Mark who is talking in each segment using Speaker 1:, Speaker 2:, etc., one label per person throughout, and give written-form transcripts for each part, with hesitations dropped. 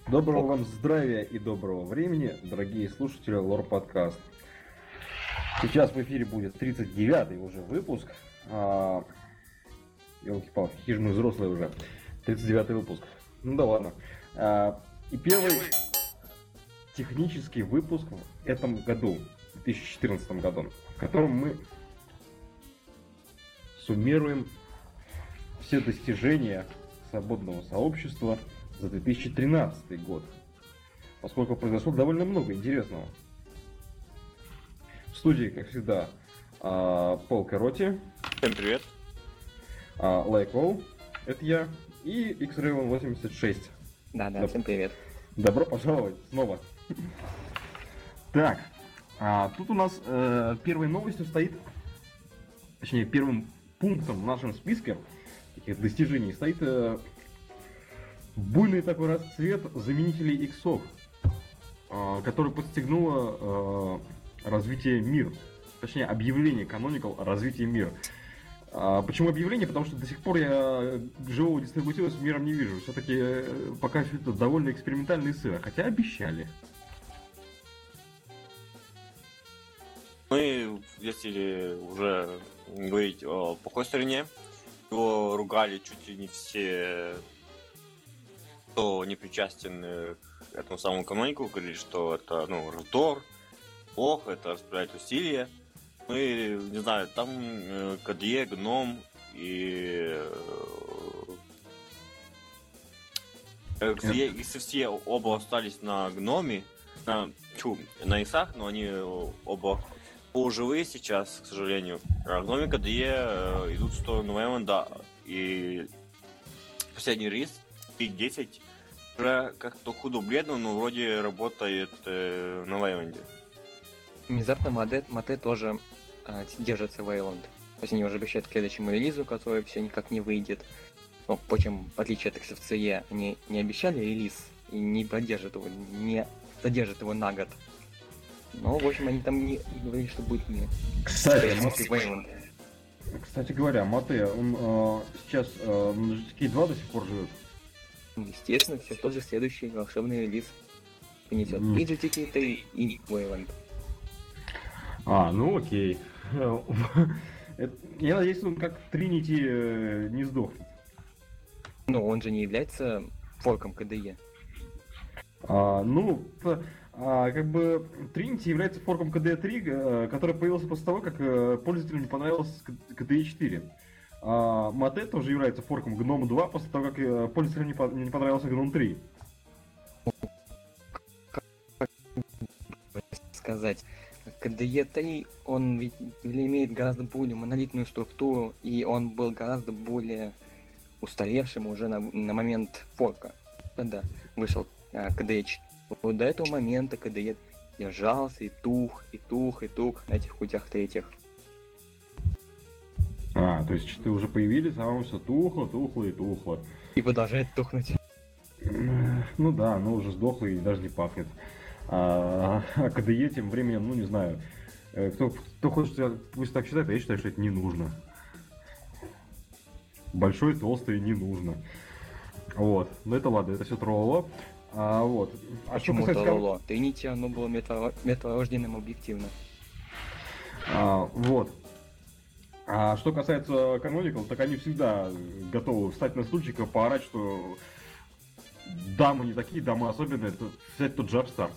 Speaker 1: Доброго вам здравия и доброго времени, дорогие слушатели Лор Подкаст. Сейчас в эфире будет 39-й уже выпуск. Ёлки-палки, какие же мы взрослые уже. 39-й выпуск. Ну да ладно. И первый технический выпуск в этом году, в 2014 году, в котором мы суммируем все достижения свободного сообщества за 2013 год, поскольку произошло довольно много интересного. В студии, как всегда, Пол Кароти.
Speaker 2: Всем привет.
Speaker 1: Лайкол, это я, и X-Raven 86.
Speaker 3: Да, всем привет.
Speaker 1: Добро пожаловать снова. Так, тут у нас первой новостью стоит, точнее, первым пунктом в нашем списке таких достижений стоит буйный такой расцвет заменителей иксов, который подстегнуло развитие мира. Точнее, объявление Canonical о развитии мира. Почему объявление? Потому что до сих пор я живого дистрибутива с миром не вижу. Все-таки пока все это довольно экспериментальные сыры, хотя обещали.
Speaker 2: Мы, если уже говорить о плохой стороне, его ругали чуть ли не все, кто не причастен к этому самому канонику, говорили, что это, раздор, плохо, это распределяет усилия. Мы, не знаю, там КДЕ, Гном и если все оба остались на Гноме, на Исах, но они оба полуживые сейчас, к сожалению. А Гноме КДЕ идут в сторону Веймонда, и последний релиз, Пик 10, уже как-то худо-бледно, но вроде работает на Веймонде.
Speaker 3: Внезапно Мате тоже держится Вейланд. То есть они уже обещают к следующему релизу, который все никак не выйдет. Но, впрочем, в отличие от XFCE, они не обещали релиз и не задержат его на год. Но, в общем, они там не говорили, что будет не.
Speaker 1: Кстати говоря, Мате, он сейчас на GTK 2 до сих пор живет.
Speaker 3: Естественно, все тот же следующий волшебный релиз принесет и GTK 3, и Wayland.
Speaker 1: Ну окей. Я надеюсь, он как Тринити не сдохнет.
Speaker 3: Но он же не является форком КДЕ.
Speaker 1: Как бы Тринити является форком KDE 3, который появился после того, как пользователям не понравилось KDE 4. Мате тоже является форком GNOME 2 после того, как пользователям не понравился GNOME 3.
Speaker 3: Сказать, KDE 3, он ведь имеет гораздо более монолитную структуру, и он был гораздо более устаревшим уже на момент форка, когда вышел KDE 4. Вот до этого момента KDE держался и тух на этих путях третьих.
Speaker 1: То есть читы уже появились, а он все тухло.
Speaker 3: И продолжает тухнуть.
Speaker 1: Ну да, но уже сдохло и даже не пахнет. А KDE тем временем, не знаю, кто хочет, пусть так считает, а я считаю, что это не нужно. Большой, толстый не нужно. Вот, но это ладно, это все тролло.
Speaker 3: Почему тролло? Тринити, оно было метророжденным объективно.
Speaker 1: А что касается Canonical, так они всегда готовы встать на стульчик и поорать, что дамы не такие, дамы особенные, это взять тот же Upstart.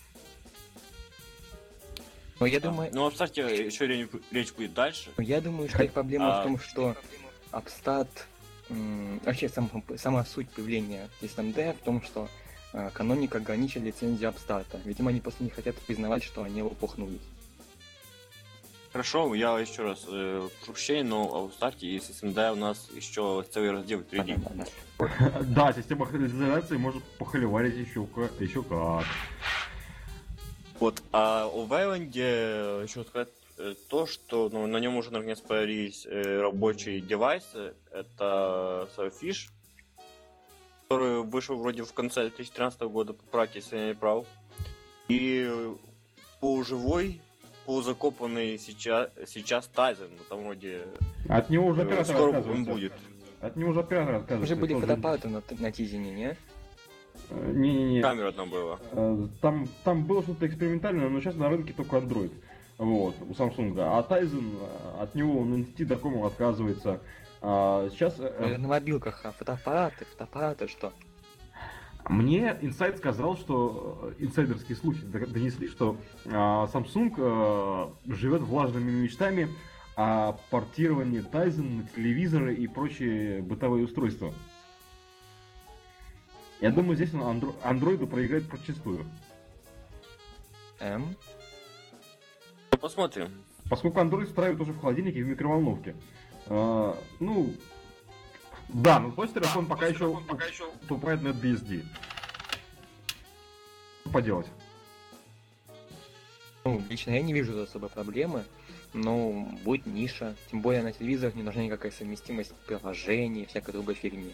Speaker 3: Но я думаю...
Speaker 2: Ну, кстати, еще речь будет дальше.
Speaker 3: Я думаю, что их проблема в том, что Upstart... Вообще, сама суть появления SMD в том, что Canonical ограничил лицензию Upstart. Видимо, они просто не хотят признавать, что они лопухнулись.
Speaker 2: Хорошо, я еще раз прошу прощения, но в старте и с SMD у нас еще целый раздел впереди.
Speaker 1: Да, система характеризации может похоливарить еще как.
Speaker 2: Вот, а у Вейленде еще сказать то, что на нем уже наконец появились рабочие девайсы. Это Starfish, который вышел вроде в конце 2013 года, поправьте, если я не прав. И полуживой, полузакопанный сейчас Тайзен, там вроде...
Speaker 1: От него уже оператор
Speaker 2: скоро
Speaker 1: отказывается.
Speaker 2: Он будет.
Speaker 1: От него уже оператор отказывается.
Speaker 3: Уже были фотоаппараты на тизине, не?
Speaker 1: Не-не-не.
Speaker 2: Камера там была.
Speaker 1: Там было что-то экспериментальное, но сейчас на рынке только Android. Вот, у Samsung. А Tizen, от него он NT Docomo отказывается. Сейчас...
Speaker 3: На мобилках, а фотоаппараты что?
Speaker 1: Мне инсайд сказал, что инсайдерские слухи донесли, что Samsung живет влажными мечтами о портировании Tizen на телевизоры и прочие бытовые устройства. Я думаю, здесь он андроиду проиграет подчистую.
Speaker 2: Ну, посмотрим.
Speaker 1: Поскольку Android встраивает уже в холодильнике и в микроволновке. Ну, да, но твой телефон пока еще уступает NetBSD. Что поделать?
Speaker 3: Ну, лично я не вижу за собой проблемы, но будет ниша. Тем более на телевизорах не нужна никакая совместимость приложений и всякой другой фигни.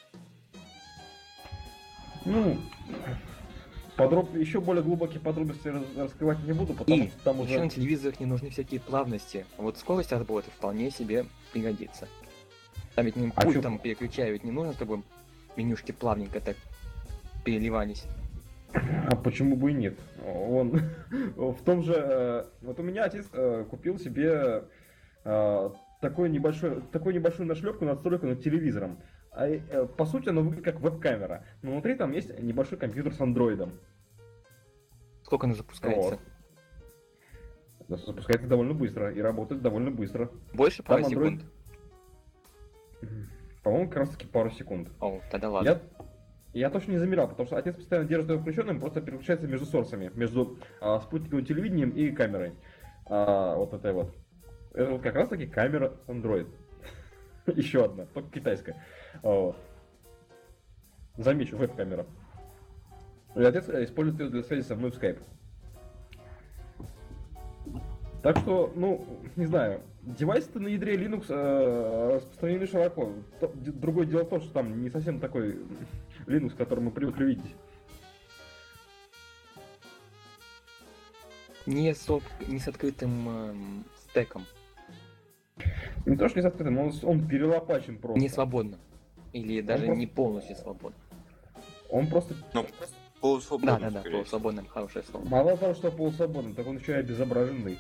Speaker 1: Ну, еще более глубокие подробности раскрывать не буду, потому что там
Speaker 3: еще
Speaker 1: уже...
Speaker 3: на телевизорах не нужны всякие плавности. А вот скорость работы вполне себе пригодится. Там ведь пультом переключают, не нужно, чтобы менюшки плавненько так переливались.
Speaker 1: А почему бы и нет? Он в том же... Вот у меня отец купил себе такую небольшую нашлепку, надстройку над телевизором. По сути, она выглядит как веб-камера. Но внутри там есть небольшой компьютер с андроидом.
Speaker 3: Сколько она запускается?
Speaker 1: Вот. Запускается довольно быстро и работает довольно быстро.
Speaker 3: Больше пары секунд?
Speaker 1: По-моему, как раз таки пару секунд.
Speaker 3: О, тогда ладно.
Speaker 1: Я точно не замерял, потому что отец постоянно держит его включенным, просто переключается между сорсами, между спутниковым телевидением и камерой. Вот этой вот. Это вот как раз таки камера Android. Еще одна, только китайская. Вот. Замечу, веб-камера. И отец использует ее для связи со мной в Skype. Так что, ну, не знаю, девайсы-то на ядре Linux распространены широко. Другое дело в том, что там не совсем такой Linux, который мы привыкли видеть.
Speaker 3: Не с открытым стеком.
Speaker 1: Не то, что не с открытым, он перелопачен просто.
Speaker 3: Не свободно. Или даже не полностью свободно.
Speaker 1: Он просто...
Speaker 2: Ну, полусвободным.
Speaker 3: Да, полусвободным, хорошее слово.
Speaker 1: Мало того, что полусвободный, так он еще и обезображенный.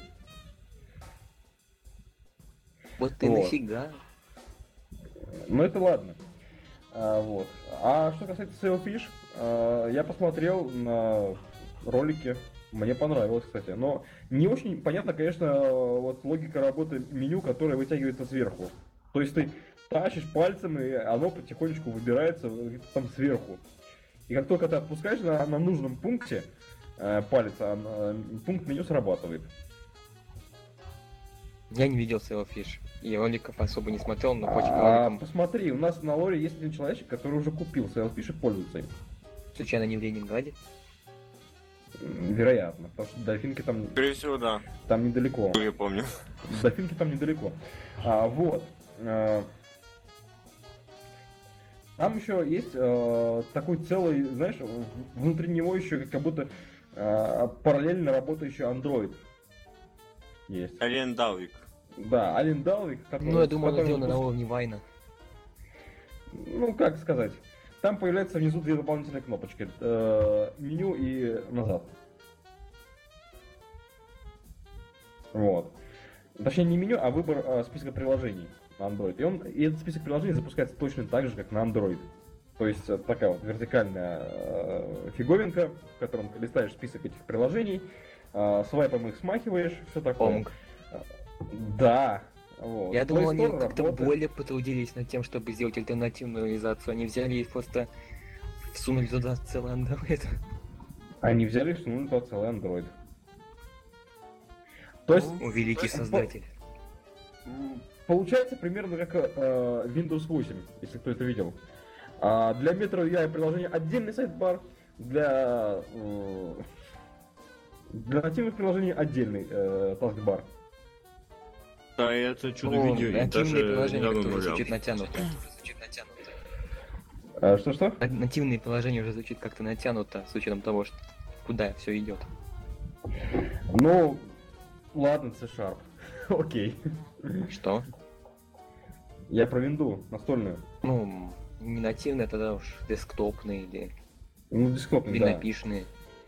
Speaker 3: Вот ты нафига?
Speaker 1: Ну это ладно. Вот. А что касается Sailfish, я посмотрел на ролики, мне понравилось, кстати. Но не очень понятно, конечно, вот логика работы меню, которое вытягивается сверху. То есть ты тащишь пальцем, и оно потихонечку выбирается там сверху. И как только ты отпускаешь на нужном пункте палец, пункт меню срабатывает.
Speaker 3: Я не видел Sailfish, и роликов особо не смотрел, но по роликам...
Speaker 1: Посмотри, у нас на лоре есть один человечек, который уже купил Sailfish и пользуется им.
Speaker 3: Случайно не в Ленинграде?
Speaker 1: Вероятно, потому что дельфинки там...
Speaker 2: Скорее всего, да.
Speaker 1: Там недалеко.
Speaker 2: Я помню.
Speaker 1: Дельфинки там недалеко. Вот. Там еще есть такой целый, знаешь, внутри него еще как будто параллельно работающий Android. Есть.
Speaker 2: Alien Dalvik.
Speaker 1: Да, Alien Dalvik, который...
Speaker 3: Ну, я думаю, он сделан на уровне Вайна.
Speaker 1: Ну, как сказать. Там появляются внизу две дополнительные кнопочки. Меню и назад. Вот. Точнее, не меню, а выбор списка приложений на Android. И этот список приложений запускается точно так же, как на Android. То есть такая вот вертикальная фиговинка, в котором ты листаешь список этих приложений, свайпом их смахиваешь, все такое. Да. Вот.
Speaker 3: Я думал, они как-то более потрудились над тем, чтобы сделать альтернативную реализацию. Они взяли и просто всунули туда целый Android.
Speaker 1: Они взяли и всунули туда целый Android. То есть...
Speaker 3: О, великий создатель.
Speaker 1: Получается примерно как Windows 8, если кто это видел. Для Metro UI приложения отдельный сайт-бар, для нативных приложений отдельный таскбар.
Speaker 2: Да, это чудо-видео, я даже
Speaker 3: приложение,
Speaker 2: недавно
Speaker 3: звучит натянуто.
Speaker 1: Что-что?
Speaker 3: Нативные приложения уже звучит как-то натянуто, с учетом того, что куда все идет.
Speaker 1: Ну, ладно, C-Sharp. Окей.
Speaker 3: Что?
Speaker 1: Я про винду настольную.
Speaker 3: Ну, не нативный, тогда уж десктопный или
Speaker 1: Ну, десктопный, да.
Speaker 3: Винопишные.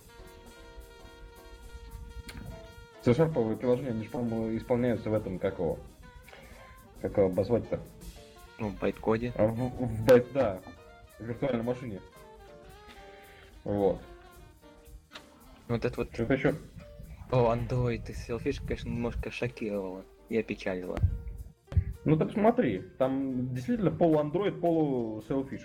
Speaker 1: C-Sharp приложения, они же, по-моему, исполняются в этом, как его обозвать-то?
Speaker 3: Ну, в байткоде.
Speaker 1: Да, в виртуальной машине. Вот.
Speaker 3: Вот это вот...
Speaker 1: Что-то еще?
Speaker 3: О, Android и Selfish, конечно, немножко шокировало и опечалило.
Speaker 1: Ну ты посмотри, там действительно полу-андроид, полу-селфиш.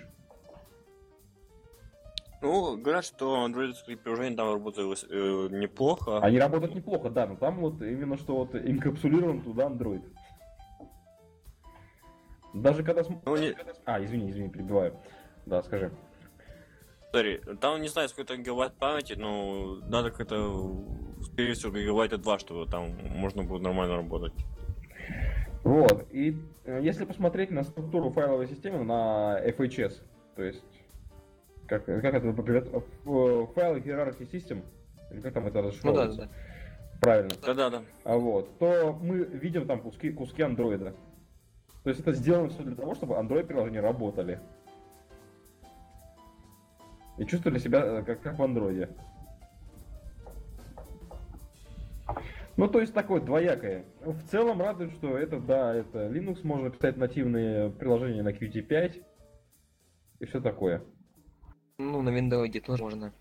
Speaker 2: Ну, говорят, что андроидские приложения там работают неплохо.
Speaker 1: Они работают неплохо, да, но там вот именно что вот инкапсулирован туда андроид. Даже когда
Speaker 2: Ну, не...
Speaker 1: извини, перебиваю. Да, скажи.
Speaker 2: Sorry, там не знаю, сколько гигабайт памяти, но надо как-то, скорее всего, гигабайта 2, чтобы там можно было нормально работать.
Speaker 1: Вот, и если посмотреть на структуру файловой системы, на FHS, то есть, как это файл hierarchy system, или как там это расшифровывается?
Speaker 3: Ну да.
Speaker 1: Правильно.
Speaker 2: Да.
Speaker 1: Вот, то мы видим там куски андроида. То есть это сделано все для того, чтобы андроид-приложения работали. И чувствовали себя как в андроиде. Ну, то есть такое двоякое. В целом радует, что это Linux, можно писать нативные приложения на Qt5 и все такое.
Speaker 3: Ну, на Windows тоже можно.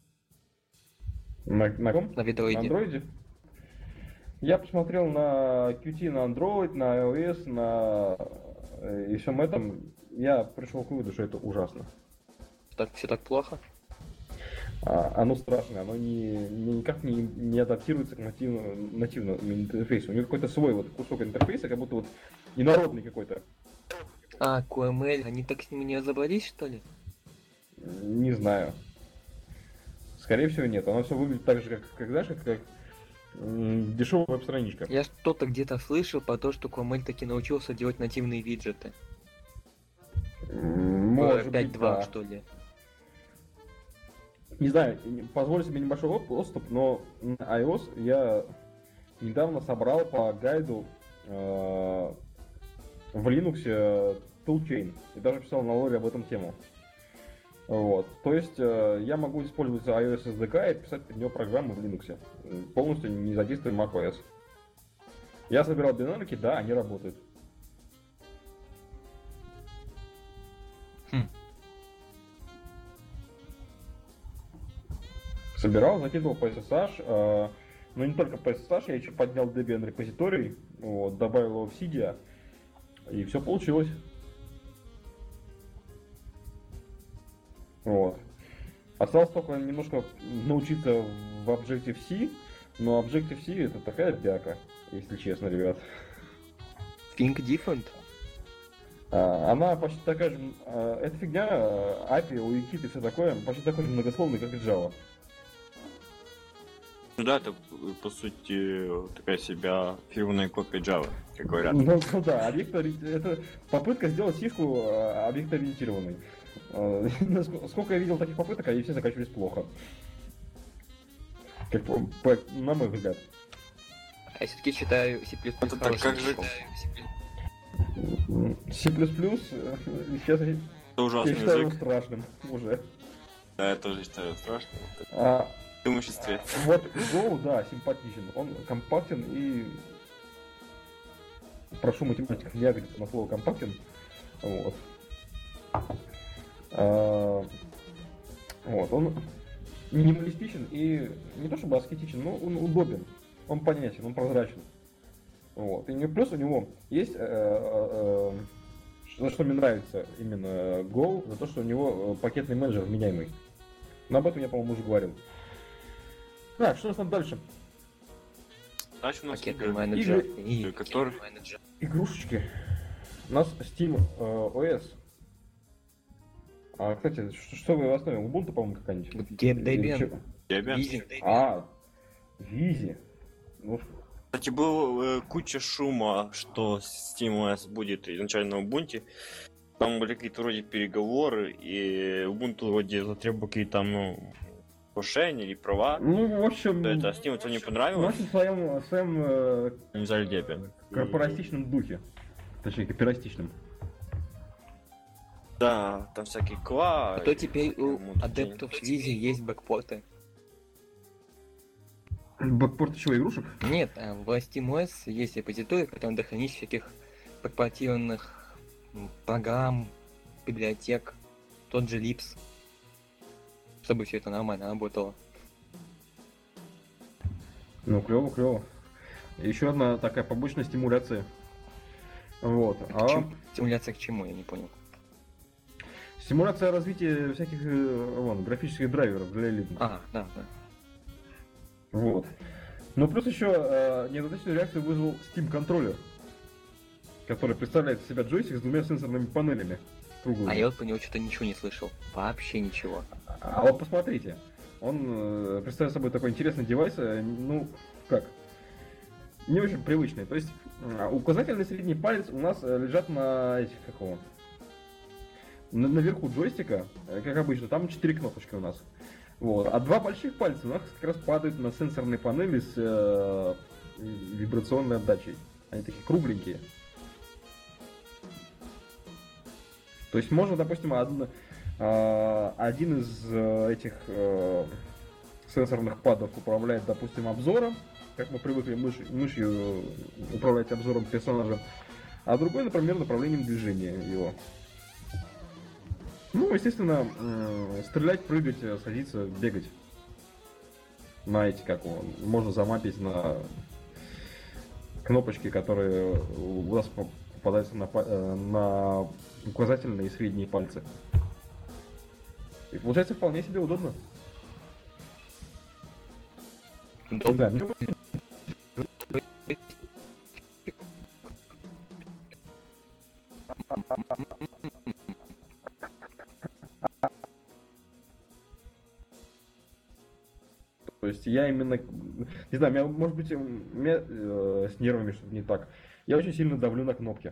Speaker 1: На ком?
Speaker 3: На Windows.
Speaker 1: На Android? Я посмотрел на Qt, на Android, на iOS, и всем этом. Я пришел к выводу, что это ужасно.
Speaker 3: Все так плохо?
Speaker 1: Оно страшное, оно никак не адаптируется к нативному интерфейсу. У него какой-то свой вот кусок интерфейса, как будто вот инородный какой-то.
Speaker 3: QML, они так с ним не разобрались, что ли?
Speaker 1: Не знаю. Скорее всего, нет. Оно все выглядит так же, как знаешь, как дешевая веб-страничка.
Speaker 3: Я что-то где-то слышал про то, что QML таки научился делать нативные виджеты.
Speaker 1: Может быть,
Speaker 3: 5.2,
Speaker 1: да.
Speaker 3: что ли.
Speaker 1: Не знаю, позволю себе небольшой отступ, но на iOS я недавно собрал по гайду в Linux toolchain и даже писал на лоре об этом тему. Вот. То есть я могу использовать iOS SDK и писать под него программы в Linux, полностью не задействуя macOS. Я собирал бинарики, да, они работают. Собирал, закидывал по SSH, но не только по SSH, я еще поднял Debian репозиторий, вот, добавил его в Cydia, и все получилось. Вот. Осталось только немножко научиться в Objective-C, но Objective-C это такая бяка, если честно, ребят.
Speaker 3: Think different?
Speaker 1: Она почти такая же, эта фигня, API, UIKit и все такое, почти такой же многословный, как и Java.
Speaker 2: Ну да, это по сути такая себя фирменная копия Java, как говорят.
Speaker 1: Ну да, это попытка сделать сишку объект-ориентированной. Сколько я видел таких попыток, они все заканчивались плохо. На мой взгляд.
Speaker 3: А я все-таки считаю C++
Speaker 2: Это
Speaker 3: хорошим
Speaker 2: как же-
Speaker 3: языком.
Speaker 1: C++ сейчас
Speaker 2: Это
Speaker 1: я
Speaker 2: ужасный
Speaker 1: считаю его
Speaker 2: язык.
Speaker 1: страшным уже.
Speaker 2: Да, я тоже считаю страшным.
Speaker 1: А,
Speaker 2: В преимуществе.
Speaker 1: вот Go, да, симпатичен. Он компактен и... Прошу математиков не агриться на слово компактен. Вот. Вот, он минималистичен и не то чтобы аскетичен, но он удобен. Он понятен, он прозрачен. Вот. И плюс у него есть, за что мне нравится именно Go, за то, что у него пакетный менеджер вменяемый. Но об этом я, по-моему, уже говорил. Так, что у нас там дальше?
Speaker 2: Дальше у нас
Speaker 3: Пакетный
Speaker 2: игры,
Speaker 3: менеджер
Speaker 1: игры,
Speaker 3: и
Speaker 2: которые-
Speaker 3: менеджер.
Speaker 1: Игрушечки. У нас Steam OS. Кстати, что вы в основе? Ubuntu, по-моему, какая-нибудь? Или
Speaker 3: Debian.
Speaker 1: чё?
Speaker 2: Debian.
Speaker 3: Vizi.
Speaker 1: Визи. Ну,
Speaker 2: Кстати, был куча шума, что SteamOS будет изначально на Ubuntu. Там были какие-то вроде переговоры, и Ubuntu вроде затребовал какие-то там, повышения или права.
Speaker 1: в общем,
Speaker 2: Это Steam это не
Speaker 1: в
Speaker 2: понравилось,
Speaker 1: своем
Speaker 2: они взяли Debian.
Speaker 1: корпоратичном духе. Точнее, кооператичном.
Speaker 2: Да, там всякие кла.
Speaker 3: А то теперь у
Speaker 2: мутки.
Speaker 3: адептов Визи есть бэкпорты.
Speaker 1: Бэкпорт еще игрушек?
Speaker 3: Нет, в SteamOS есть репозиторий, в котором дохранить всяких корпоративных программ, библиотек, тот же Lips, чтобы все это нормально работало.
Speaker 1: Ну, клево, клево. Еще одна такая побочная стимуляция. Вот.
Speaker 3: Стимуляция к чему, я не понял.
Speaker 1: Стимуляция развития всяких графических драйверов для Linux.
Speaker 3: Да.
Speaker 1: Вот. Но плюс еще неоднозначную реакцию вызвал Steam контроллер, который представляет из себя джойстик с двумя сенсорными панелями. Круглыми.
Speaker 3: А я вот про него что-то ничего не слышал. Вообще ничего.
Speaker 1: А вот посмотрите. Он представляет собой такой интересный девайс, не очень привычный. То есть указательный и средний палец у нас лежат на этих наверху джойстика, как обычно, там 4 кнопочки у нас. Вот. А два больших пальца у нас как раз падают на сенсорные панели с вибрационной отдачей. Они такие кругленькие. То есть можно, допустим, один из этих сенсорных падов управляет, допустим, обзором, как мы привыкли мышью управлять обзором персонажа, а другой, например, направлением движения его. Ну, естественно, стрелять, прыгать, садиться, бегать. На эти, можно замапить на кнопочки, которые у вас попадаются на указательные и средние пальцы. И получается вполне себе удобно. Да. То есть я именно, не знаю, может быть, с нервами что-то не так. Я очень сильно давлю на кнопки.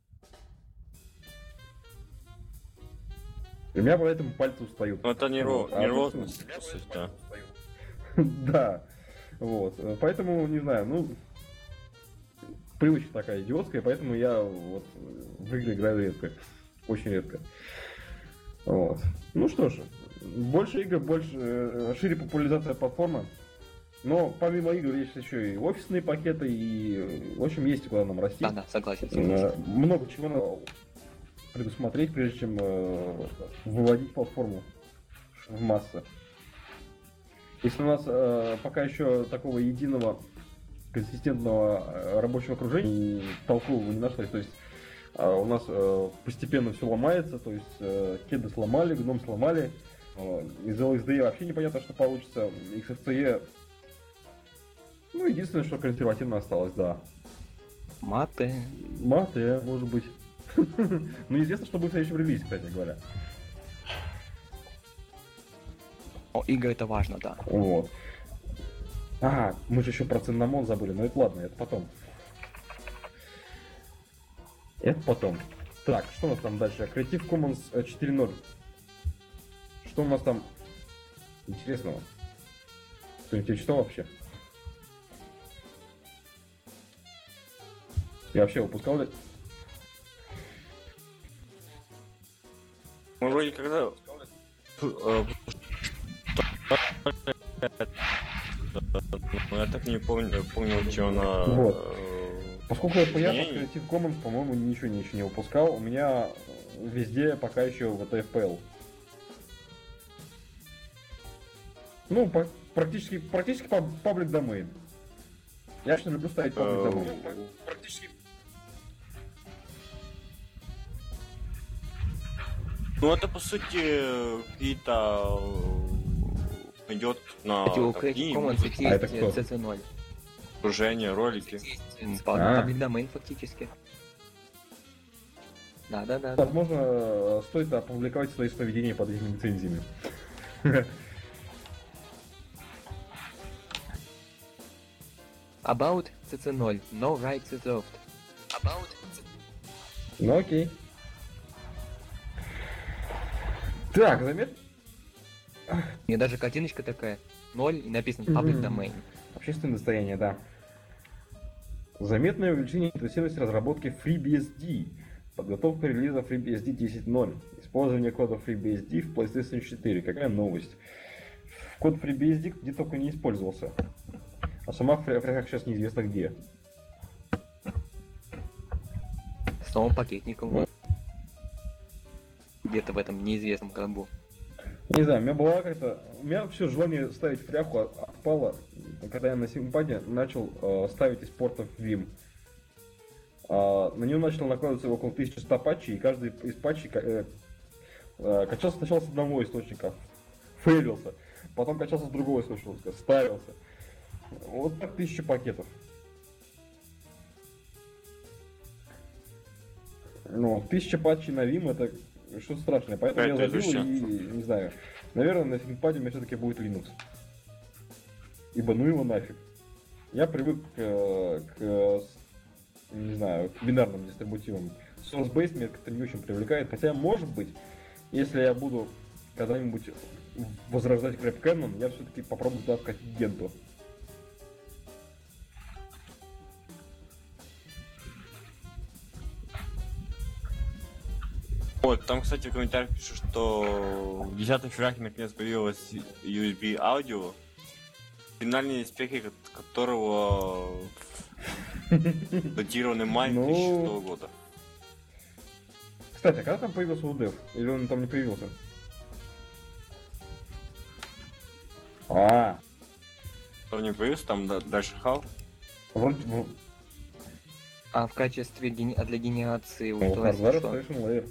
Speaker 1: У меня поэтому пальцы устают.
Speaker 2: Ну, это нервозность, по сути, да.
Speaker 1: Да. Вот. Поэтому, не знаю, привычка такая идиотская, поэтому я вот в игры играю редко. Очень редко. Вот. Ну что ж, больше игр, шире популяризация платформы. Но помимо игр есть еще и офисные пакеты, и, в общем, есть куда нам расти.
Speaker 3: Да, согласен.
Speaker 1: Много чего надо предусмотреть, прежде чем выводить платформу в массы. Если у нас пока еще такого единого консистентного рабочего окружения толкового не нашлось, то есть у нас постепенно все ломается, то есть кеды сломали, гном сломали, из LSD вообще непонятно, что получится, XFCE, единственное, что консервативно осталось, да.
Speaker 3: Маты,
Speaker 1: может быть. Неизвестно, что будет в следующем релизе, кстати говоря.
Speaker 3: Игры это важно, да.
Speaker 1: Вот. Мы же еще про циннамон забыли, но это ладно, это потом. Так, что у нас там дальше? Creative Commons 4.0. Что у нас там интересного? Кто-нибудь читал вообще? Я вообще выпускал ли?
Speaker 2: Мы вроде когда... Я так не помню, что она...
Speaker 1: Вот. Поскольку я по
Speaker 2: изменений.
Speaker 1: Creative Commons, по-моему, ничего не выпускал, у меня везде пока еще WTFPL. Практически паблик домейн. Я очень люблю ставить паблик домейн.
Speaker 2: Ну это по сути какие-то идет на
Speaker 3: Кстати, у Creative Commons
Speaker 1: это кто?
Speaker 3: есть CC0.
Speaker 2: окружение, ролики.
Speaker 3: Public domain фактически. Да.
Speaker 1: Возможно, стоит опубликовать свои сновидения под этими лицензиями.
Speaker 3: About CC0. No rights reserved.
Speaker 1: Ну окей. Так, заметь.
Speaker 3: И даже картиночка такая. 0 и написано public domain.
Speaker 1: Общественное достояние, да. Заметное увеличение интенсивности разработки FreeBSD Подготовка релиза FreeBSD 10.0. Использование кода FreeBSD в PlayStation 4. Какая новость? Код FreeBSD где только не использовался. А сама фряга сейчас неизвестно где.
Speaker 3: С новым пакетником. Где-то в этом неизвестном коробу.
Speaker 1: Не знаю, у меня все желание ставить фряху отпало, когда я на симпаде начал ставить из портов Vim. На нее начал накладываться около 1100 патчей, и каждый из патчей качался сначала с одного источника, фейлился, потом качался с другого источника, ставился. Вот так 1000 пакетов. Ну, 1000 патчей на Vim это что-то страшное, поэтому я забил и не знаю. Наверное, на симпаде у меня все-таки будет Linux. Ибо ну его нафиг. Я привык к не знаю, к бинарным дистрибутивам. Source-based меня как-то не очень привлекает, хотя, может быть, если я буду когда-нибудь возрождать Crap Cannon, я все-таки попробую туда вкатить Gentoo.
Speaker 2: Вот, там, кстати, в комментариях пишут, что в 10 февраля наконец появилась USB аудио, финальные спеки которого датированы маем 2006 года.
Speaker 1: Кстати, а когда там появился UDEV? Или он там не появился?
Speaker 2: Кто не появился, там дальше хал.
Speaker 1: Вроде...
Speaker 3: А в качестве для генерации
Speaker 1: Hardware
Speaker 3: что?
Speaker 1: Station Layer.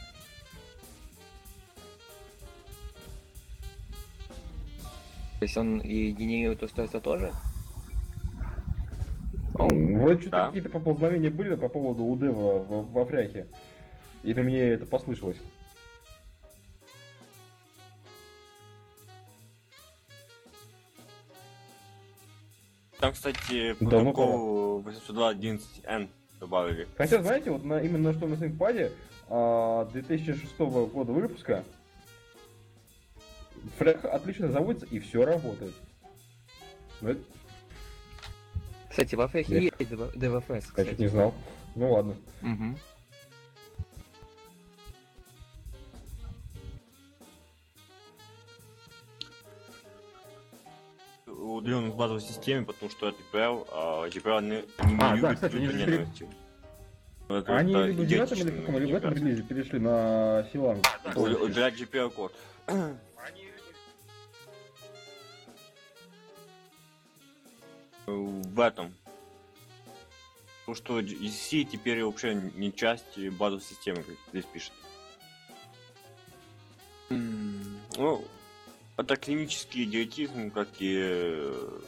Speaker 3: То есть он и генерирует устройство тоже?
Speaker 1: Вроде что-то
Speaker 2: Да.
Speaker 1: какие-то поползновения были по поводу UDEV во фряхе. Или мне это послышалось?
Speaker 2: Там, кстати,
Speaker 1: Да, ну
Speaker 2: протокол 802.11n добавили.
Speaker 1: Хотя, знаете, вот именно что на симпаде 2006 года выпуска фряха отлично заводится и все работает. Ну, это
Speaker 3: Кстати, во фрехе
Speaker 1: Я-
Speaker 3: есть DVFS,
Speaker 1: я чуть не знал. Ну ладно.
Speaker 3: Угу.
Speaker 2: Удален в базовой системе, потому что это GPL, а GPL не
Speaker 1: Да,
Speaker 2: любит
Speaker 1: кстати, они же
Speaker 2: внутренние новости. Это
Speaker 1: Они
Speaker 2: это
Speaker 1: либо в 9 или
Speaker 2: идиотичная
Speaker 1: в каком, либо в этом
Speaker 2: коммуникация.
Speaker 1: релизе перешли на Силан.
Speaker 2: Удалять GPL код. В этом. Потому что EC теперь вообще не часть базовой системы, как здесь пишет. Ну, это клинический идиотизм, как и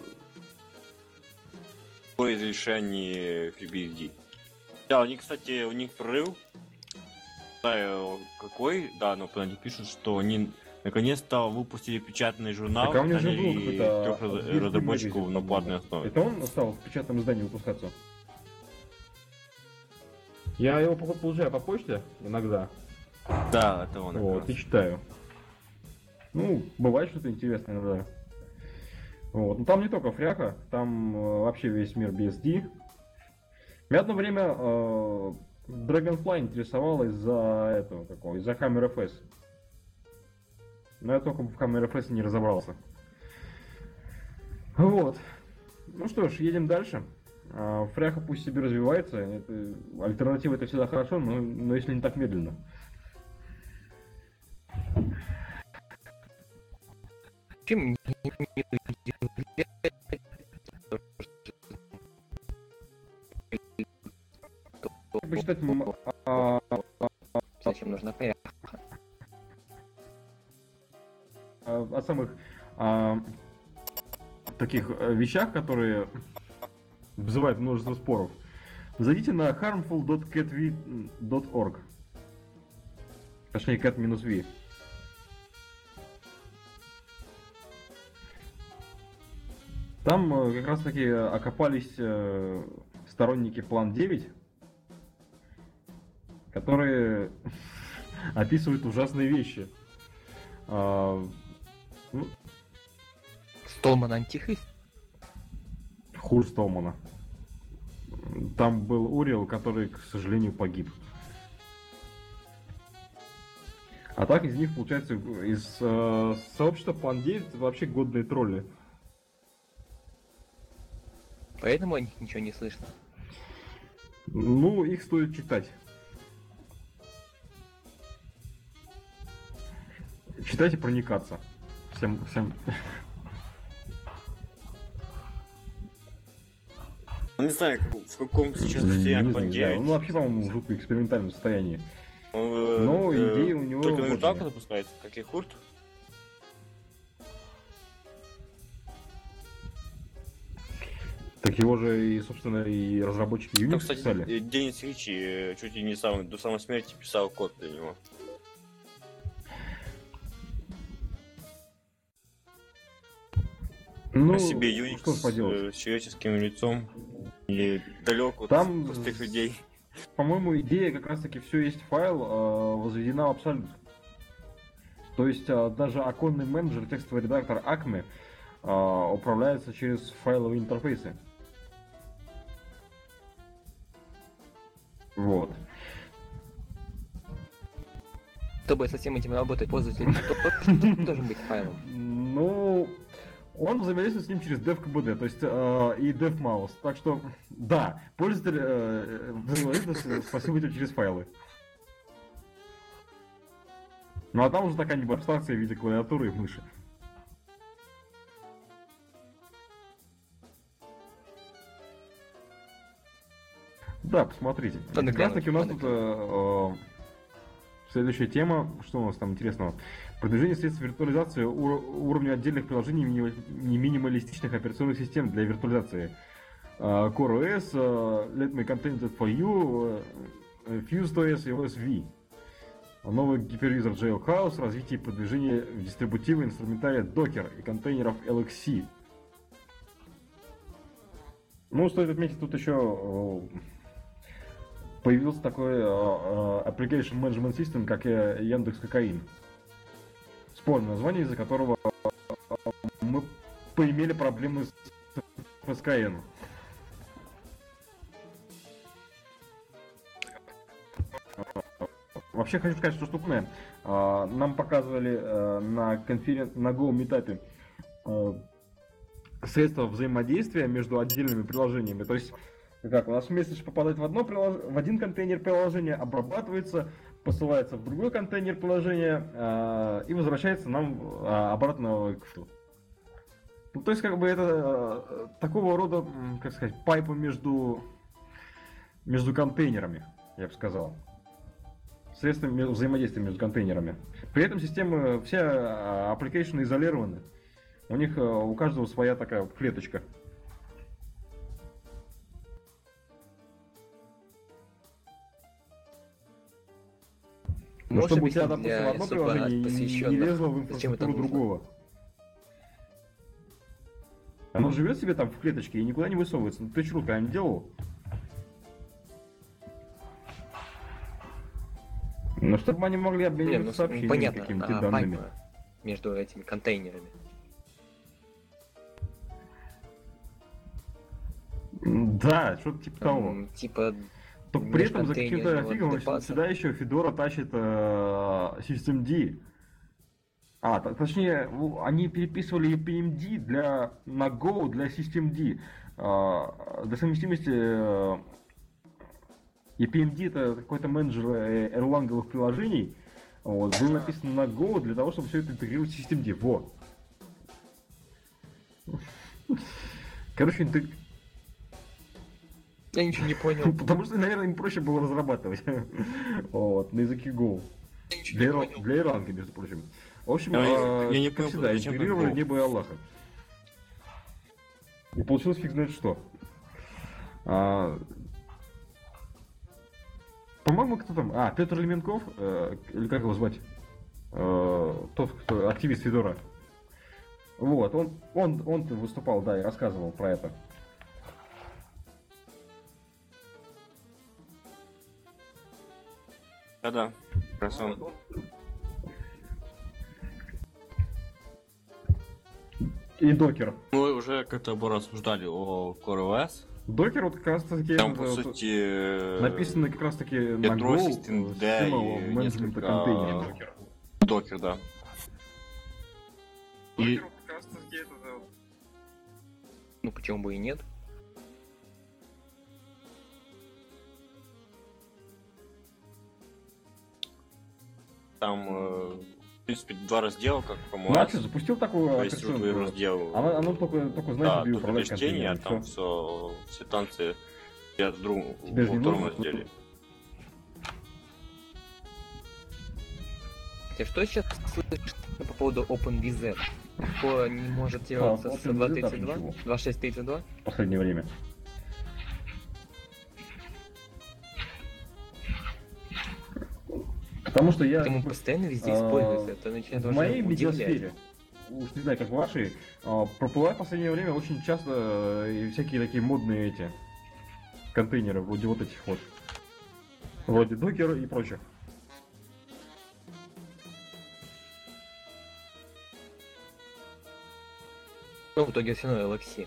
Speaker 2: по разрешении FreeBSD. Да, у них, кстати, прорыв. Знаю какой, да, но они пишут, что они наконец-то выпустили печатный журнал,
Speaker 1: Так, а у них же был
Speaker 2: наняли
Speaker 1: какой-то
Speaker 2: трех
Speaker 1: BSD
Speaker 2: разработчиков
Speaker 1: магазин,
Speaker 2: на
Speaker 1: по-моему.
Speaker 2: платной основе.
Speaker 1: Это он стал в печатном издании выпускаться? Я его получаю по почте иногда.
Speaker 2: Да, это он. как
Speaker 1: Вот,
Speaker 2: раз.
Speaker 1: и читаю. Ну, бывает что-то интересное иногда. Вот. Но там не только фряка, там вообще весь мир BSD. Меня одно время Dragonfly интересовало из-за этого такого, из-за Hammer FS. Но я только в Hammer FS не разобрался. Вот. Ну что ж, едем дальше. Фряха пусть себе развивается. Альтернатива это всегда хорошо, но если не так медленно.
Speaker 3: Чем не
Speaker 1: Почитать
Speaker 3: зачем нужна фряха?
Speaker 1: о самых таких вещах, которые вызывают множество споров. Зайдите на harmful.catv.org. Точнее, cat-v. Там как раз таки окопались сторонники План 9, которые описывают ужасные вещи. Ну,
Speaker 3: Столман антихрист?
Speaker 1: хуже Столмана. Там был Уриэл, который, к сожалению, погиб. А так из них, получается, из сообщества Plan 9 вообще годные тролли.
Speaker 3: Поэтому о них ничего не слышно.
Speaker 1: Ну, их стоит читать. Читать и проникаться. Всем.
Speaker 2: Ну, не знаю, в каком сейчас состоянии Plan 9.
Speaker 1: Ну, вообще, по-моему, в жутко экспериментальном состоянии.
Speaker 2: Он,
Speaker 1: Но идеи у него
Speaker 2: только на
Speaker 1: годные.
Speaker 2: виртуалку запускается, как и Хурт.
Speaker 1: Так его же и, собственно, и разработчики
Speaker 2: Там,
Speaker 1: Unix
Speaker 2: кстати,
Speaker 1: писали.
Speaker 2: Денис Ричи чуть ли не до самой смерти писал код для него.
Speaker 1: Ну,
Speaker 2: На себе Unix
Speaker 1: что ж поделать.
Speaker 2: с человеческим лицом и далек от
Speaker 1: Там
Speaker 2: простых людей.
Speaker 1: По-моему, идея как раз-таки все есть файл возведена в абсолют. То есть даже оконный менеджер, текстовый редактор Acme управляется через файловые интерфейсы. Вот.
Speaker 3: Чтобы со всем этим работать, пользователь должен быть файлом.
Speaker 1: Ну, он взаимодействует с ним через DevKBD, то есть и DevMouse. Так что, да, пользователь взаимодействует, спасибо тебе, через файлы. Ну а там уже такая небольшая абстракция в виде клавиатуры и мыши. Да, посмотрите.
Speaker 3: Надо
Speaker 1: Как раз таки у нас
Speaker 3: глянуть,
Speaker 1: тут следующая тема, что у нас там интересного. Продвижение средств виртуализации уровня отдельных приложений не минималистичных операционных систем для виртуализации. CoreOS, Let Me Contain That For You, FuseOS и OS V. Новый гиперюзер Jailhouse, развитие и продвижение в дистрибутивы инструментария Docker и контейнеров LXC. Ну, стоит отметить, тут еще появился такой Application Management System, как Яндекс Кокаин. Спорное название, из-за которого мы поимели проблемы с FSKN. Вообще хочу сказать, что штукное. Нам показывали на Go Meetup средства взаимодействия между отдельными приложениями. То есть, как у нас месседж попадает в один контейнер приложения, обрабатывается, посылается в другой контейнер приложения и возвращается нам обратно к файлу. Ну, то есть, как бы это такого рода, как сказать, пайпы между контейнерами, я бы сказал. Средствами взаимодействия между контейнерами. При этом системы, все application изолированы. У них у каждого своя такая клеточка. Но
Speaker 3: Можешь
Speaker 1: чтобы у тебя,
Speaker 3: объяснить
Speaker 1: допустим,
Speaker 3: для
Speaker 1: одно
Speaker 3: особо
Speaker 1: приложение не
Speaker 3: посвященных,
Speaker 1: лезло в
Speaker 3: зачем это
Speaker 1: инфраструктуру
Speaker 3: нужно?
Speaker 1: другого. Оно живет себе там в клеточке и никуда не высовывается. Ну ты что, когда-нибудь делал? Ну, чтобы они могли обмениваться сообщениями
Speaker 3: понятно,
Speaker 1: какими-то данными.
Speaker 3: пайпы между этими контейнерами.
Speaker 1: Да, что-то типа того.
Speaker 3: Типа,
Speaker 1: Только при этом за
Speaker 3: межконтейнерного
Speaker 1: каким-то фигом
Speaker 3: депаса.
Speaker 1: сюда еще Fedora тащит systemd. Точнее, они переписывали EPMD на Go для systemd. Для совместимости EPMD это какой-то менеджер Erlang приложений. Вот, был написан на Go для того, чтобы все это интегрировать в systemd. Во. Короче,
Speaker 3: Я ничего не понял.
Speaker 1: потому что, наверное, им проще было разрабатывать. Вот, на языке Go. Для Erlang, между прочим. В общем,
Speaker 2: Я не
Speaker 1: как
Speaker 2: понял,
Speaker 1: всегда,
Speaker 2: зачем
Speaker 1: интегрировали
Speaker 2: Go?
Speaker 1: небо и Аллаха. И получилось фиг знает что. По-моему, кто там? Петр Леменков, или как его звать? Тот, кто активист Федора. Вот, он выступал, да, и рассказывал про это.
Speaker 2: Да-да, красава.
Speaker 1: И докер.
Speaker 2: Мы уже как-то рассуждали о CoreOS.
Speaker 1: Докер вот как раз таки
Speaker 2: Там, по сути,
Speaker 1: написано как раз таки на
Speaker 2: ядро
Speaker 1: Go
Speaker 2: Systemd
Speaker 1: система
Speaker 2: и
Speaker 1: менеджмента
Speaker 2: несколько
Speaker 1: контейнеров.
Speaker 2: Докер, да. И
Speaker 1: Докер как раз таки это, да,
Speaker 3: Ну почему бы и нет?
Speaker 2: там, в принципе, 2 раздела, как
Speaker 1: Ну,
Speaker 2: по-моему.
Speaker 1: а что, запустил такую
Speaker 2: То есть вот вы
Speaker 1: операционку?
Speaker 2: раздел.
Speaker 1: Оно только знает,
Speaker 2: Да,
Speaker 1: тебе
Speaker 2: тут
Speaker 1: управлять
Speaker 2: чтение, а
Speaker 1: контейнером.
Speaker 2: там все танцы я в другом,
Speaker 1: Тебе же
Speaker 2: во
Speaker 1: не
Speaker 2: втором
Speaker 1: нужно?
Speaker 2: разделе.
Speaker 3: Хотя что сейчас слышно по поводу OpenVZ? Что не может делаться с
Speaker 1: OpenVZ даже
Speaker 3: 2.32?
Speaker 1: ничего.
Speaker 3: 2.6.32?
Speaker 1: В последнее время. Потому что я
Speaker 3: Потому постоянно везде
Speaker 1: а,
Speaker 3: используется. Это начинает
Speaker 1: в
Speaker 3: уже
Speaker 1: моей
Speaker 3: удивлять.
Speaker 1: медиасфере, уж не знаю, как в вашей, проплывают в последнее время очень часто и всякие такие модные эти контейнеры, вроде вот этих вот. Вроде докера и прочих.
Speaker 3: Ну, в итоге все равно LXC.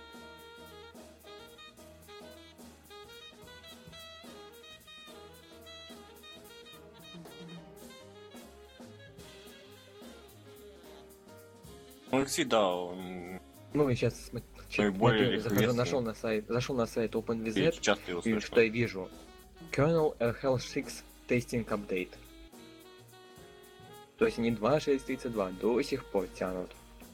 Speaker 2: Алексей, да, он
Speaker 3: Ну, и сейчас
Speaker 2: Наиболее легковесный.
Speaker 3: зашел на сайт OpenVZ,
Speaker 2: часто его
Speaker 3: и
Speaker 2: слышно.
Speaker 3: что я вижу? Kernel RHEL 6 Testing Update. То есть они 2.6.32 до сих пор тянут.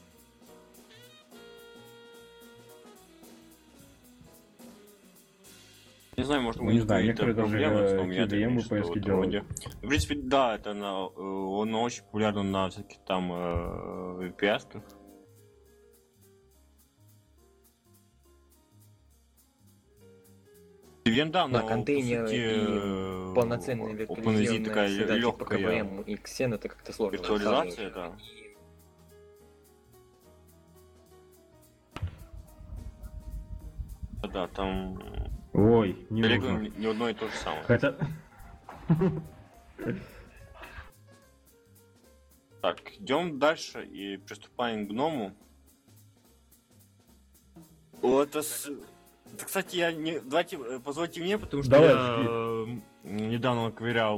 Speaker 2: Не знаю, может,
Speaker 1: Ну, не знаю,
Speaker 2: какие-то
Speaker 1: некоторые даже,
Speaker 2: проблемы, но у меня
Speaker 1: KVM
Speaker 2: что
Speaker 1: VPS
Speaker 2: в этом
Speaker 1: делают.
Speaker 2: роде. В принципе, да, это он очень популярен на всяких там VPS-ках. KVM, да,
Speaker 3: На
Speaker 2: но
Speaker 3: контейнер
Speaker 2: по сути,
Speaker 3: и полноценная
Speaker 2: OpenVZ такая
Speaker 3: виртуализированная среда типа
Speaker 2: легкая
Speaker 3: KVM и Xen это как-то сложно.
Speaker 2: виртуализация, да. Да, там
Speaker 1: Ой, не
Speaker 2: далеко
Speaker 1: нужно.
Speaker 2: не одно и то же самое.
Speaker 1: Хотя...
Speaker 2: Так, идем дальше и приступаем к гному. Вот это, это, кстати, я не... Давайте, позвольте мне, потому что
Speaker 1: Давай,
Speaker 2: я недавно ковырял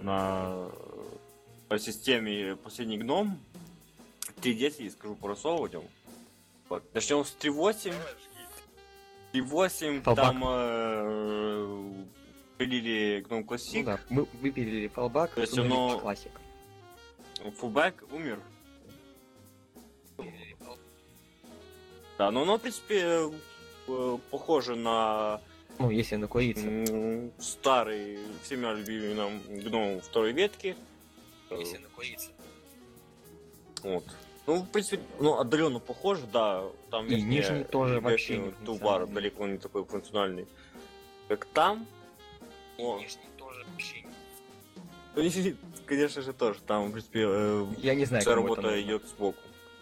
Speaker 2: по системе последний гном. 3.10, скажу пару слов идем. Вот. Начнем с 3.8. 3.8,
Speaker 3: Фалбак.
Speaker 2: там пилили гном
Speaker 3: Ну
Speaker 2: классик.
Speaker 3: да, мы выпилили фалбак,
Speaker 2: То есть
Speaker 3: сунули
Speaker 2: оно-
Speaker 3: классик.
Speaker 2: Фулбэк умер. Да, но оно, в принципе, похоже на
Speaker 3: Ну, если накуриться.
Speaker 2: старый, всеми любимый нам гном второй ветки.
Speaker 3: Если накуриться.
Speaker 2: Вот. Ну, в принципе, ну, отдаленно похоже, да. Там
Speaker 3: И нижний тоже вообще не
Speaker 2: тулбар
Speaker 3: функциональный.
Speaker 2: далеко не такой функциональный, как там. О,
Speaker 3: Нижний тоже вообще не-
Speaker 2: ну, конечно же, тоже. Там, в принципе,
Speaker 3: Я не знаю,
Speaker 2: вся
Speaker 3: кому это
Speaker 2: работа
Speaker 3: нужно.
Speaker 2: идет сбоку.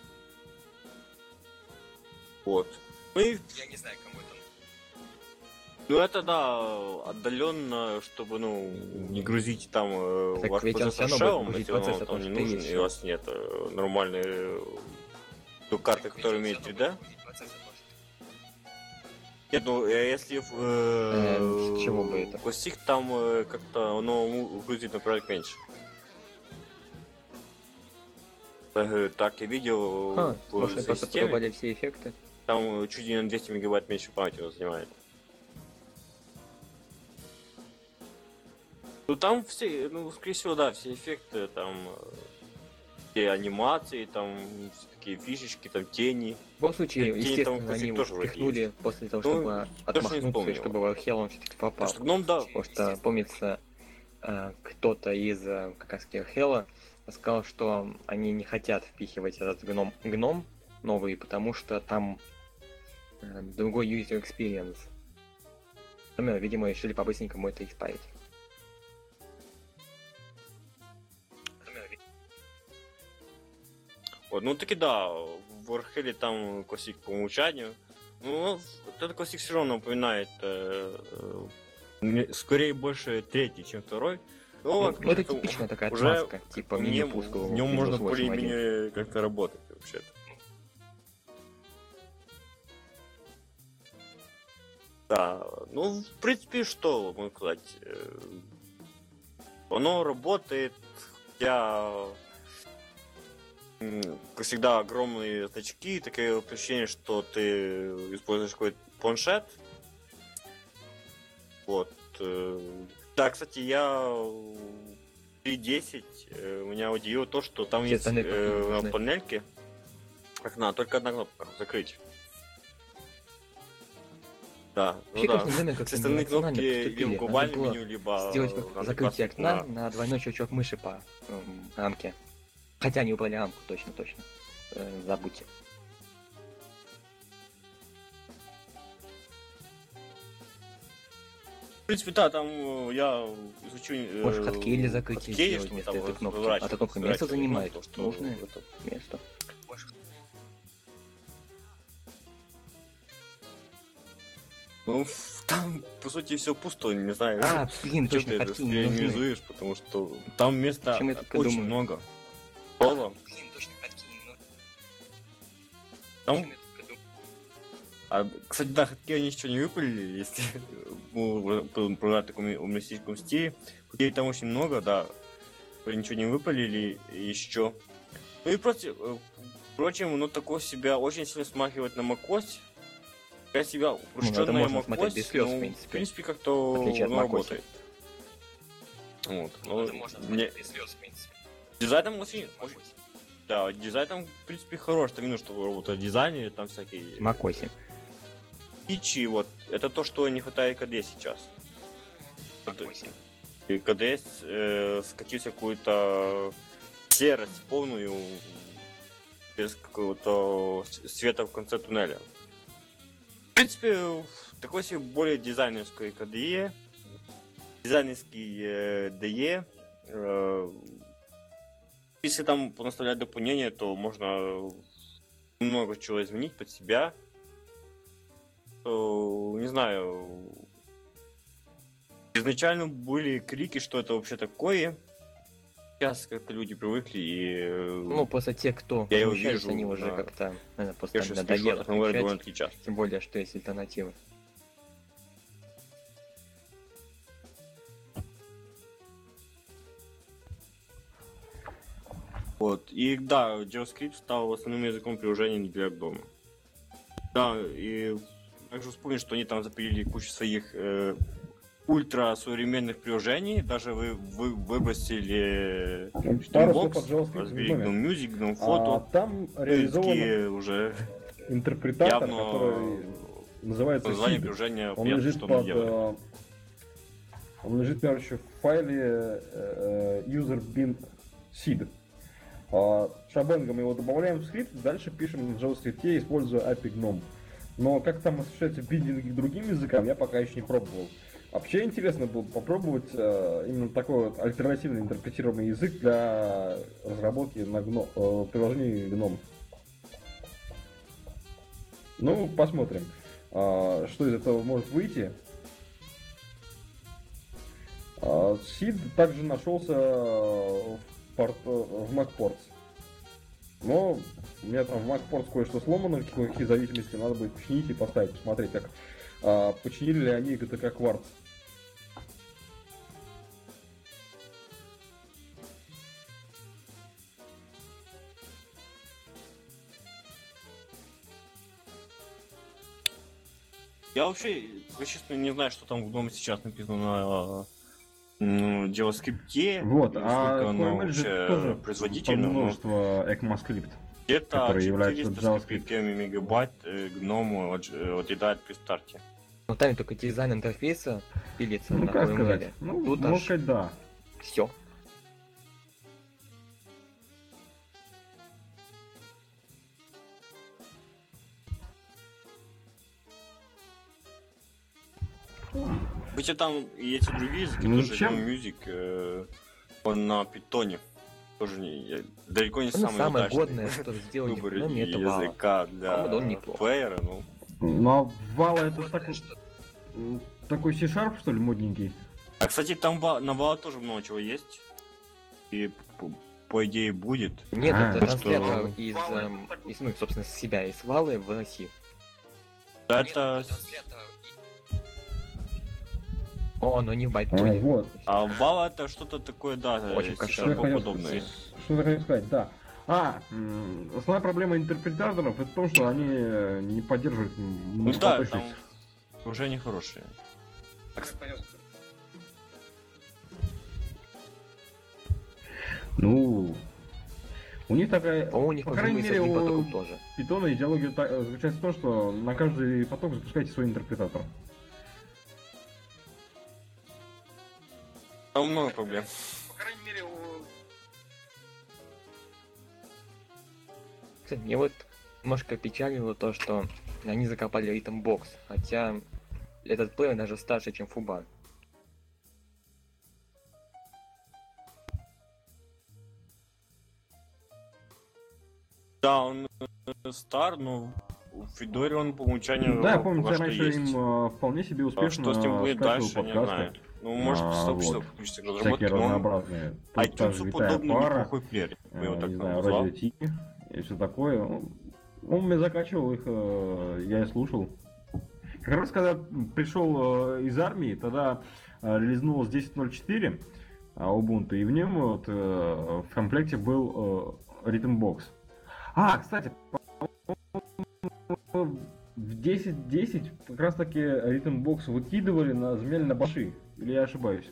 Speaker 2: Вот. Ну и
Speaker 3: Я не знаю, кому это нужно.
Speaker 2: ну это да, отдаленно, чтобы ну не грузить там
Speaker 3: Так
Speaker 2: ваш
Speaker 3: ведь он
Speaker 2: процессор
Speaker 3: всё равно будет
Speaker 2: шелом,
Speaker 3: грузить
Speaker 2: если он
Speaker 3: процессор,
Speaker 2: там не
Speaker 3: потому что
Speaker 2: нужен,
Speaker 3: есть
Speaker 2: и у вас нет нормальной карты, которая имеет 3D. Нет, ну если в
Speaker 3: с чего бы это?
Speaker 2: Classic там как-то оно грузит, например, меньше. Так, я видел
Speaker 3: Может,
Speaker 2: в
Speaker 3: просто
Speaker 2: системе,
Speaker 3: пробовали все эффекты.
Speaker 2: там чуть ли не на 200 мегабайт меньше памяти он занимает. Ну там все, ну скорее всего, да, все эффекты, там все анимации, там все такие фишечки, там тени.
Speaker 3: В любом случае,
Speaker 2: Тени там,
Speaker 3: естественно,
Speaker 2: кстати,
Speaker 3: они
Speaker 2: тоже вроде
Speaker 3: впихнули после того,
Speaker 2: Ну,
Speaker 3: чтобы
Speaker 2: даже не
Speaker 3: отмахнуться, и
Speaker 2: вспомнил.
Speaker 3: чтобы Warhell все-таки попал.
Speaker 2: Потому что гном, да,
Speaker 3: Потому что, помнится, кто-то из как раз Warhell сказал, что они не хотят впихивать этот гном новый, потому что там другой user experience. Ну, видимо, решили по-быстренькому это исправить.
Speaker 2: вот, ну таки да, в Warhell там классик по умолчанию. Ну, вот этот классик все равно напоминает скорее больше третий, чем второй.
Speaker 3: Ну,
Speaker 2: как
Speaker 3: это
Speaker 2: бы,
Speaker 3: типичная такая
Speaker 2: уже
Speaker 3: отмазка, типа
Speaker 2: в
Speaker 3: мини-пуск
Speaker 2: в нем можно более-менее как-то работать вообще-то. Да, ну, в принципе, что можно сказать? Оно работает, хотя как всегда, огромные значки, такое ощущение, что ты используешь какой-то планшет. Вот. Да, кстати, я 3.10, меня удивило то, что там
Speaker 3: Все
Speaker 2: есть
Speaker 3: остальные кнопки не
Speaker 2: на
Speaker 3: нужны.
Speaker 2: панельке окна только одна кнопка закрыть. Да,
Speaker 3: Вообще,
Speaker 2: ну да.
Speaker 3: конечно, время
Speaker 2: Все
Speaker 3: как-то
Speaker 2: остальные
Speaker 3: нерационально
Speaker 2: кнопки либо
Speaker 3: поступили.
Speaker 2: в
Speaker 3: Надо
Speaker 2: глобальном
Speaker 3: было
Speaker 2: меню, либо
Speaker 3: сделать как
Speaker 2: надо
Speaker 3: закрытие
Speaker 2: класть
Speaker 3: окна на двойной щелчок мыши по рамке. Хотя не убрали рамку, точно. Забудьте.
Speaker 2: В принципе, да, там я изучу...
Speaker 3: Может, хоккей закрытие
Speaker 2: хоккей,
Speaker 3: сделать
Speaker 2: что
Speaker 3: вместо
Speaker 2: там
Speaker 3: этой кнопки.
Speaker 2: выворачивать,
Speaker 3: А то кнопка
Speaker 2: собирать
Speaker 3: место
Speaker 2: эту
Speaker 3: занимает.
Speaker 2: кнопку, что
Speaker 3: Нужное
Speaker 2: это-
Speaker 3: место.
Speaker 2: Ну, там, по сути, все пусто, не знаю.
Speaker 3: А, блин,
Speaker 2: Чё
Speaker 3: точно,
Speaker 2: ты это
Speaker 3: катки не нужны.
Speaker 2: минимизуешь, потому что там места
Speaker 3: Чем я только
Speaker 2: очень
Speaker 3: думаю.
Speaker 2: много. Пола.
Speaker 3: Блин, точно, катки не нужны.
Speaker 2: Там,
Speaker 3: Чем я только думаю.
Speaker 2: кстати, да, хоккей они еще не выпалили, если продать таком юмористическом стиле. Хоккей там очень много, да. Ничего не выпалили еще. Ну и впрочем, ну такое себя очень сильно смахивает на macOS. Я себя
Speaker 3: это
Speaker 2: упрощенная
Speaker 3: можно смотреть без
Speaker 2: macOS,
Speaker 3: слез,
Speaker 2: ну,
Speaker 3: в принципе.
Speaker 2: в принципе, как-то
Speaker 3: В отличие от
Speaker 2: ну,
Speaker 3: macOS.
Speaker 2: работает. Вот. Ну, мне-
Speaker 3: без слез, в принципе.
Speaker 2: Дизайн там очень... Да, дизайн там, в принципе, хорош. Там видно, что работает в дизайне, там всякие
Speaker 3: В macOS.
Speaker 2: фичи, вот. Это то, что не хватает КД сейчас.
Speaker 3: macOS.
Speaker 2: И КДС скатился в какую-то серость полную, без какого-то света в конце туннеля. В принципе, такой себе более дизайнерский КДЕ, дизайнерский DE. Если там понаставлять дополнение, то можно много чего изменить под себя. Не знаю. Изначально были крики, что это вообще такое. Сейчас как-то люди привыкли и...
Speaker 3: Ну, просто те, кто
Speaker 2: Я его
Speaker 3: возмущаются,
Speaker 2: вижу,
Speaker 3: они уже
Speaker 2: да.
Speaker 3: как-то, наверное, просто
Speaker 2: Конечно,
Speaker 3: надоело
Speaker 2: скриншотах говорят
Speaker 3: включать.
Speaker 2: довольно-таки часто.
Speaker 3: Тем более, что есть альтернативы.
Speaker 2: Вот. И да, JavaScript стал основным языком приложений для дома. Да, и также вспомнить, что они там запилили кучу своих ультра современных приложений. Даже вы выбросили
Speaker 4: Пару слов
Speaker 2: Steambox,
Speaker 4: от JavaScript
Speaker 2: разбили
Speaker 4: в доме.
Speaker 2: GNOME Music, GNOME
Speaker 4: А
Speaker 2: Photo.
Speaker 4: там реализован
Speaker 2: Такие уже
Speaker 4: интерпретатор,
Speaker 2: явно
Speaker 4: который называется
Speaker 2: название
Speaker 4: SID.
Speaker 2: приложения
Speaker 4: Он
Speaker 2: понятно,
Speaker 4: лежит
Speaker 2: что
Speaker 4: под...
Speaker 2: он делает.
Speaker 4: Он лежит, короче, в файле user bin seed. Шабенгом его добавляем в скрипт, дальше пишем в JavaScript, используя API GNOME. Но как там осуществляется биддинг к другим языкам, я пока еще не пробовал. Вообще интересно было попробовать именно такой вот альтернативный интерпретируемый язык для разработки на приложений GNOME. Ну, посмотрим, что из этого может выйти. Seed также нашелся в MacPorts. Но у меня там в MacPorts кое-что сломано, какие зависимости надо будет починить и поставить, посмотреть, как починили ли они GTK Quartz.
Speaker 2: Я вообще, честно, не знаю, что там в доме сейчас написано на JavaScript.
Speaker 1: Вот,
Speaker 2: насколько
Speaker 1: а
Speaker 2: оно
Speaker 1: QML же
Speaker 2: вообще
Speaker 1: тоже
Speaker 2: производительно. но
Speaker 1: множество ECMAScript.
Speaker 2: Где-то
Speaker 1: который является
Speaker 2: 400
Speaker 1: JavaScript.
Speaker 2: мегабайт GNOME отъедает при старте.
Speaker 3: Но там только дизайн интерфейса пилится
Speaker 1: Ну,
Speaker 3: на
Speaker 1: как
Speaker 3: QML.
Speaker 1: сказать? Ну,
Speaker 3: Тут
Speaker 1: можно
Speaker 3: аж
Speaker 1: сказать, да.
Speaker 3: все.
Speaker 2: Хотя там есть и другие языки,
Speaker 1: Ну,
Speaker 2: тоже
Speaker 1: чем?
Speaker 2: GNOME Music, он на питоне. Тоже далеко не
Speaker 3: Ну,
Speaker 2: самый
Speaker 3: самое
Speaker 2: удачный
Speaker 3: годное, что сделали в
Speaker 2: выбор
Speaker 3: GNOME, это Vala.
Speaker 2: языка для
Speaker 3: По-моему, он неплох.
Speaker 2: плеера, ну.
Speaker 1: Но Вала это ж такой C-Sharp, что ли, модненький?
Speaker 2: А, кстати, там на Vala тоже много чего есть. И по идее будет.
Speaker 3: Нет,
Speaker 1: А,
Speaker 3: это
Speaker 2: что-
Speaker 3: транслятор из, ну, собственно, с себя, из Валы в Россию.
Speaker 2: Это...
Speaker 3: О, но не в Байтоне.
Speaker 4: Вот.
Speaker 2: А Vala это что-то такое, да,
Speaker 3: Очень
Speaker 4: Что я
Speaker 2: C-Sharp
Speaker 4: хотел
Speaker 2: подобное.
Speaker 4: Что я хотел сказать, да.
Speaker 1: Основная проблема интерпретаторов это в том, что они не поддерживают
Speaker 2: Ну да, там
Speaker 1: точность.
Speaker 2: уже нехорошие.
Speaker 1: Ну, у них такая,
Speaker 3: По-моему, у них
Speaker 1: по крайней мере,
Speaker 3: по
Speaker 1: у
Speaker 3: потоку тоже.
Speaker 1: Питона идеология заключается в том, что на каждый поток запускайте свой интерпретатор.
Speaker 2: Там много проблем.
Speaker 3: Кстати, мне вот немножко печалило то, что они закопали ритм-бокс, хотя этот плеер даже старше, чем Фуба.
Speaker 2: Да, он стар, но в Федоре он по умолчанию
Speaker 1: Да, я помню,
Speaker 2: пока
Speaker 1: ты
Speaker 2: что
Speaker 1: раньше
Speaker 2: есть.
Speaker 1: им вполне себе
Speaker 2: А
Speaker 1: успешно
Speaker 2: что с ним будет
Speaker 1: скачивал
Speaker 2: дальше, не
Speaker 1: подкасты,
Speaker 2: знаю. Ну, может, 100%
Speaker 1: вот,
Speaker 2: включится к
Speaker 1: всякие
Speaker 2: разработке, но он
Speaker 1: разнообразные. Тут та же
Speaker 2: iTunes
Speaker 1: Витая
Speaker 2: подобный
Speaker 1: пара,
Speaker 2: неплохой плеер, я бы его так
Speaker 1: не знаю,
Speaker 2: назвал.
Speaker 1: Radio T и все такое. Он мне закачивал их, я и слушал. Как раз когда пришел из армии, тогда релизнулось 10.04 Ubuntu, и в нем вот, в комплекте был Rhythmbox. Кстати, в 10.10 как раз таки Rhythmbox выкидывали на заменяли на банши, или я ошибаюсь?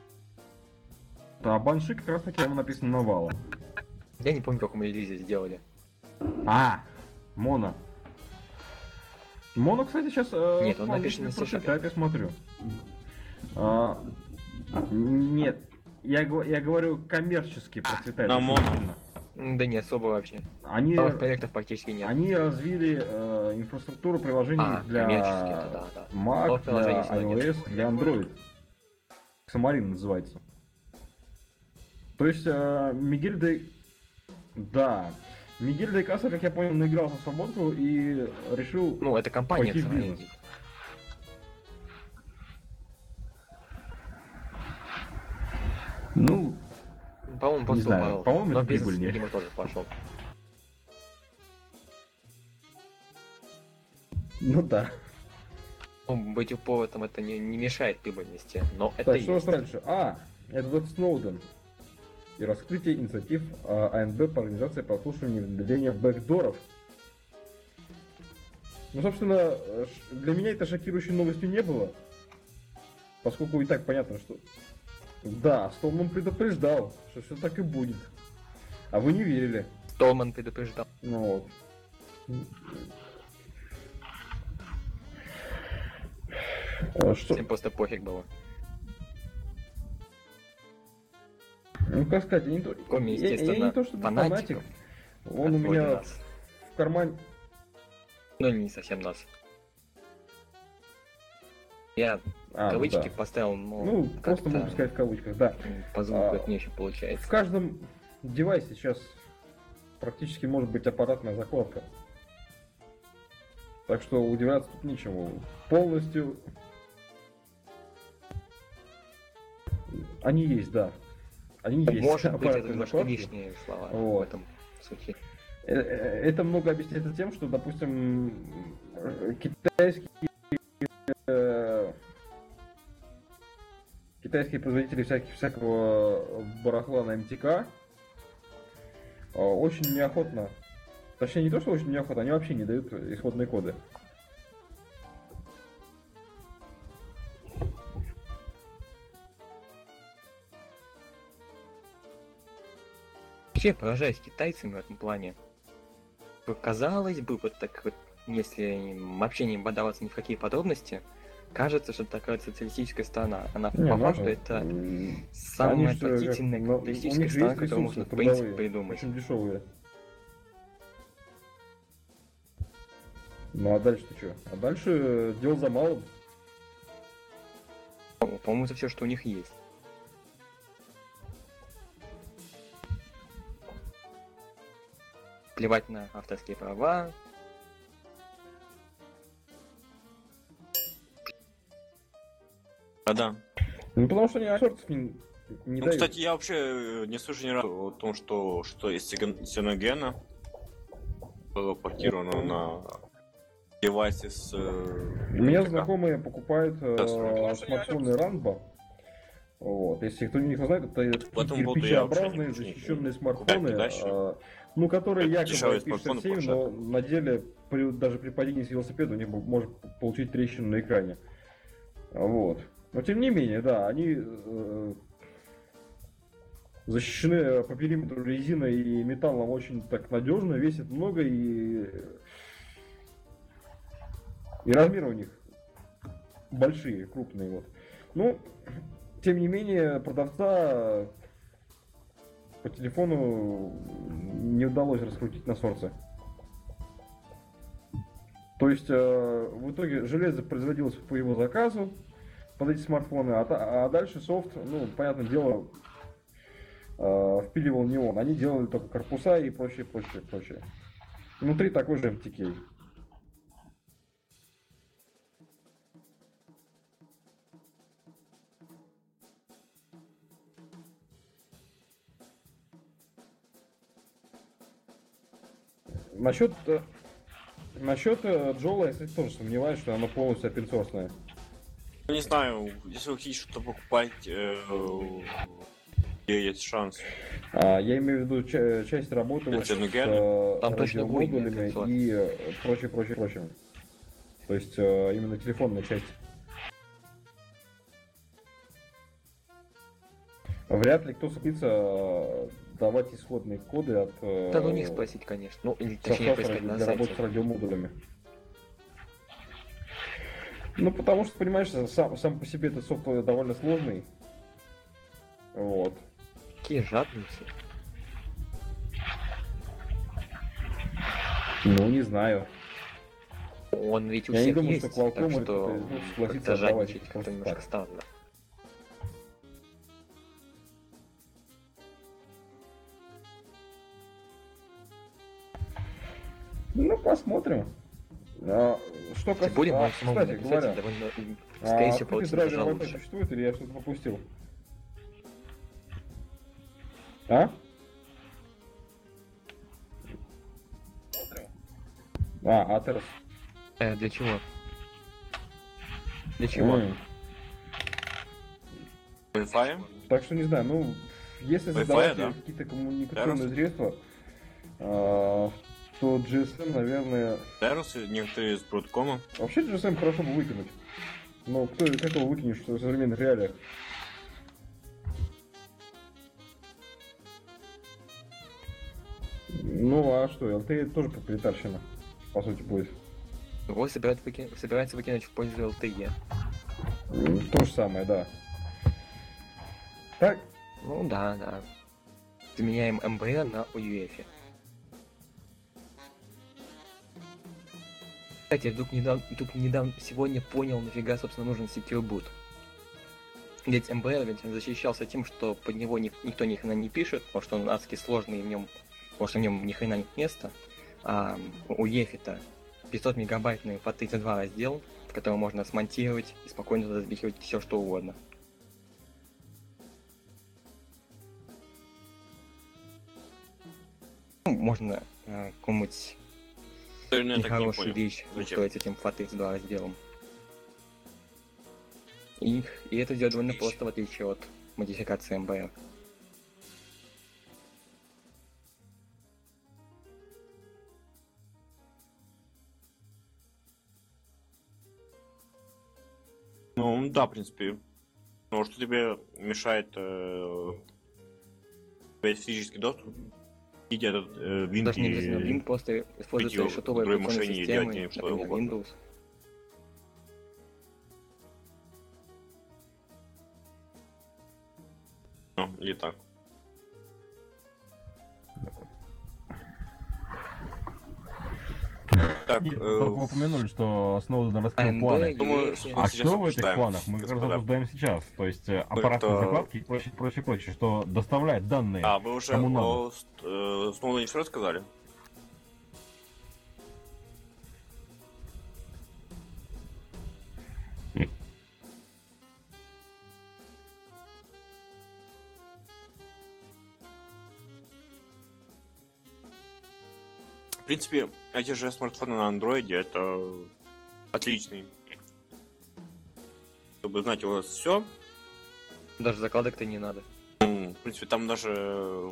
Speaker 1: А банши как раз таки ему написано Навала.
Speaker 3: Я не помню, в каком релизе сделали.
Speaker 1: Моно. Моно, кстати, сейчас
Speaker 3: Нет, он написан на C#.
Speaker 1: я смотрю. Нет, я говорю, коммерчески процветает.
Speaker 2: на
Speaker 1: очень
Speaker 2: Моно.
Speaker 1: сильно.
Speaker 3: Да не особо вообще.
Speaker 1: Они,
Speaker 3: Новых проектов практически нет.
Speaker 1: они развили инфраструктуру приложений для
Speaker 3: коммерчески, это да.
Speaker 1: Mac,
Speaker 3: Новых приложений
Speaker 1: для
Speaker 3: всё равно нет.
Speaker 1: iOS, для Android. Xamarin называется. То есть Мигель де... Да. Мигель де Каса, как я понял, наигрался в свободку и решил...
Speaker 3: Ну, это компания
Speaker 1: пойти в
Speaker 3: своя.
Speaker 1: бизнес. Ну,
Speaker 3: По-моему,
Speaker 1: Не
Speaker 3: просто
Speaker 1: знаю,
Speaker 3: упорол.
Speaker 1: по-моему,
Speaker 3: Но
Speaker 1: это
Speaker 3: бизнес,
Speaker 1: прибыльнее.
Speaker 3: видимо, тоже пошел.
Speaker 1: ну да.
Speaker 3: Ну, быть упоротом это не мешает прибыльности, но это
Speaker 1: Так, что у нас
Speaker 3: есть.
Speaker 1: дальше? Это Дот Сноуден. И раскрытие инициатив АНБ по организации прослушивания и внедрения бэкдоров. Ну, собственно, для меня это шокирующей новостью не было. Поскольку и так понятно, что... Да, Столман предупреждал, что все так и будет. А вы не верили.
Speaker 3: Столман предупреждал.
Speaker 1: Ну вот. Что?
Speaker 3: Всем просто пофиг было.
Speaker 1: Ну, как сказать, я не то,
Speaker 3: Кроме,
Speaker 1: я
Speaker 3: естественно,
Speaker 1: не то, что фанатик.
Speaker 3: фанатиков.
Speaker 1: Он у
Speaker 3: вроде
Speaker 1: меня
Speaker 3: нас.
Speaker 1: в кармане...
Speaker 3: Ну, не совсем нас. Я кавычки
Speaker 1: да.
Speaker 3: поставил, но
Speaker 1: Ну, просто
Speaker 3: как-то
Speaker 1: можно сказать в кавычках, да.
Speaker 3: по звуку
Speaker 1: А,
Speaker 3: это не очень получается.
Speaker 1: В каждом девайсе сейчас практически может быть аппаратная закладка. Так что удивляться тут нечему. Полностью... Они есть, да. Они есть.
Speaker 3: Может быть, это
Speaker 1: аппаратные
Speaker 3: немножко
Speaker 1: закладки.
Speaker 3: лишние слова
Speaker 1: Вот.
Speaker 3: в этом случае.
Speaker 1: Это много объясняется тем, что, допустим, китайские производители всякого барахла на МТК очень неохотно, точнее не то, что очень неохотно, они вообще не дают исходные коды.
Speaker 3: Вообще поражаюсь китайцами в этом плане. Казалось бы, вот так вот, если вообще не бодаваться ни в какие подробности, кажется, что такая социалистическая страна. Она по факту это самая отвратительная капиталистическая страна, которую можно в принципе придумать.
Speaker 1: Очень дешевые. Ну а дальше-то что? А дальше дело за малым.
Speaker 3: По-моему, это все, что у них есть. Плевать на авторские права.
Speaker 2: Да.
Speaker 1: Ну потому что они аутсорсов не
Speaker 2: Ну,
Speaker 1: дают.
Speaker 2: кстати, я вообще не слышу ни разу о том, что из Синогена было портировано на девайсе с...
Speaker 1: У меня знакомые покупают
Speaker 2: Да,
Speaker 1: смартфоны Rambo
Speaker 4: Вот. Если кто не знает, это
Speaker 2: По этому поводу я вообще
Speaker 4: кирпичеобразные
Speaker 2: не
Speaker 4: защищенные
Speaker 2: куда
Speaker 4: смартфоны,
Speaker 2: дальше.
Speaker 4: ну, которые
Speaker 2: Это
Speaker 4: якобы
Speaker 2: дешевые
Speaker 4: IP67,
Speaker 2: смартфоны,
Speaker 4: но на деле даже при падении с велосипеда у них может получить трещину на экране. Вот. Но тем не менее, да, они защищены по периметру резиной и металлом очень так надежно, весят много и размеры у них большие, крупные. Вот. Ну, тем не менее, продавца по телефону не удалось раскрутить на сорце. То есть в итоге железо производилось по его заказу под эти смартфоны, а дальше софт, ну, понятное дело, впиливал не он. Они делали только корпуса и прочее. Внутри такой же MTK. Насчет Джола я, кстати, тоже сомневаюсь, что оно полностью open-source.
Speaker 2: Не знаю, если вы хотите что-то покупать, где есть шанс.
Speaker 4: Я имею в виду часть работы вот с
Speaker 3: Там точно будет
Speaker 4: радиомодулями
Speaker 3: open-source.
Speaker 4: и прочее. То есть именно телефонная часть. Вряд ли кто согласится давать исходные коды от
Speaker 3: Надо у них спросить, конечно. Ну, или точнее поискать на
Speaker 4: для работы с
Speaker 3: сайте.
Speaker 4: радиомодулями. Ну, потому что, понимаешь, сам по себе этот софт довольно сложный. Вот.
Speaker 3: Какие жадные все.
Speaker 4: Ну, не знаю.
Speaker 3: Он ведь у
Speaker 4: Я не
Speaker 3: всех
Speaker 4: думаю,
Speaker 3: есть,
Speaker 4: что
Speaker 3: так
Speaker 4: Qualcomm
Speaker 3: что
Speaker 4: согласится
Speaker 3: как-то
Speaker 4: отдавать
Speaker 3: жадничать
Speaker 4: просто
Speaker 3: как-то немножко
Speaker 4: так.
Speaker 3: странно.
Speaker 4: Ну, посмотрим. Что
Speaker 3: Тем более, мы
Speaker 4: кстати
Speaker 3: смогли написать,
Speaker 4: говоря,
Speaker 3: довольно, скорее всего,
Speaker 4: кстати,
Speaker 3: получится
Speaker 4: драйвер
Speaker 3: даже
Speaker 4: Wi-Fi
Speaker 3: лучше.
Speaker 4: существует или я что-то пропустил? А? Атерс.
Speaker 3: Для чего? Для чего?
Speaker 2: Wi-Fi?
Speaker 4: Так что не знаю, ну, если
Speaker 2: Wi-Fi,
Speaker 4: задавать
Speaker 2: да.
Speaker 4: какие-то коммуникационные средства, то GSM, наверное...
Speaker 2: Terrace, некоторые из Broadcom.
Speaker 4: Вообще GSM хорошо бы выкинуть. Но как его выкинешь в современных реалиях? Ну, а что, LTE тоже проприетарщина, по сути, будет.
Speaker 3: Его собирается выкинуть в пользу LTE.
Speaker 4: То же самое, да. Так,
Speaker 3: Ну да. Заменяем MBR на UEFI. Кстати, я только недавно сегодня понял, нафига, собственно, нужен Secure Boot. Ведь MBR ведь защищался тем, что под него никто ни хрена не пишет, потому что он адски сложный, потому что в нем ни хрена нет места. А у UEFI-то 500 мегабайтный по 32 раздел, в котором можно смонтировать и спокойно туда запихивать все что угодно. Ну, можно какую-нибудь
Speaker 2: Наверное, я так не
Speaker 3: нехорошую
Speaker 2: понял.
Speaker 3: вещь
Speaker 2: Зачем?
Speaker 3: устроить этим FAT32 разделом. И это делать довольно
Speaker 2: Вещь.
Speaker 3: просто, в отличие от модификации MBR.
Speaker 2: Ну, да, в принципе. Но что тебе мешает весь физический доступ? Идти этот винт
Speaker 3: Даже не обязательно
Speaker 2: и...
Speaker 3: Win, просто используется
Speaker 2: его
Speaker 3: решетовые
Speaker 2: в другой
Speaker 3: операционные
Speaker 2: машине и
Speaker 3: системы,
Speaker 2: делать что
Speaker 3: например,
Speaker 2: угодно.
Speaker 3: Windows.
Speaker 2: Ну, или так. Так,
Speaker 1: И только вы упомянули, что Сноуден раскрыл
Speaker 3: AMD,
Speaker 1: планы.
Speaker 2: думаю,
Speaker 3: UEFI.
Speaker 2: что-
Speaker 1: А
Speaker 2: сейчас
Speaker 1: что в этих
Speaker 2: обсуждаем,
Speaker 1: планах? Мы как раз
Speaker 2: господа.
Speaker 1: обсуждаем сейчас. То есть аппаратные
Speaker 2: Это-
Speaker 1: закладки и прочее, что доставляет данные.
Speaker 2: а, вы уже
Speaker 1: кому надо.
Speaker 2: о Сноудене все рассказали? В принципе, эти же смартфоны на андроиде это отличный. Чтобы знать у вас все,
Speaker 3: Даже закладок-то не надо.
Speaker 2: В принципе, там даже...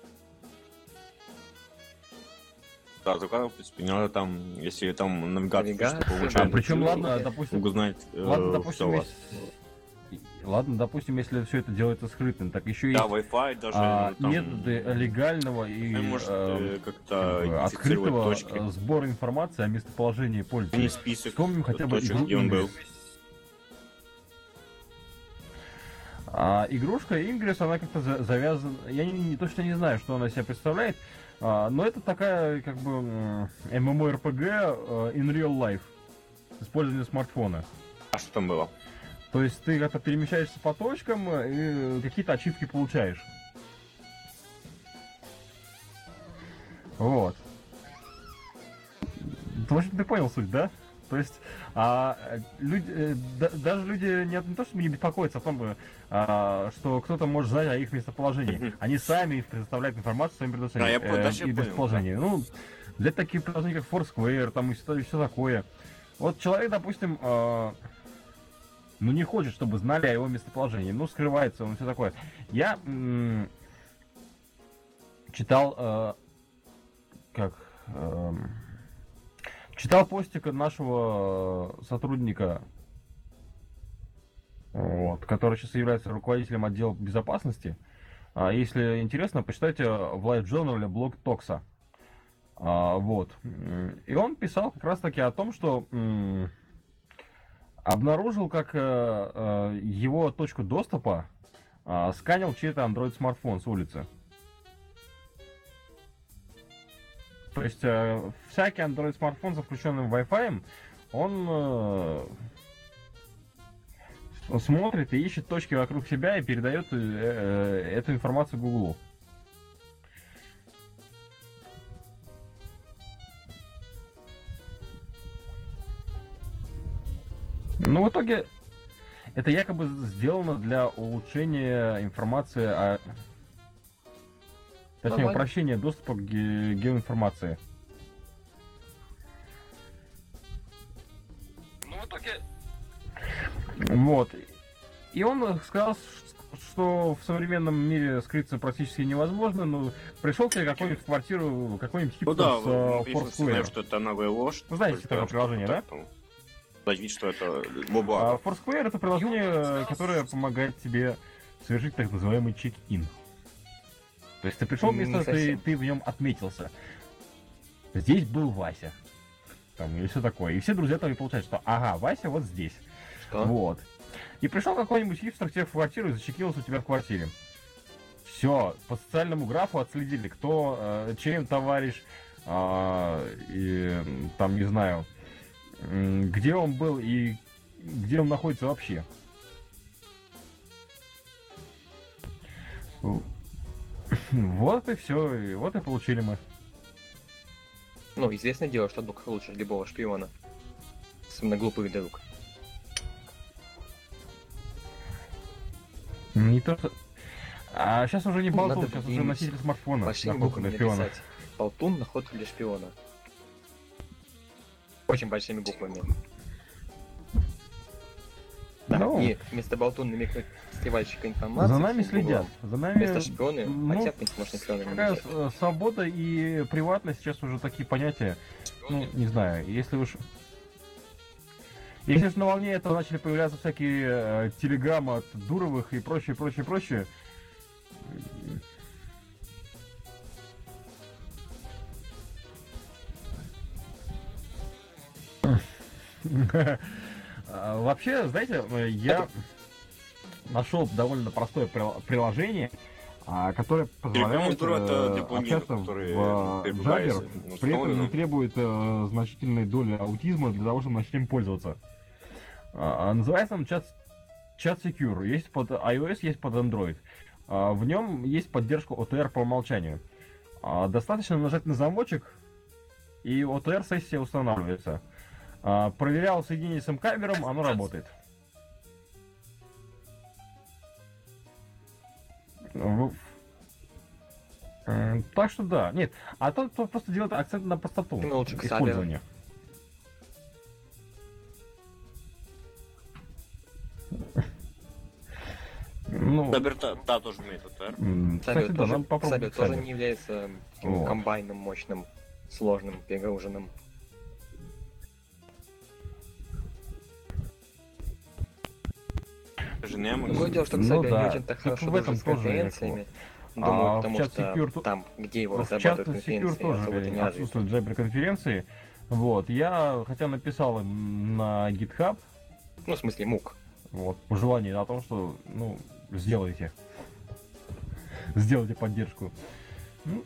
Speaker 2: Да, закладок, в принципе, не надо там, если там навигацию
Speaker 3: Навигацию,
Speaker 2: что-то
Speaker 3: да,
Speaker 2: получается,
Speaker 4: Причем,
Speaker 3: ну,
Speaker 4: ладно,
Speaker 3: нет.
Speaker 4: допустим,
Speaker 2: могу знать,
Speaker 4: ладно,
Speaker 2: что
Speaker 4: допустим,
Speaker 2: у вас.
Speaker 4: ладно, допустим, если все это делается скрытым, так еще
Speaker 2: Да,
Speaker 4: есть
Speaker 2: Wi-Fi даже, там...
Speaker 4: методы легального и
Speaker 2: может как-то
Speaker 4: как бы
Speaker 2: идентифицировать
Speaker 4: открытого
Speaker 2: точки.
Speaker 4: сбора информации о местоположении
Speaker 2: Не
Speaker 4: пользователя.
Speaker 2: список
Speaker 4: Вспомним хотя бы
Speaker 2: точек,
Speaker 4: игру
Speaker 2: где он был.
Speaker 4: Ingress. Игрушка Ingress, она как-то завязана... Я точно не знаю, что она себя представляет, но это такая, как бы, MMORPG in real life с использованием смартфона.
Speaker 2: А что там было?
Speaker 4: То есть ты как-то перемещаешься по точкам и какие-то ачивки получаешь. Вот. В общем, ты понял суть, да? То есть, люди, даже люди не то, что не беспокоятся о том, что кто-то может знать о их местоположении. Они сами предоставляют информацию о своем предоставлении
Speaker 2: Да, я
Speaker 4: и
Speaker 2: понял,
Speaker 4: местоположении. Ну, взять такие приложения, как Foursquare, там и все такое. Вот человек, допустим, не хочет, чтобы знали о его местоположении. Ну, скрывается он, все такое. Я читал, читал постик нашего сотрудника, вот, который сейчас является руководителем отдела безопасности. Если интересно, почитайте в Live Journal блог Токса. Вот. И он писал как раз таки о том, что обнаружил, как его точку доступа сканил чей-то Android смартфон с улицы. То есть всякий Android смартфон со включенным Wi-Fi, он смотрит и ищет точки вокруг себя и передает эту информацию Гуглу. Ну, в итоге, это якобы сделано для улучшения информации точнее,
Speaker 3: Нормально.
Speaker 4: упрощения доступа к геоинформации. Ну, в итоге... Вот. И он сказал, что в современном мире скрыться практически невозможно, но пришел к тебе какой-нибудь в квартиру, какой-нибудь
Speaker 2: Ну
Speaker 4: хипстер
Speaker 2: да,
Speaker 4: с
Speaker 2: конечно, знаю,
Speaker 4: Foursquare.
Speaker 2: что это наглая ложь.
Speaker 4: Вы знаете
Speaker 2: только
Speaker 4: такое приложение, да?
Speaker 2: так, дать вид, что это баба.
Speaker 4: Foursquare — это приложение, которое помогает тебе совершить так называемый чек-ин. То есть ты пришел в
Speaker 3: Не
Speaker 4: место,
Speaker 3: совсем.
Speaker 4: ты в нем отметился. Здесь был Вася. Там, или все такое. И все друзья там и получают, что ага, Вася вот здесь.
Speaker 3: Что?
Speaker 4: Вот. И пришел какой-нибудь хипстер к тебе в квартиру и зачекился у тебя в квартире. Все, по социальному графу отследили, кто, чей он товарищ, и там, не знаю, где он был и где он находится вообще. Вот и все, и вот и получили мы.
Speaker 3: Ну, известное дело, что Дух лучше любого шпиона. Особенно глупых друг.
Speaker 4: Не то, что... А сейчас уже не
Speaker 3: Ну,
Speaker 4: болтун,
Speaker 3: надо
Speaker 4: сейчас уже
Speaker 3: какие-нибудь
Speaker 4: носитель смартфона.
Speaker 3: Большими
Speaker 4: находка
Speaker 3: буквами
Speaker 4: для шпиона.
Speaker 3: написать. Болтун находка для шпиона. Очень большими буквами. Да,
Speaker 4: Ну.
Speaker 3: и вместо болтун намекнуть сливальщика информации.
Speaker 4: За нами
Speaker 3: с
Speaker 4: следят.
Speaker 3: углом.
Speaker 4: За нами...
Speaker 3: Вместо шпионы,
Speaker 4: ну,
Speaker 3: хотя, в принципе, можно шпионами
Speaker 4: Какая
Speaker 3: назвать.
Speaker 4: свобода и приватность сейчас уже такие понятия. Ну, не знаю, если уж... Если уж на волне этого начали появляться всякие телеграммы от Дуровых и прочее, прочее, прочее. Вообще, знаете, я нашел довольно простое приложение, которое позволяет
Speaker 2: Телеграм это для планетов,
Speaker 4: общаться
Speaker 2: которые
Speaker 4: в
Speaker 2: перебываются,
Speaker 4: Jabber,
Speaker 2: ну,
Speaker 4: при этом не
Speaker 2: установлено.
Speaker 4: требует значительной доли аутизма для того, чтобы начать им пользоваться. Называется он Chat Secure. Есть под iOS, есть под Android. В нем есть поддержка OTR по умолчанию. Достаточно нажать на замочек, и OTR-сессия устанавливается. Проверял соединение с м-кабелем, оно работает. Так что да. Нет, а тот просто делает акцент на простоту
Speaker 3: Ну, лучше к
Speaker 4: использования. Ну,
Speaker 2: Сабер, да, тоже имеет OTR.
Speaker 3: Сабер
Speaker 4: кстати, да,
Speaker 3: тоже,
Speaker 4: надо попробовать
Speaker 3: тоже
Speaker 4: Сабер.
Speaker 3: не является таким
Speaker 4: Вот.
Speaker 3: комбайном мощным, сложным, перегруженным.
Speaker 2: Genemax.
Speaker 3: Другое дело, что
Speaker 4: Ну
Speaker 3: Сабер
Speaker 4: да,
Speaker 3: не очень-то
Speaker 4: тут
Speaker 3: хорошо
Speaker 4: в этом
Speaker 3: дружит с
Speaker 4: тоже
Speaker 3: конференциями.
Speaker 4: А
Speaker 3: Думаю,
Speaker 4: в
Speaker 3: потому
Speaker 4: чат
Speaker 3: что
Speaker 4: Secure
Speaker 3: там, где его
Speaker 4: в
Speaker 3: разрабатывают
Speaker 4: чат Secure
Speaker 3: конференции, особо-то
Speaker 4: тоже
Speaker 3: не развито.
Speaker 4: отсутствует Jabber конференции. Вот, я хотя написал им на GitHub,
Speaker 3: Ну, в смысле, мук.
Speaker 4: вот, пожелание о том, что, ну, сделайте. Сделайте поддержку. Ну,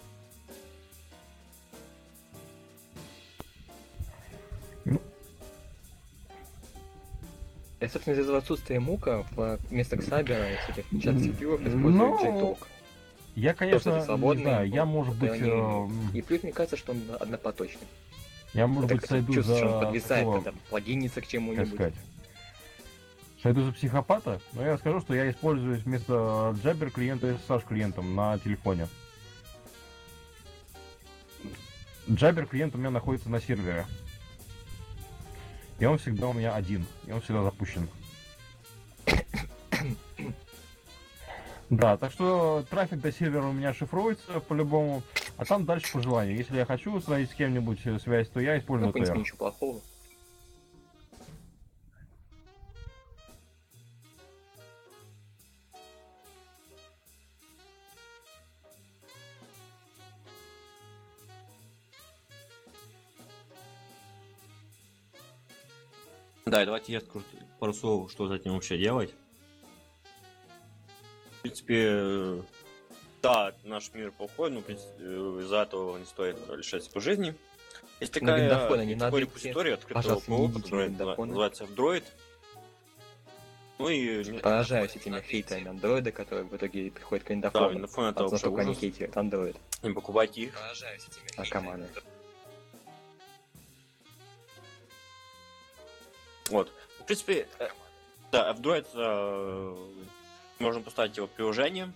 Speaker 3: И, собственно, из-за отсутствия мука вместо Сабера и всяких чат Secure используют
Speaker 4: Ну,
Speaker 3: JTalk.
Speaker 4: я,
Speaker 3: Тоже,
Speaker 4: конечно,
Speaker 3: кстати,
Speaker 4: не
Speaker 3: свободный,
Speaker 4: знаю, я, может
Speaker 3: вот
Speaker 4: быть,
Speaker 3: и плюс, мне кажется, что он однопоточный.
Speaker 4: я, может
Speaker 3: Так
Speaker 4: быть, сойду
Speaker 3: чувствуешь, что он
Speaker 4: за
Speaker 3: подвисает,
Speaker 4: такого,
Speaker 3: когда плагинится к
Speaker 4: как
Speaker 3: чему-нибудь.
Speaker 4: сказать, сойду за психопата, но я скажу, что я использую вместо Jabber клиента SSH клиентом на телефоне. Jabber клиент у меня находится на сервере. И он всегда у меня один. И он всегда запущен. Да, так что трафик до сервера у меня шифруется по-любому. А там дальше по желанию. Если я хочу установить с кем-нибудь связь, то я использую
Speaker 3: Ну, в принципе,
Speaker 4: TR.
Speaker 3: ничего плохого.
Speaker 2: Да, и давайте я скажу пару слов, что с этим вообще делать. В принципе, да, наш мир плохой, но в принципе, из-за этого не стоит лишать себя жизни. Есть
Speaker 3: На виндофоне не
Speaker 2: есть
Speaker 3: надо
Speaker 2: такой
Speaker 3: идти.
Speaker 2: репозиторий открытого
Speaker 3: Пожалуйста, не
Speaker 2: кода,
Speaker 3: идите
Speaker 2: который
Speaker 3: на виндофоны.
Speaker 2: называется F-Droid. Ну и...
Speaker 3: Поражаюсь этими хейтерами андроида, которые в итоге приходят к
Speaker 2: Да,
Speaker 3: виндофону.
Speaker 2: Windophone это
Speaker 3: А
Speaker 2: вообще
Speaker 3: насколько они
Speaker 2: ужас.
Speaker 3: хейтерят андроид.
Speaker 2: Не покупайте их.
Speaker 3: А команды.
Speaker 2: Вот. В принципе, да, F-Droid можно поставить его приложение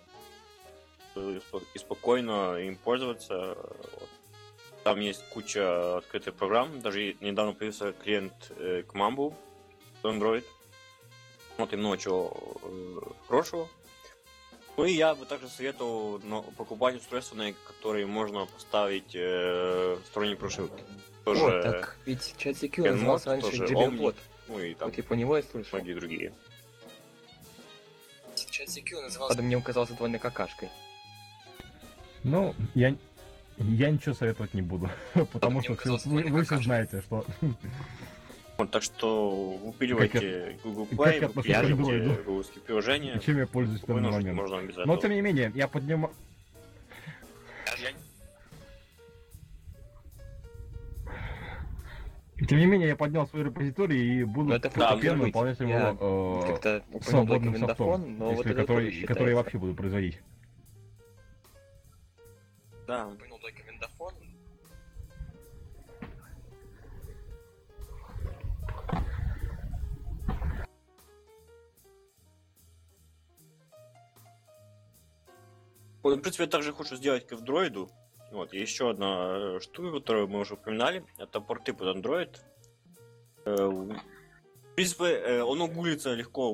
Speaker 2: и спокойно им пользоваться. Вот. Там есть куча открытых программ. Даже недавно появился клиент к Mambu Android. Вот и много чего хорошего. Ну и я бы также советовал покупать устройства, на которые можно поставить сторонние прошивки. Тоже,
Speaker 3: Вот, так ведь чат Secure
Speaker 2: Kenmod,
Speaker 3: назывался раньше
Speaker 2: тоже
Speaker 3: JBerbot.
Speaker 2: ну и там
Speaker 3: Вот и по него я слышал.
Speaker 2: многие другие.
Speaker 3: Чат Secure назывался... Правда, мне казался довольно какашкой.
Speaker 4: Ну, я ничего советовать не буду. Потому что вы все знаете, что...
Speaker 2: Вот, так что выпиливайте Google
Speaker 4: как
Speaker 2: Play,
Speaker 4: я отношусь к
Speaker 2: выпиливайте
Speaker 4: Android?
Speaker 2: гугловские приложения.
Speaker 4: Чем я пользуюсь в данный
Speaker 2: Можно,
Speaker 4: момент.
Speaker 2: можно без
Speaker 4: Но,
Speaker 2: этого.
Speaker 4: тем не менее, я поднимаю... Тем не менее, я поднял свой репозиторий и буду
Speaker 3: Но это
Speaker 4: постепенно
Speaker 3: может быть.
Speaker 4: наполнять
Speaker 3: Я
Speaker 4: его
Speaker 3: как-то упомянул только
Speaker 4: свободным софтом,
Speaker 3: виндофон, но вот
Speaker 4: если
Speaker 3: это
Speaker 4: который
Speaker 3: тоже
Speaker 4: я
Speaker 3: считается.
Speaker 4: вообще буду производить.
Speaker 2: Да.
Speaker 3: Упомянул только виндофон.
Speaker 2: Вот, в принципе, я также хочу сделать к Android. Вот, есть еще одна штука, которую мы уже упоминали. Это порты под Android. В принципе, он угулится легко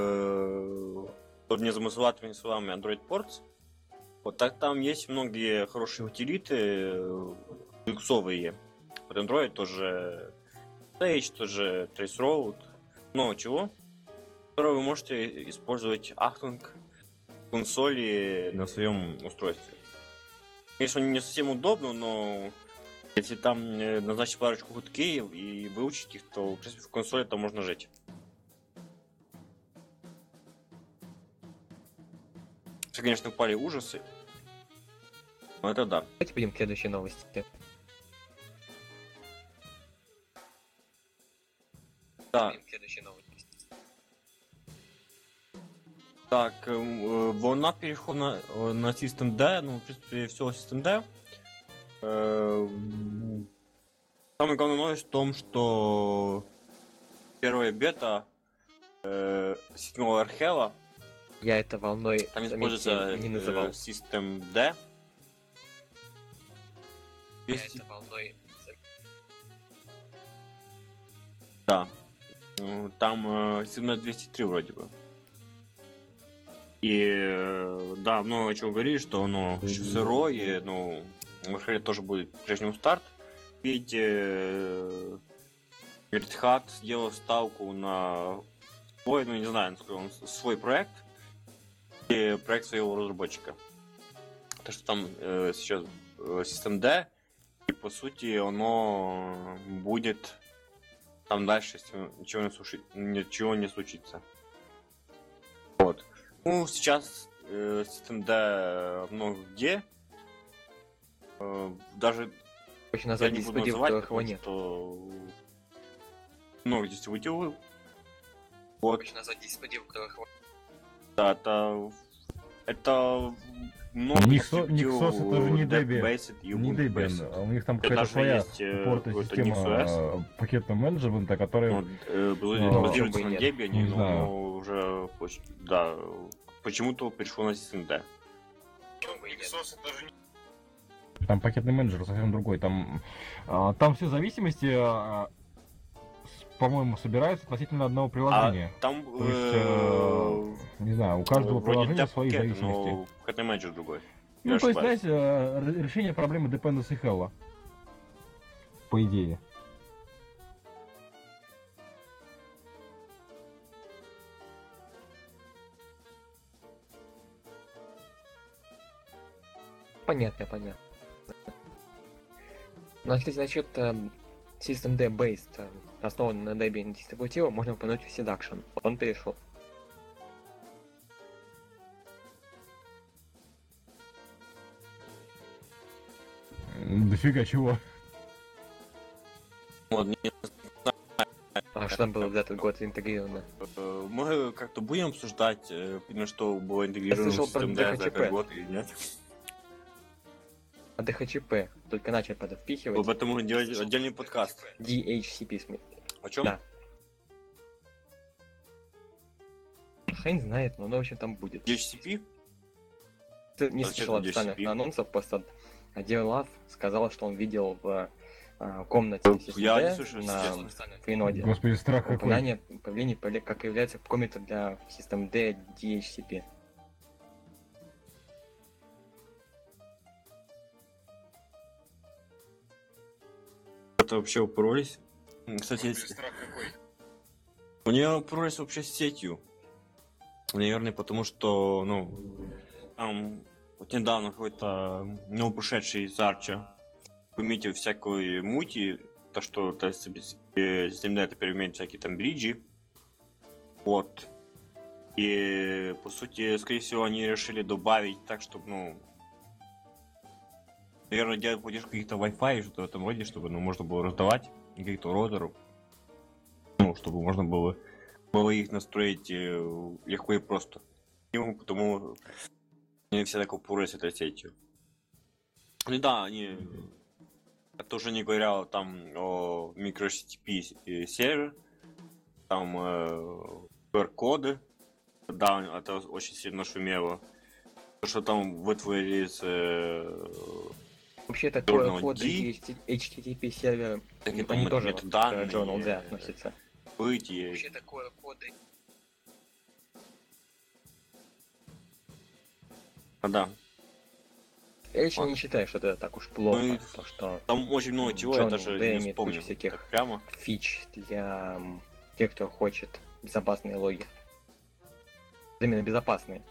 Speaker 2: под незамысловатыми словами Android Ports. Вот так там есть многие хорошие утилиты, люксовые. Под Android тоже Sage, тоже Traceroute, много чего, которые вы можете использовать Achtung консоли на своем устройстве. Конечно, не совсем удобно, но если там назначить парочку хуткеев и выучить их, то, в принципе, в консоли там можно жить. Все, конечно, упали ужасы. Но это да.
Speaker 3: Давайте пойдем к следующей новости.
Speaker 2: Да.
Speaker 3: К следующей новости.
Speaker 2: Так, волна перехода на System D, ну, в принципе, все System D. Самая главная новость в том, что первая бета седьмого Архела,
Speaker 3: Я это волной,
Speaker 2: там
Speaker 3: заметьте,
Speaker 2: используется
Speaker 3: не называл.
Speaker 2: System D.
Speaker 3: Я
Speaker 2: Есть-
Speaker 3: это волной...
Speaker 2: Да. Там System D 203 вроде бы. И да, много чего говорили, что оно еще сырое, ну, Warcraft тоже будет прежнему старт. Ведь Red Hat сделал ставку на свой, ну не знаю, насколько он, свой проект и проект своего разработчика. То, что там сейчас System D, и по сути оно будет там дальше, если ничего не случится. Вот. Ну, сейчас System D много где. Даже
Speaker 3: Очень
Speaker 2: я
Speaker 3: назвать
Speaker 2: не буду
Speaker 3: дистрибутив,
Speaker 2: называть,
Speaker 3: которого
Speaker 2: потому
Speaker 3: нет.
Speaker 2: что много дистрибутивов. Вот.
Speaker 3: Очень назвать дистрибутив, которого
Speaker 2: Да, это много
Speaker 4: Nixos
Speaker 2: дистрибутивов,
Speaker 4: это же не Debian.
Speaker 2: Debian и
Speaker 4: Не
Speaker 2: Ubuntu
Speaker 4: Debian,
Speaker 2: Basic.
Speaker 4: у них там
Speaker 2: Это
Speaker 4: какая-то
Speaker 2: даже
Speaker 4: своя
Speaker 2: есть,
Speaker 4: упоротая
Speaker 2: какой-то
Speaker 4: система
Speaker 2: NixOS.
Speaker 4: пакетного менеджмента, которая...
Speaker 2: Вот,
Speaker 3: почему
Speaker 2: базируется
Speaker 3: бы и
Speaker 2: на
Speaker 3: нет?
Speaker 2: Debian,
Speaker 4: Не
Speaker 2: но
Speaker 4: знаю.
Speaker 2: оно уже да, почему-то перешло на System D.
Speaker 4: Там пакетный менеджер совсем другой. Там все зависимости, по-моему, собираются относительно одного приложения.
Speaker 2: Там
Speaker 4: То есть, не знаю, у каждого
Speaker 2: вроде
Speaker 4: приложения
Speaker 2: для
Speaker 4: свои
Speaker 2: пакета,
Speaker 4: зависимости.
Speaker 2: но пакетный менеджер другой.
Speaker 4: Ну,
Speaker 2: Я
Speaker 4: то есть,
Speaker 2: ошибаюсь.
Speaker 4: знаете, решение проблемы dependency hell. По идее.
Speaker 3: Понятно. Ну, а, кстати, насчет System D based, основан на Debian дистрибутива, можно упомянуть Seduction. Он перешел.
Speaker 4: Дофига чего.
Speaker 2: Вот,
Speaker 3: А что там было в этот год интегрировано?
Speaker 2: мы как-то будем обсуждать, на что было интегрировано
Speaker 3: слышал
Speaker 2: в
Speaker 3: про
Speaker 2: System D за
Speaker 3: DHCP.
Speaker 2: этот год или нет.
Speaker 3: А DHCP только начали
Speaker 2: Мы
Speaker 3: подвпихивать.
Speaker 2: поэтому делать отдельный подкаст.
Speaker 3: DHCP, в смысле.
Speaker 2: О чем?
Speaker 3: Да. Хрен знает, но оно, в общем, там будет.
Speaker 2: DHCP?
Speaker 3: Ты не
Speaker 2: А зачем
Speaker 3: слышал
Speaker 2: DHCP?
Speaker 3: официальных анонсов, просто Лав сказал, что он видел в комнате
Speaker 2: Я не
Speaker 3: System D
Speaker 2: слышал,
Speaker 3: на
Speaker 2: честно.
Speaker 3: Фриноде
Speaker 4: Господи, страх какой.
Speaker 3: упоминание появление, как является комната для System D DHCP.
Speaker 2: Это вообще упоролись. Кстати, у нее упоролись вообще с сетью. Наверное, потому что, ну, там вот недавно какой-то новопришедший из Арча пометил всякой мути, то что System теперь умеет всякие там бриджи. Вот. И по сути, скорее всего, они решили добавить так, чтобы, ну, наверное, делать поддержку каких-то Wi-Fi и что-то в этом роде, чтобы, ну, можно было раздавать каких-то роутеров. Ну, чтобы можно было их настроить легко и просто. И потому они все так упоролись этой сетью. Ну да, они... Это уже не говоря там о microHTTP сервере, там QR-коды. Да, это очень сильно шумело. То, что там вытворились
Speaker 3: Вообще такое
Speaker 2: Journal
Speaker 3: коды
Speaker 2: D.
Speaker 3: и HTTP сервер,
Speaker 2: Такие
Speaker 3: они
Speaker 2: там
Speaker 3: тоже
Speaker 2: метаданные,
Speaker 3: к Journal D относятся.
Speaker 2: быть и...
Speaker 3: Вообще такое коды.
Speaker 2: Да.
Speaker 3: Я лично не считаю, что это так уж плохо,
Speaker 2: Ну и
Speaker 3: потому что
Speaker 2: Там очень много чего, я
Speaker 3: Journal
Speaker 2: даже
Speaker 3: D
Speaker 2: не
Speaker 3: имеет
Speaker 2: вспомню.
Speaker 3: кучу всяких
Speaker 2: Так прямо.
Speaker 3: фич для тех, кто хочет безопасные логи. Именно безопасные.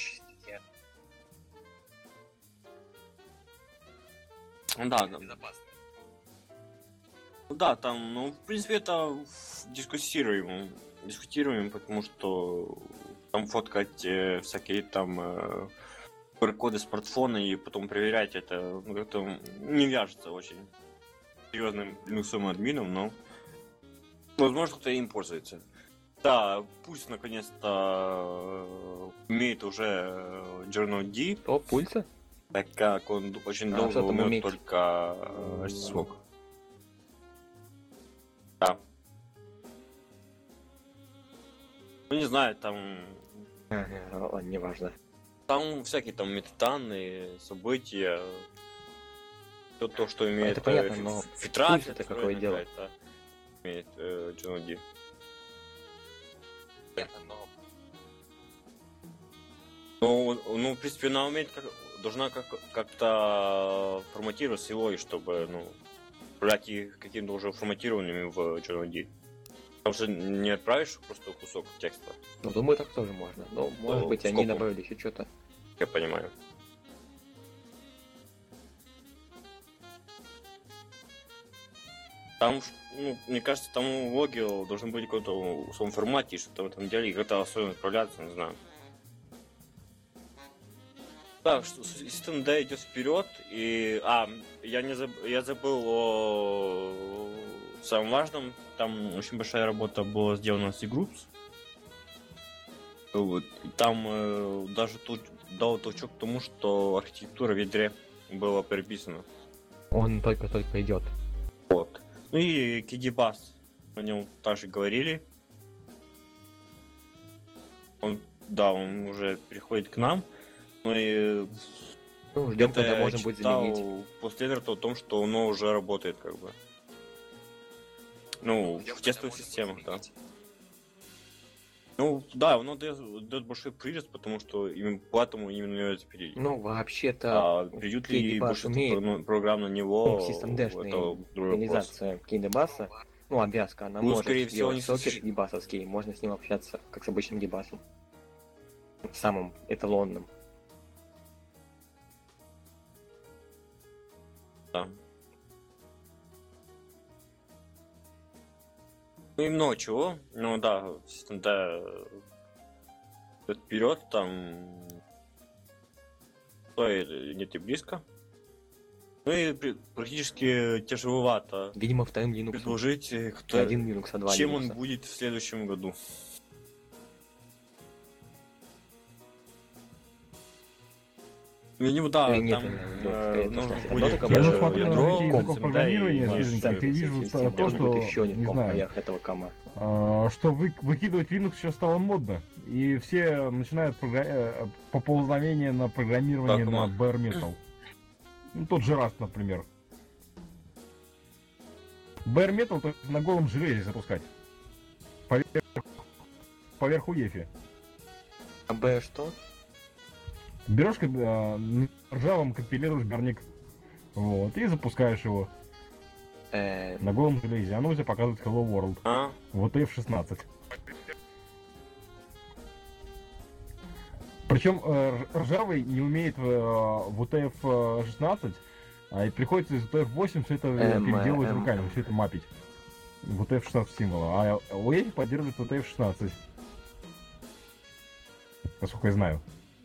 Speaker 2: Да, да.
Speaker 3: Безопасные.
Speaker 2: Ну да, там, ну, в принципе, это дискутируем, потому что там фоткать всякие там QR-коды смартфона и потом проверять это, ну, как-то не вяжется очень серьезным линуксовым админом, но возможно, кто-то им пользуется. Да, пусть наконец-то умеет уже Journal D,
Speaker 3: О, пульса?
Speaker 2: так как он очень долго
Speaker 3: что там
Speaker 2: умел
Speaker 3: умеет?
Speaker 2: только HTSMOG. Да. Ну не знаю, там
Speaker 3: Ладно, неважно.
Speaker 2: всякие там метаданные, события, то, что имеет
Speaker 3: Это понятно, но
Speaker 2: фильтрация,
Speaker 3: пульс это какое дело?
Speaker 2: это имеет Journal D.
Speaker 3: Понятно, но
Speaker 2: Ну, в принципе, она уметь должна как-то форматировать силой, чтобы, ну, управлять их каким-то уже форматированными в черном D. Потому что не отправишь просто кусок текста,
Speaker 3: Ну, думаю, так тоже можно. Но, может быть, они
Speaker 2: сколько?
Speaker 3: добавили еще что-то.
Speaker 2: я понимаю. Там, ну, мне кажется, там логи должны быть в каком-то своем формате, что-то в этом деле, и как-то особенно отправляться, не знаю. Так, что System D идет вперед, и... я забыл о самом важном. Там очень большая работа была сделана с C-Groups. Вот. И там даже тут дал толчок к тому, что архитектура в ядре была переписана.
Speaker 3: Он только-только идет.
Speaker 2: Вот. Ну и KDBus, о нем также говорили. Он уже переходит к нам. Ну и
Speaker 3: Ну, ждем,
Speaker 2: это
Speaker 3: когда
Speaker 2: я
Speaker 3: можно будет
Speaker 2: читал
Speaker 3: заменить.
Speaker 2: после этого о том, что оно уже работает, как бы. Ну, в тестовых системах, да. Ну, да, оно дает большой прирост, потому что именно поэтому именно его запилили.
Speaker 3: Ну, вообще-то,
Speaker 2: А придет ли
Speaker 3: KDBus
Speaker 2: большинство
Speaker 3: умеет,
Speaker 2: программ на него,
Speaker 3: ну, систем-дэшная
Speaker 2: это другой вопрос.
Speaker 3: реализация KDBus, ну, обвязка, она
Speaker 2: Ну,
Speaker 3: может
Speaker 2: скорее всего,
Speaker 3: сделать
Speaker 2: не
Speaker 3: сокет
Speaker 2: слышишь.
Speaker 3: дебасовский, можно с ним общаться, как с обычным дебасом. Самым эталонным.
Speaker 2: Да. Ну и много чего. Ну да, System D вперед, там стоит нет и близко. Ну и практически тяжеловато
Speaker 3: Видимо, вторым Linux.
Speaker 2: предложить,
Speaker 3: Не один Linux, а два
Speaker 2: чем
Speaker 3: Linux.
Speaker 2: он будет в следующем году. Ну да,
Speaker 3: Нет,
Speaker 2: там
Speaker 3: скорее
Speaker 2: нужно
Speaker 3: то, что
Speaker 2: будет
Speaker 3: одно
Speaker 4: Я
Speaker 3: тоже
Speaker 4: смотрю на
Speaker 2: ядро,
Speaker 4: развитие языков
Speaker 2: концепт,
Speaker 4: программирования,
Speaker 2: да, и
Speaker 4: свеженьких, и вижу то, что,
Speaker 3: еще
Speaker 4: не
Speaker 3: не
Speaker 4: знаю,
Speaker 3: поверх этого кома.
Speaker 4: что выкидывать Linux сейчас стало модно. И все начинают поползновение на программирование
Speaker 2: Так,
Speaker 4: на
Speaker 2: Ма.
Speaker 4: bare metal. Ну, тот же Rust, например. Bare metal то есть на голом железе запускать. Поверх UEFI.
Speaker 3: А Б что?
Speaker 4: Берешь на ржавом, компилируешь барник. Вот, и запускаешь его на голом железе. Оно у тебя показывает Hello World. Вот F16. Причем ржавый не умеет в UTF-16, и приходится из UTF-8 все это переделывать руками, все это мапить. В UTF-16 символа. А UEFI поддерживает UTF-16. Насколько я знаю.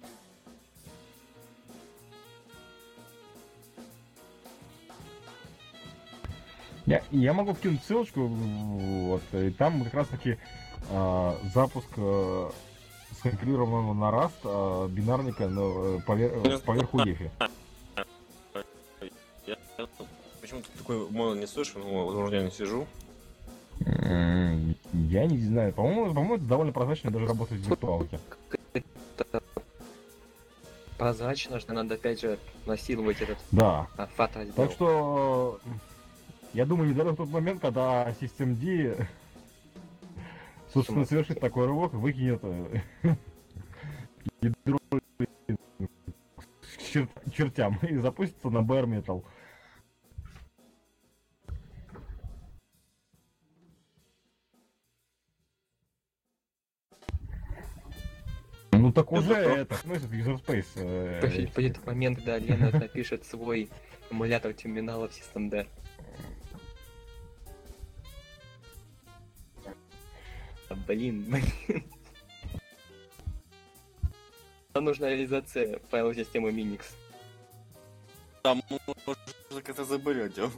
Speaker 4: Я могу вкинуть ссылочку, вот, и там как раз таки запуск скомпилированного на Rust бинарника поверх UEFI.
Speaker 2: Я почему-то такой модуль не слышу, но, возможно, я не сижу.
Speaker 4: Я не знаю. По-моему, это довольно прозрачно даже работает в виртуалке.
Speaker 3: Прозрачно, что надо опять же насиловать этот
Speaker 4: Да.
Speaker 3: фат раздел.
Speaker 4: Так что я думаю, недалек тот момент, когда Systemd собственно совершит такой рывок и выкинет ядро к чертям и запустится на bare metal. Ну так уже это, ну этот user space.
Speaker 3: Будет момент, когда Лена напишет свой эмулятор терминала в Systemd. Блин. Нам нужна реализация файловой системы Minix.
Speaker 2: Там можно как-то заберете.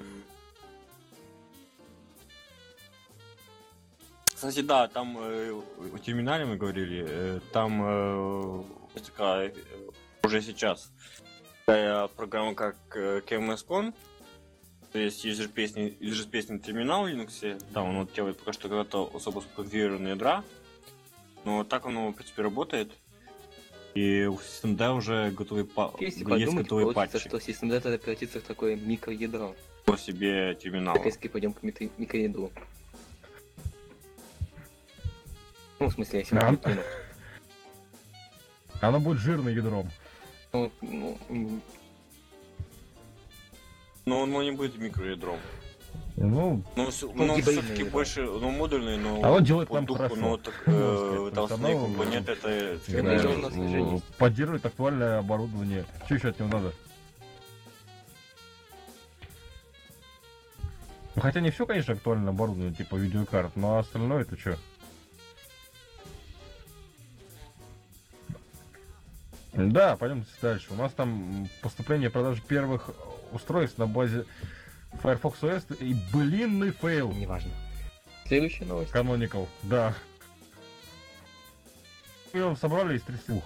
Speaker 2: Кстати, да, там о терминале мы говорили, там такая уже сейчас такая программа как KMS-Con, то есть user-space терминал в Linux, да, он вот делает пока что когда-то особо сконфигурированные ядра, но так оно, в принципе, работает, и у Systemd уже готовый
Speaker 3: Если
Speaker 2: есть
Speaker 3: подумать,
Speaker 2: готовые
Speaker 3: получится,
Speaker 2: патчи
Speaker 3: что Systemd это превратится в такое микроядро.
Speaker 2: по себе терминала.
Speaker 3: Так если пойдем к микроядру. Ну, в смысле, если
Speaker 4: Да.
Speaker 3: мы
Speaker 5: Оно будет жирным ядром.
Speaker 3: Ну,
Speaker 2: Но он не будет микроядром.
Speaker 5: Ну,
Speaker 2: Но,
Speaker 3: гибридное
Speaker 2: все-таки
Speaker 3: ядро.
Speaker 2: больше, модульный, но
Speaker 5: А он делает
Speaker 2: по
Speaker 5: нам
Speaker 2: духу,
Speaker 5: хорошо.
Speaker 2: но так,
Speaker 5: Можно сказать.
Speaker 2: это основные
Speaker 5: Оно,
Speaker 2: компоненты, это
Speaker 5: не
Speaker 3: Это
Speaker 5: знаю,
Speaker 3: идёт на снижение.
Speaker 5: поддерживает актуальное оборудование. Что еще от него надо? Ну, хотя не все, конечно, актуальное оборудование, типа видеокарт, но остальное это что? Да, пойдемте дальше. У нас там поступление продажи первых устройств на базе Firefox OS и блинный фейл.
Speaker 3: неважно. Следующая новость.
Speaker 5: Canonical, да. Мы его собрали из 32.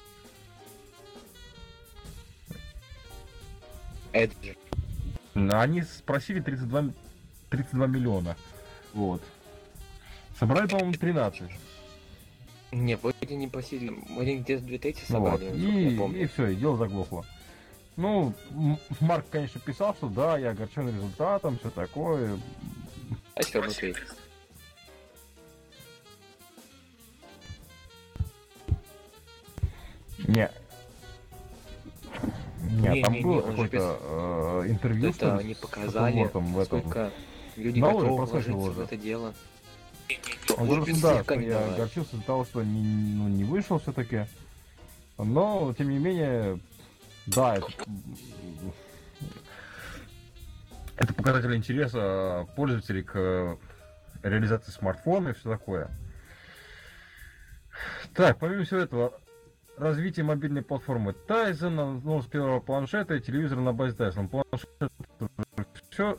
Speaker 3: Edge.
Speaker 5: Они спросили 32 миллиона. Вот. Собрали, по-моему, 13.
Speaker 3: Не, вроде не просили, вроде где-то 2000
Speaker 5: Ну вот.
Speaker 3: собрали, насколько я
Speaker 5: И
Speaker 3: помню.
Speaker 5: все, и дело заглохло. Ну, Марк, конечно, писал, что да, я огорчен результатом, все такое.
Speaker 3: А что внутри?
Speaker 5: Не. Не, там
Speaker 3: Не-не-не,
Speaker 5: было
Speaker 3: он же
Speaker 5: какое-то интервью, что
Speaker 3: Это
Speaker 5: ли,
Speaker 3: они
Speaker 5: с
Speaker 3: показали,
Speaker 5: Фотоворком в этом.
Speaker 3: сколько люди
Speaker 5: Да, уже
Speaker 3: готовы
Speaker 5: прослушал
Speaker 3: вложиться в
Speaker 5: уже.
Speaker 3: это дело.
Speaker 5: Он говорит, что да,
Speaker 3: Слегка
Speaker 5: что
Speaker 3: не
Speaker 5: я
Speaker 3: давай.
Speaker 5: огорчился из-за того, что не вышел все-таки. Но, тем не менее, да, это показатель интереса пользователей к реализации смартфона и все такое. Так, помимо всего этого, развитие мобильной платформы Tizen, анонс первого планшета и телевизора на базе Tizen. Планшет все.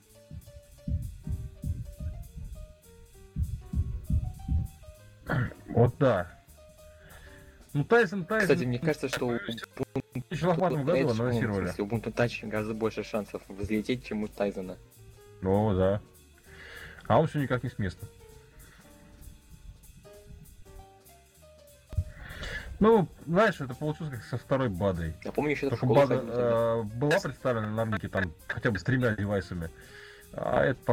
Speaker 5: Вот да. Ну, Tizen.
Speaker 3: Кстати, мне кажется, что у
Speaker 5: в 2008 году
Speaker 3: Edge,
Speaker 5: анонсировали.
Speaker 3: в смысле, у Ubuntu Touch гораздо больше шансов взлететь, чем у Тайзена.
Speaker 5: О, да. А он все никак не с места. Ну, знаешь, это получилось как со второй БАДой.
Speaker 3: Я помню, еще в
Speaker 5: Только
Speaker 3: школу
Speaker 5: БАДа
Speaker 3: ходили тогда.
Speaker 5: была представлена на рынке там хотя бы с 3 девайсами. А это...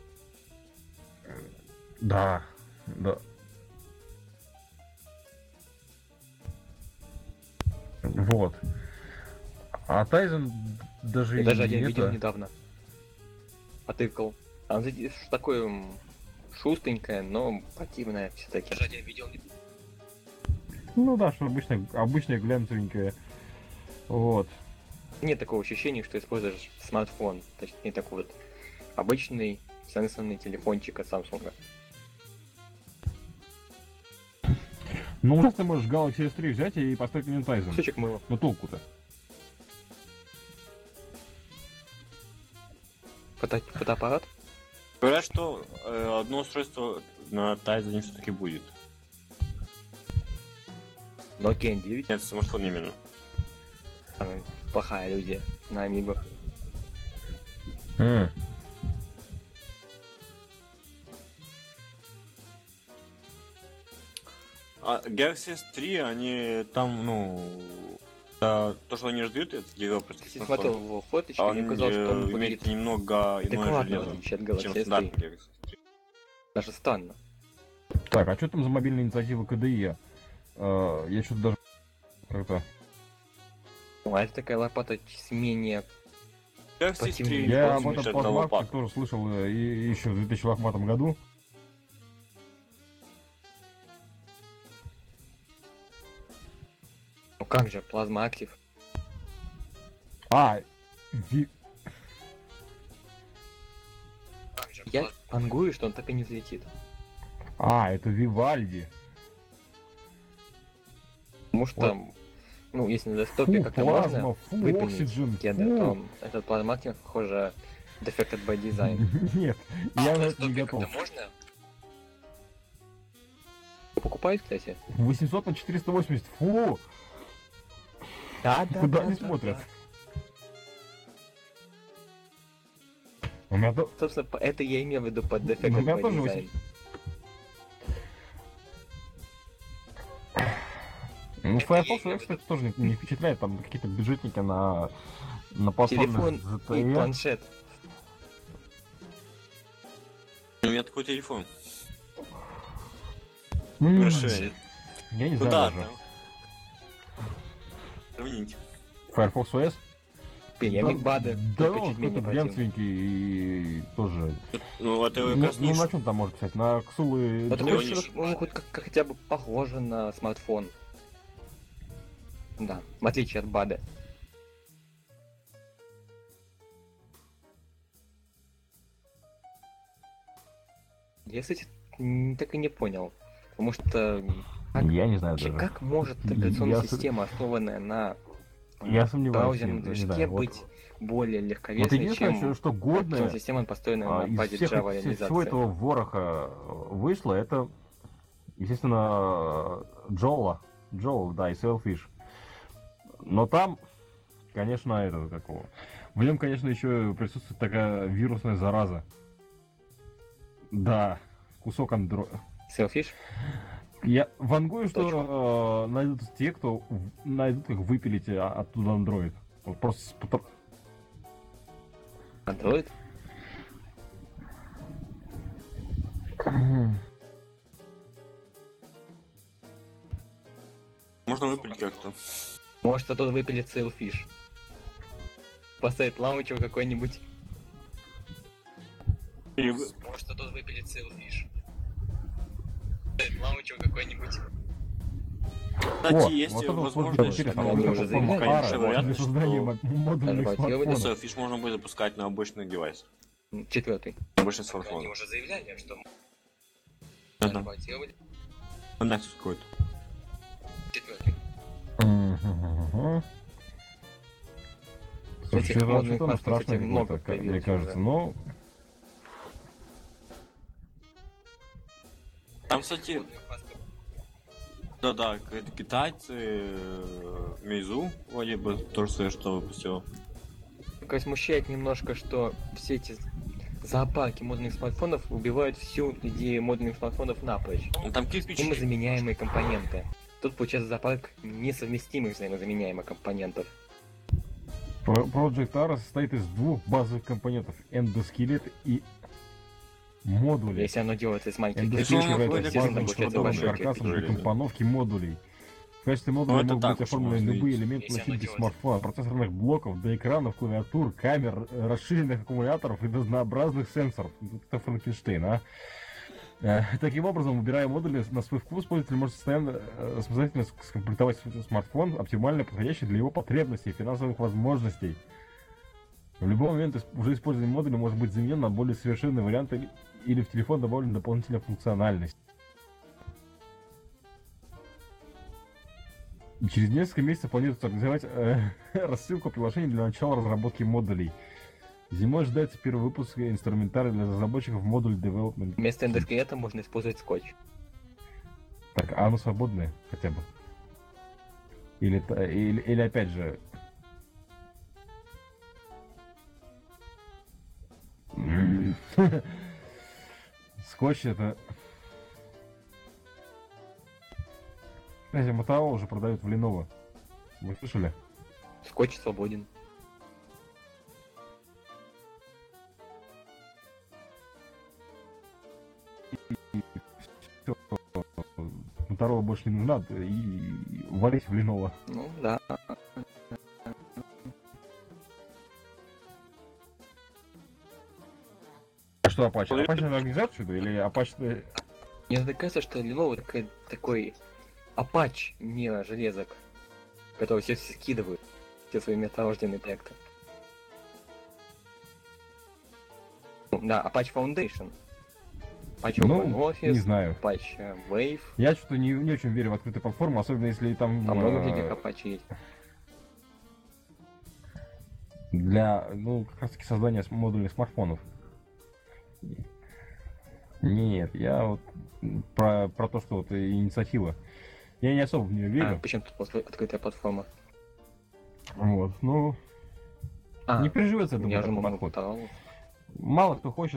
Speaker 5: Да, да. Вот. А Tizen даже
Speaker 3: Я даже один
Speaker 5: не
Speaker 3: видел
Speaker 5: это...
Speaker 3: недавно. Потыкал. Она такое шустренькое, но противное все-таки. Даже один видел.
Speaker 5: Ну да, что обычная глянцевенькая. Вот.
Speaker 3: Нет такого ощущения, что используешь смартфон. Точнее, такой вот обычный сенсорный телефончик от Samsung.
Speaker 5: Ну, сейчас ты можешь Galaxy S3 взять и поставить на Tizen.
Speaker 3: Кусочек мыла.
Speaker 5: Ну толку-то.
Speaker 3: Фотоаппарат?
Speaker 2: Говорят, что одно устройство на Tizen все-таки будет.
Speaker 3: Nokia N9.
Speaker 2: Нет, смартфон именно.
Speaker 3: Она плохая иллюзия на Amigo.
Speaker 2: А Galaxy S3, они там, то, что они раздают, это девелоперский
Speaker 3: Я смотрел
Speaker 2: смартфон.
Speaker 3: его фоточки,
Speaker 2: А
Speaker 3: мне
Speaker 2: он
Speaker 3: казалось, что он
Speaker 2: имеет
Speaker 3: выглядит
Speaker 2: немного иное
Speaker 3: адекватно, в
Speaker 2: железо,
Speaker 3: отличие от
Speaker 2: чем
Speaker 3: Galaxy
Speaker 2: стандартный
Speaker 3: S3.
Speaker 2: Galaxy S3.
Speaker 3: Даже странно.
Speaker 5: Так, а что там за мобильная инициатива КДЕ? Я что-то даже... Как-то...
Speaker 3: Ну, а это такая лопата с менее...
Speaker 2: Galaxy
Speaker 3: Противный.
Speaker 2: S3
Speaker 5: Я об
Speaker 2: очень
Speaker 5: этом
Speaker 2: мечтает на
Speaker 5: плазмаксе
Speaker 2: лопатку.
Speaker 5: тоже слышал еще в 2008 году.
Speaker 3: Ну как же, плазма актив.
Speaker 5: А,
Speaker 3: Я ангую, что он так и не взлетит.
Speaker 5: это Вивальди.
Speaker 3: Потому что, ну, если на десктопе
Speaker 5: Фу,
Speaker 3: как-то
Speaker 5: плазма,
Speaker 3: можно
Speaker 5: фу,
Speaker 3: выполнить
Speaker 5: Oxygen,
Speaker 3: кеды,
Speaker 5: фу.
Speaker 3: то этот плазма актив, похоже, defected by design.
Speaker 5: Нет, я на это не готов.
Speaker 3: можно? Покупают, кстати?
Speaker 5: 800 на 480, фу!
Speaker 3: Да,
Speaker 5: Куда они смотрят? У меня,
Speaker 3: Собственно, это я имел в виду под
Speaker 5: у
Speaker 3: defected
Speaker 5: меня
Speaker 3: by
Speaker 5: тоже
Speaker 3: design.
Speaker 5: 800. Ну, Firefox, кстати, тоже не впечатляет, там какие-то бюджетники на платформе
Speaker 3: Телефон и
Speaker 5: ZTE.
Speaker 3: планшет.
Speaker 2: У меня такой телефон.
Speaker 5: М,
Speaker 2: Расширение.
Speaker 5: Я не
Speaker 2: Ну
Speaker 5: знаю
Speaker 2: да,
Speaker 5: даже.
Speaker 2: сравнить.
Speaker 5: Firefox OS?
Speaker 3: Преемник БАДа,
Speaker 5: Да,
Speaker 3: только
Speaker 5: он
Speaker 3: чуть менее
Speaker 5: какой-то
Speaker 3: противный.
Speaker 5: глянцевенький и тоже...
Speaker 2: Ну, это его
Speaker 5: Ну,
Speaker 2: как раз
Speaker 5: на чем там может писать? На Ксул и...
Speaker 3: Вот
Speaker 2: это
Speaker 3: такой
Speaker 2: его
Speaker 3: что он хоть хотя бы похоже на смартфон. Да, в отличие от БАДа. Я, кстати, так и не понял. Потому что
Speaker 5: Я не знаю
Speaker 3: вообще,
Speaker 5: даже.
Speaker 3: как может операционная
Speaker 5: Я
Speaker 3: система, основанная на
Speaker 5: Я сомневаюсь,
Speaker 3: браузерном
Speaker 5: не
Speaker 3: движке,
Speaker 5: знаю, вот.
Speaker 3: быть более
Speaker 5: Вот
Speaker 3: легковесной,
Speaker 5: единственное,
Speaker 3: чем
Speaker 5: что годное
Speaker 3: операционная система, построенная на
Speaker 5: из
Speaker 3: базе
Speaker 5: всего
Speaker 3: Java-реализации.
Speaker 5: этого вороха вышло, это, естественно, Joel, да, и Sailfish. Но там, конечно, это какого. В нем, конечно, еще присутствует такая вирусная зараза. Да, кусок андроида.
Speaker 3: Sailfish?
Speaker 5: Я вангую, что найдут те, кто найдут, как выпилить оттуда андроид. Вот просто
Speaker 3: Android?
Speaker 2: можно выпилить как-то.
Speaker 3: Может, оттуда выпилит Sailfish. Поставить лаунчер какой-нибудь.
Speaker 2: Или
Speaker 3: Может, оттуда выпилит Sailfish. Поставить лаунчер какой-нибудь.
Speaker 2: Кстати, есть
Speaker 5: вот это вот
Speaker 2: возможность,
Speaker 5: интересно.
Speaker 3: Они
Speaker 5: Вот эта
Speaker 3: уже
Speaker 5: платформа
Speaker 3: заявляли,
Speaker 5: Ara
Speaker 2: что
Speaker 5: для
Speaker 2: вероятность,
Speaker 5: создания
Speaker 2: что
Speaker 5: модульных
Speaker 3: разработчировали
Speaker 5: смартфонов.
Speaker 2: Selfish можно будет запускать на обычных девайсах,
Speaker 3: Четвертый.
Speaker 2: на обычных смартфонах.
Speaker 3: уже заявляли, что
Speaker 2: Да.
Speaker 3: разработчировали
Speaker 2: На Nexus какой-то.
Speaker 3: четвертый.
Speaker 5: Мгм. Слушай,
Speaker 3: Этих модных
Speaker 5: что-то
Speaker 3: смартфонов,
Speaker 5: страшно
Speaker 3: кстати, много
Speaker 5: какое-то, мне
Speaker 3: появилось
Speaker 5: кажется.
Speaker 3: уже.
Speaker 5: Но
Speaker 2: Там, кстати, да, это китайцы, Мейзу, вроде бы, тоже свое что выпустил.
Speaker 3: Только смущает немножко, что все эти зоопарки модных смартфонов убивают всю идею модных смартфонов напрочь.
Speaker 2: Ну, там кирпичи.
Speaker 3: Взаимозаменяемые компоненты. Тут получается зоопарк несовместимых взаимозаменяемых компонентов.
Speaker 5: Project Ara состоит из двух базовых компонентов: эндоскелет и модули.
Speaker 3: Если оно делается из маленьких
Speaker 5: Эндоскелет
Speaker 2: Если он
Speaker 5: является
Speaker 2: вроде
Speaker 5: базовым
Speaker 3: получается
Speaker 5: шаблоновым
Speaker 3: большой
Speaker 5: каркасом для
Speaker 2: кирпич.
Speaker 5: компоновки модулей. В качестве модулей
Speaker 2: это
Speaker 5: могут
Speaker 2: так
Speaker 5: быть
Speaker 2: уж
Speaker 5: оформлены
Speaker 2: можно
Speaker 5: любые
Speaker 2: видеть.
Speaker 5: элементы
Speaker 3: Если оно
Speaker 5: носителей
Speaker 3: делается.
Speaker 5: смартфона, процессорных блоков, до экранов, клавиатур, камер, расширенных аккумуляторов и разнообразных сенсоров. Это Франкенштейн, а? Таким образом, выбирая модули на свой вкус, пользователь может самостоятельно скомплектовать свой смартфон, оптимально подходящий для его потребностей и финансовых возможностей. В любой момент уже использованный модуль может быть заменен на более совершенный вариант или в телефон добавлена дополнительная функциональность. Через несколько месяцев планируется организовать рассылку приложений для начала разработки модулей. Зимой ожидается первый выпуск инструментария для разработчиков модуль Development.
Speaker 3: Вместо эндоскелета можно использовать скотч.
Speaker 5: Так, а оно свободное хотя бы? Или опять же... Скотч это... Кстати, Motorola уже продают в Lenovo. Вы слышали?
Speaker 3: Скотч свободен.
Speaker 5: Всё, Motorola больше не нужна, и валить в Lenovo.
Speaker 3: Ну да.
Speaker 5: А что Apache? Apache на организацию или Apache...
Speaker 3: Мне кажется, что Lenovo такой Apache мира железок, который все скидывают, все свои метарожденные проекты. Ну, да, Apache Foundation. Apache
Speaker 5: Ну,
Speaker 3: OpenOffice,
Speaker 5: не знаю.
Speaker 3: Apache Wave.
Speaker 5: Я что-то не очень верю в открытую платформу, особенно если там...
Speaker 3: Там много всяких Apache есть.
Speaker 5: Для, как раз таки создания модульных смартфонов. Нет, я вот про то, что вот инициатива. Я не особо в нее верю.
Speaker 3: Почему тут просто открытая платформа?
Speaker 5: Вот, не приживется, думаю,
Speaker 3: я же
Speaker 5: такой
Speaker 3: могу
Speaker 5: подход. Мало кто хочет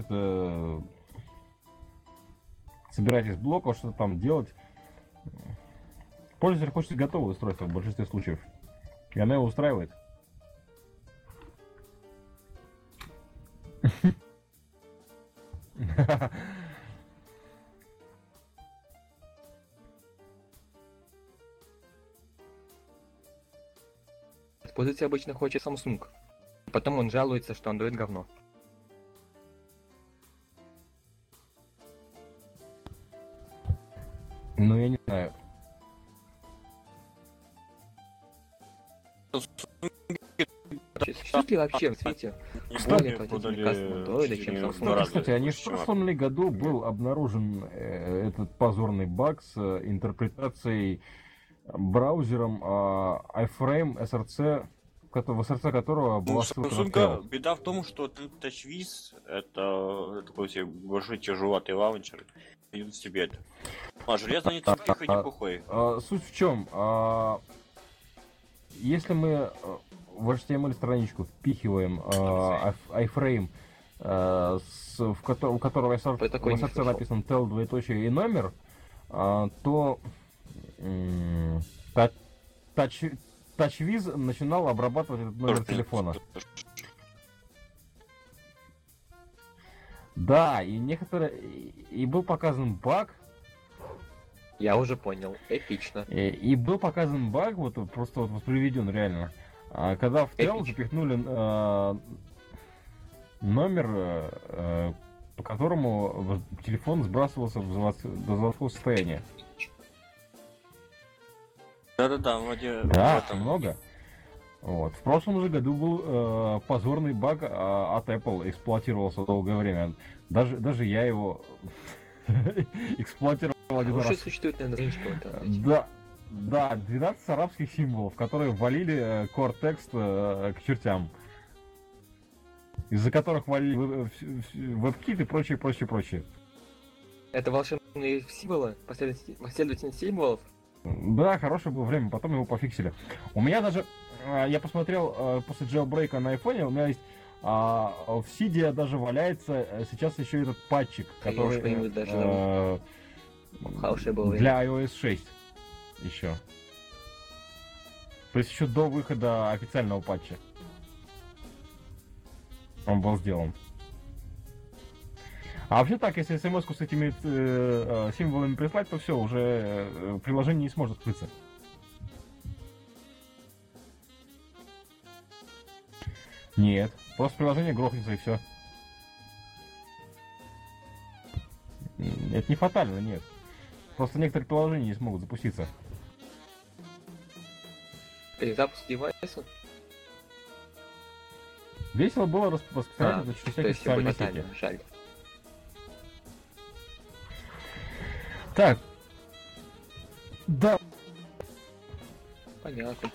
Speaker 5: собирать из блоков, что-то там делать. Пользователь хочет готовое устройство в большинстве случаев. И оно его устраивает.
Speaker 3: пользователь обычно хочет Samsung. Потом он жалуется, что Android говно.
Speaker 5: Ну, я не знаю.
Speaker 3: Существует ли вообще в свете более отвратительный кастом Android, чем Samsung?
Speaker 5: Кстати, а не в прошлом ли году был обнаружен этот позорный баг с интерпретацией браузером iFrame SRC, в SRC которого была ссылка на
Speaker 2: Samsung,
Speaker 5: Tail?
Speaker 2: беда в том, что TouchWiz это такой себе большой тяжеловатый лаунчер. Идут в себе это. А железо не цепи, хоть и пухой.
Speaker 5: Суть в чем? Если мы в HTML страничку впихиваем iFrame, у которого в SRC написан tel двоеточие и номер, то TouchWiz начинал обрабатывать этот номер телефона. Да, и был показан баг.
Speaker 3: Я уже понял, эпично.
Speaker 5: И был показан баг, вот просто вот воспроизведен реально. Когда в Tail запихнули номер, по которому телефон сбрасывался до заводского состояния.
Speaker 2: Да-да-да, вроде...
Speaker 5: Да, много. Вот. В прошлом же году был позорный баг от Apple, эксплуатировался долгое время. Даже я его эксплуатировал один раз.
Speaker 3: Уже существует, наверное, раньше какой-то.
Speaker 5: Да, 12 арабских символов, которые валили core текст к чертям. Из-за которых валили WebKit и прочее.
Speaker 3: Это волшебные символы? Последовательность символов?
Speaker 5: Да, хорошее было время, потом его пофиксили. У меня даже, я посмотрел после джейлбрейка на айфоне, у меня есть в Сиде даже валяется сейчас еще этот патчик, который для iOS 6 еще. То есть еще до выхода официального патча он был сделан. А вообще так, если смс-ку с этими символами прислать, то все, уже приложение не сможет открыться. Нет, просто приложение грохнется и все. Это не фатально, нет. Просто некоторые приложения не смогут запуститься.
Speaker 3: Перезапуск девайса?
Speaker 5: Весело было распространять через всякие социальные сети.
Speaker 3: Жаль.
Speaker 5: Так. Да.
Speaker 3: Понятно.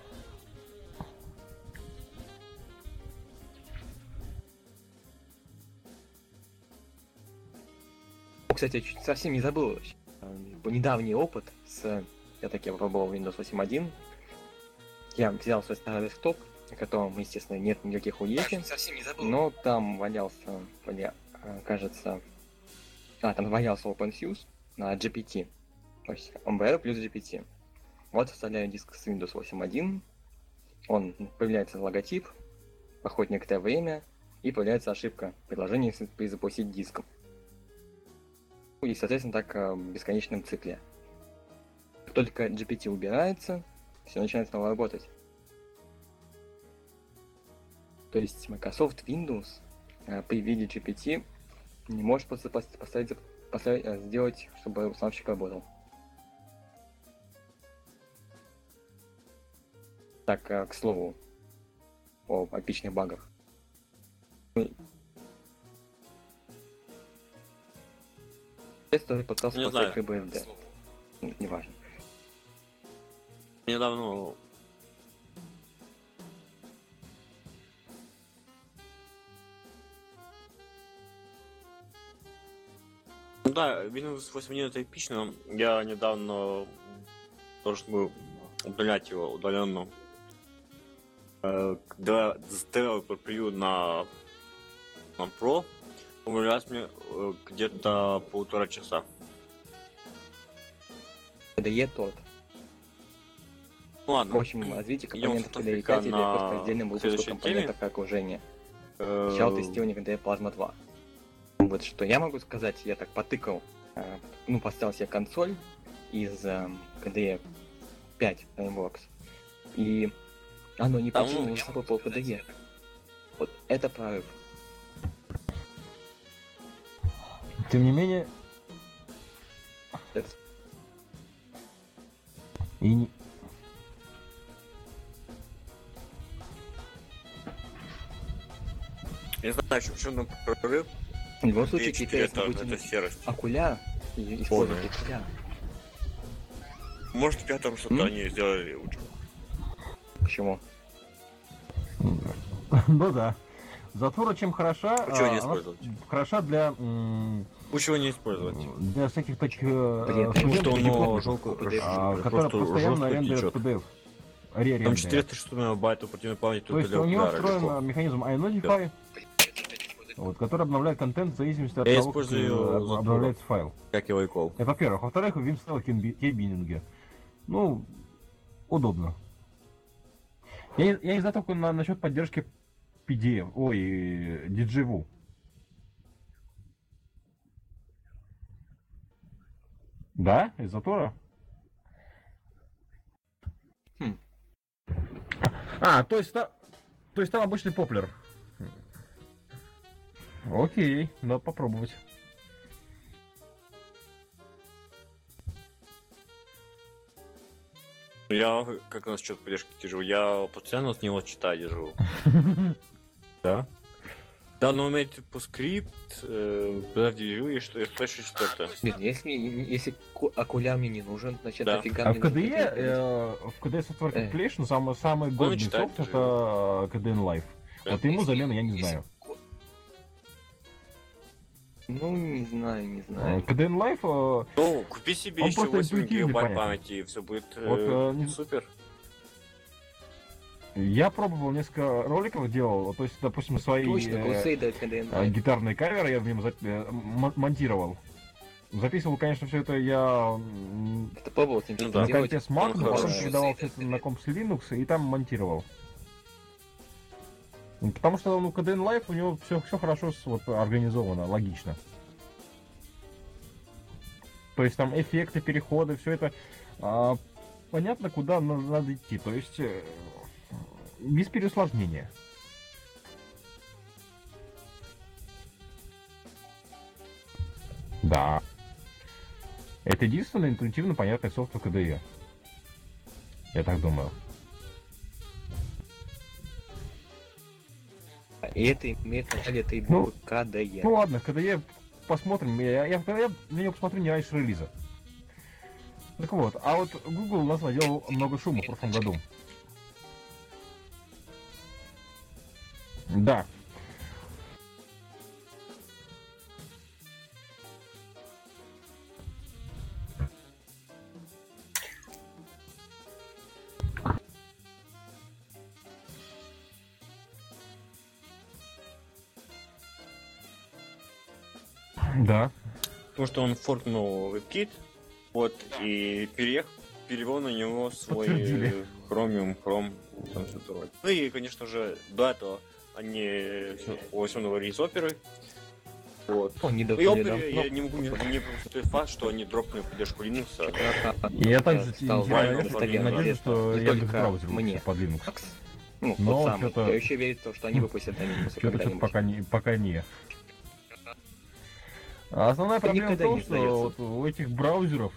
Speaker 3: Кстати, чуть совсем не забыл. Недавний опыт с... Я таки пробовал Windows 8.1. Я взял свой старый десктоп, на котором, естественно, нет никаких уехи. Но там валялся, кажется... там валялся OpenSUSE на GPT. То есть MBR плюс GPT. Вот вставляю диск с Windows 8.1. Он появляется логотип, проходит некоторое время, и появляется ошибка. Приложение перезапустить диском. И, соответственно, так в бесконечном цикле. Как только GPT убирается, все начинает снова работать. То есть Microsoft Windows при виде GPT не может просто сделать, чтобы установщик работал. Так, к слову, о эпичных багах. Это пытался поставить КБФД. Неважно.
Speaker 2: Недавно да, Windows 8.1 это эпично. Я недавно должен был удалять его удаленно. Когда сделал превью на Pro, умудрялось мне где-то 1,5 часа.
Speaker 3: KDE тот.
Speaker 2: Ладно.
Speaker 3: В общем, развитие компонентов KDE 5 или просто отдельным выпуском компонентов как окружение. Сначала тестирование KDE Plasma 2. Вот что я могу сказать, я так потыкал, поставил себе консоль из KDE 5 Frameworks. И Оно не
Speaker 2: Там,
Speaker 3: покинуло с собой пол КДЕ. Вот это прорыв.
Speaker 5: Тем не менее...
Speaker 3: Это-
Speaker 5: И не...
Speaker 2: Я не знаю, в чем там прорыв.
Speaker 3: В любом случае,
Speaker 2: Четыре
Speaker 3: теперь если
Speaker 2: это
Speaker 3: будет
Speaker 2: серость.
Speaker 3: окуляр, и использовать
Speaker 2: Полная.
Speaker 3: окуляр.
Speaker 2: Может, в пятом что-то они сделали лучше.
Speaker 3: Почему?
Speaker 5: Ну да. Затвора чем хороша?
Speaker 2: Почему не
Speaker 5: она
Speaker 2: использовать?
Speaker 5: хороша для
Speaker 2: Лучше его не использовать.
Speaker 5: для всяких таких
Speaker 3: Блин,
Speaker 2: Потому что
Speaker 5: студентов,
Speaker 2: оно
Speaker 5: дипломников,
Speaker 3: жалко,
Speaker 5: которые постоянно арендуют
Speaker 2: течет.
Speaker 5: PDF.
Speaker 2: Там
Speaker 5: Реаренды.
Speaker 2: 400 мегабайт оперативной памяти
Speaker 5: То есть
Speaker 2: для
Speaker 5: у него
Speaker 2: окуляра
Speaker 5: встроен
Speaker 2: легко.
Speaker 5: механизм iNotify, вот, который обновляет контент в зависимости от
Speaker 2: Я
Speaker 5: того, как
Speaker 2: использую Затвора.
Speaker 5: обновляется файл.
Speaker 2: Как его и кол.
Speaker 5: Это во-первых. Во-вторых, Vim стал кейбининге. Ну, удобно. Я не знаю только насчет поддержки PDF, DJVU. Да? Из Затора?
Speaker 3: Хм.
Speaker 5: То есть там обычный поплер. Окей, надо попробовать.
Speaker 2: Я как насчет поддержки держу, я постоянно с него читаю держу. Да? Да, но у меня типа скрипт, подожди, и что, слэш 4.
Speaker 3: Блин, если окуляр мне не нужен, значит
Speaker 2: Да.
Speaker 3: нафига
Speaker 5: А
Speaker 3: мне
Speaker 5: в
Speaker 3: нужен
Speaker 5: KDE,
Speaker 3: такие,
Speaker 5: в KDE Software Compilation самый годный
Speaker 2: читает
Speaker 5: софт
Speaker 2: же.
Speaker 5: это KDN Live. Вот ему замены я не
Speaker 3: Если-
Speaker 5: знаю.
Speaker 3: Ну, не знаю.
Speaker 5: KDN Live,
Speaker 2: Ну, купи себе
Speaker 5: Он
Speaker 2: еще
Speaker 5: просто
Speaker 2: 8
Speaker 5: интуитивный,
Speaker 2: гигабайт
Speaker 5: понятно.
Speaker 2: памяти, и все будет
Speaker 5: Вот, не-
Speaker 2: супер.
Speaker 5: я пробовал несколько роликов, делал, то есть, допустим, свои
Speaker 3: Точно, Crusader KDN.
Speaker 5: гитарные каверы я в нем монтировал. Записывал, конечно, все это я
Speaker 3: Это пробовал с ним
Speaker 2: Ну
Speaker 3: что-то
Speaker 2: да.
Speaker 5: на
Speaker 3: делать.
Speaker 5: карте с Mac,
Speaker 2: Ну,
Speaker 5: потом
Speaker 2: хорошо.
Speaker 5: передавал все это на комп с Linux и там монтировал. Потому что ну, KDN Live у него все хорошо организовано, логично. То есть там эффекты, переходы, все это понятно, куда надо идти. То есть без переусложнения. Да. Это единственный интуитивно понятный софт в KDE. Я так думаю.
Speaker 3: И это имеет начале этой
Speaker 5: Ну,
Speaker 3: буквы KDE.
Speaker 5: Ну ладно, KDE посмотрим. Я на него посмотрю не раньше релиза. Так вот, а вот Google у нас наделал много шума в прошлом году. Да. Да.
Speaker 2: Потому что он форкнул WebKit, вот, и перевел на него свой
Speaker 5: Подтвердили.
Speaker 2: Chromium, Chrome, там все такое. Ну и, конечно же, до этого они о всем говорили из оперы. Вот.
Speaker 3: Он не
Speaker 2: Ну и
Speaker 3: доходит,
Speaker 2: опере
Speaker 3: да?
Speaker 2: я не могу не пропустить тот факт, что они дропнули поддержку Linux.
Speaker 5: И я также
Speaker 3: стал
Speaker 2: теряю
Speaker 3: важным
Speaker 2: надежду,
Speaker 3: достоверным
Speaker 5: что
Speaker 3: не
Speaker 5: я без
Speaker 3: только
Speaker 5: браузера
Speaker 3: мне.
Speaker 5: под Linux.
Speaker 3: Макс, ну,
Speaker 5: Но
Speaker 3: тот самый.
Speaker 5: чё-то-
Speaker 3: Я еще верю в то, что они выпустят Linux
Speaker 5: Что-то
Speaker 3: когда-нибудь.
Speaker 5: пока не. А основная
Speaker 3: Это
Speaker 5: проблема в
Speaker 3: никогда
Speaker 5: том,
Speaker 3: не
Speaker 5: что
Speaker 3: сдается.
Speaker 5: вот у этих браузеров,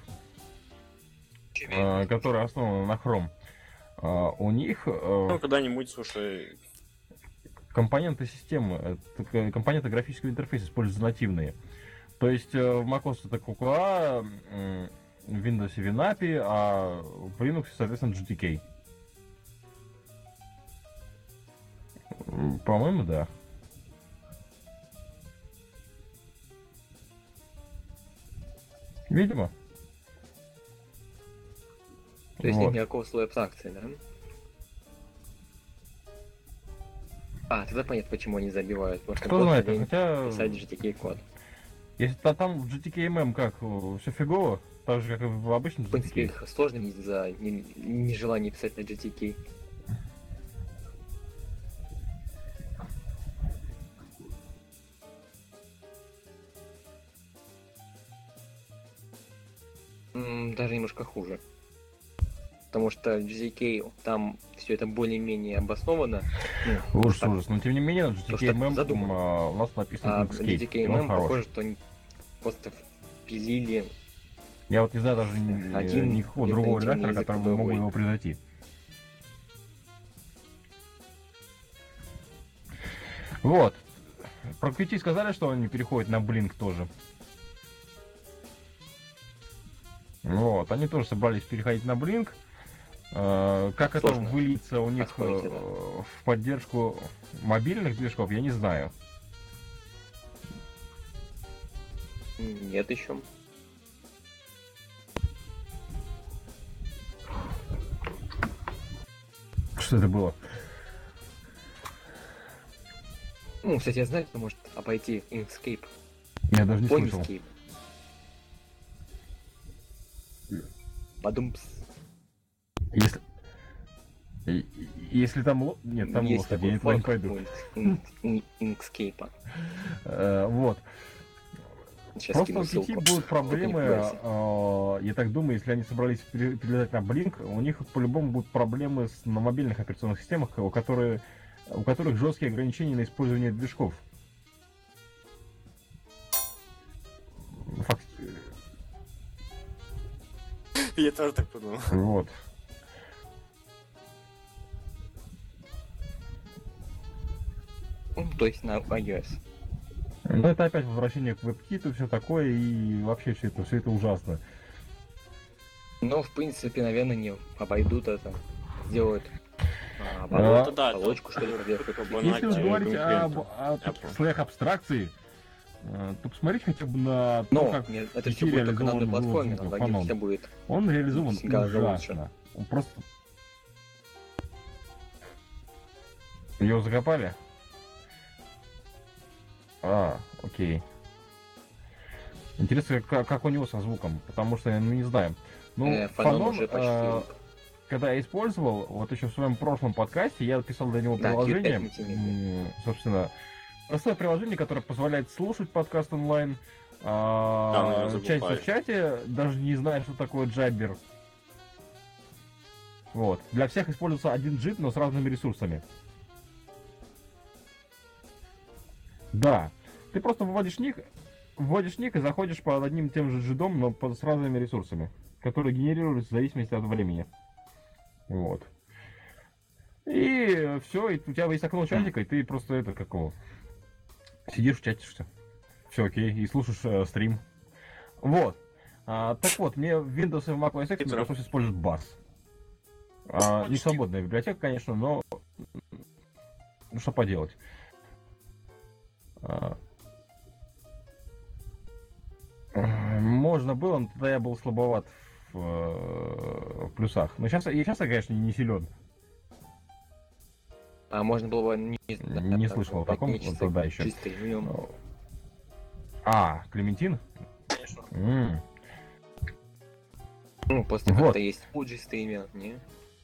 Speaker 5: которые основаны на Chrome, у них
Speaker 2: Ну, когда-нибудь, слушай,
Speaker 5: компоненты системы, компоненты графического интерфейса используются нативные. То есть в macOS это QQA, в Windows WinAPI, а в Linux, соответственно, GTK. По-моему, да. Видимо.
Speaker 3: То есть
Speaker 5: Вот.
Speaker 3: нет никакого слоя абстракции, да? Тогда понятно, почему они забивают. Потому что
Speaker 5: Кто
Speaker 3: просто
Speaker 5: знает,
Speaker 3: лень
Speaker 5: хотя...
Speaker 3: писать GTK код.
Speaker 5: Если там в GTK-MM как, все фигово, так же, как и в обычном
Speaker 3: В принципе,
Speaker 5: GTK.
Speaker 3: их сложно из-за нежелания писать на GTK. Даже немножко хуже. потому что GZK там все это более-менее обосновано.
Speaker 5: Ужас,
Speaker 3: так,
Speaker 5: ужас. Но тем не менее, на
Speaker 3: что
Speaker 5: GTK
Speaker 3: задумано.
Speaker 5: у нас написано
Speaker 3: А
Speaker 5: Inkscape, и он
Speaker 3: GZK
Speaker 5: хорош.
Speaker 3: похоже, что они просто впилили
Speaker 5: Я вот не знаю даже
Speaker 3: один
Speaker 5: никакого
Speaker 3: где-то
Speaker 5: другого
Speaker 3: интимный
Speaker 5: редактора,
Speaker 3: язык
Speaker 5: который
Speaker 3: другой.
Speaker 5: мог бы его превзойти. Вот. Про Qt сказали, что они переходят на Blink тоже. Вот, они тоже собрались переходить на Blink. Как это
Speaker 3: Сложно.
Speaker 5: выльется у них
Speaker 3: Освоить это.
Speaker 5: в поддержку мобильных движков, я не знаю.
Speaker 3: Нет еще.
Speaker 5: Что это было?
Speaker 3: Ну, кстати, я знаю, кто может обойти Inkscape.
Speaker 5: Я даже не слышал.
Speaker 3: Inkscape. Подумпс.
Speaker 5: Если... Если там... Нет, там
Speaker 3: Есть
Speaker 5: лошади, я
Speaker 3: такой
Speaker 5: туда не
Speaker 3: форк
Speaker 5: пойду.
Speaker 3: Inkscape.
Speaker 5: Вот.
Speaker 3: Сейчас
Speaker 5: Просто
Speaker 3: скину
Speaker 5: у
Speaker 3: ссылку.
Speaker 5: QT будут проблемы, я так думаю, если они собрались перелетать на Blink, у них по-любому будут проблемы на мобильных операционных системах, у которых жесткие ограничения на использование движков.
Speaker 2: Я тоже так подумал.
Speaker 5: Вот.
Speaker 3: Ну, то есть на iOS.
Speaker 5: Но это опять возвращение к WebKit и все такое, и вообще все это ужасно.
Speaker 3: Но, в принципе, наверное, не обойдут это. Сделают
Speaker 2: Ну, это да, это
Speaker 3: оболочку, что ли, поверх этой
Speaker 2: Банально.
Speaker 5: Если уж говорить
Speaker 2: конкурентов.
Speaker 5: о таких
Speaker 2: Apple.
Speaker 5: слоях абстракции, то посмотрите хотя бы на то,
Speaker 3: Но
Speaker 5: как
Speaker 3: нет, это
Speaker 5: QT
Speaker 3: все будет только на одной
Speaker 5: реализован
Speaker 3: платформе,
Speaker 5: в
Speaker 3: на
Speaker 5: Fanon.
Speaker 3: других все будет.
Speaker 5: Он реализован
Speaker 3: Гораздо
Speaker 5: ужасно. Он просто... Его закопали? Окей. Интересно, как у него со звуком, потому что, ну, не знаю. Ну,
Speaker 3: Fanon
Speaker 5: Fanon,
Speaker 3: уже почти...
Speaker 5: когда я использовал, вот еще в своем прошлом подкасте, я писал для него
Speaker 3: Да,
Speaker 5: приложение,
Speaker 3: Q5 мультимедиа.
Speaker 5: собственно, простое приложение, которое позволяет слушать подкаст онлайн,
Speaker 2: мы его
Speaker 5: чатиться
Speaker 2: закупали.
Speaker 5: в чате, даже не зная, что такое джаббер. Вот. Для всех используется один джит, но с разными ресурсами. Да. Ты просто вводишь ник и заходишь под одним и тем же джидом, но с разными ресурсами, которые генерируются в зависимости от времени. Вот. И все, и у тебя есть окно чатика, и ты просто это какого. Сидишь, чатишься. Все окей, и слушаешь стрим. Вот. Так вот, мне в Windows и в Mac OS X пришлось использовать Bass. Не свободная библиотека, конечно, но ну, что поделать. Можно было, но тогда я был слабоват в плюсах. Но сейчас я, конечно, не силен.
Speaker 3: А можно было бы
Speaker 5: Не слышал о таком вот тогда еще.
Speaker 3: Чистый в нем.
Speaker 5: Клементин?
Speaker 2: Конечно.
Speaker 3: Ну, просто
Speaker 5: Вот.
Speaker 3: как-то есть Fuji стример, не?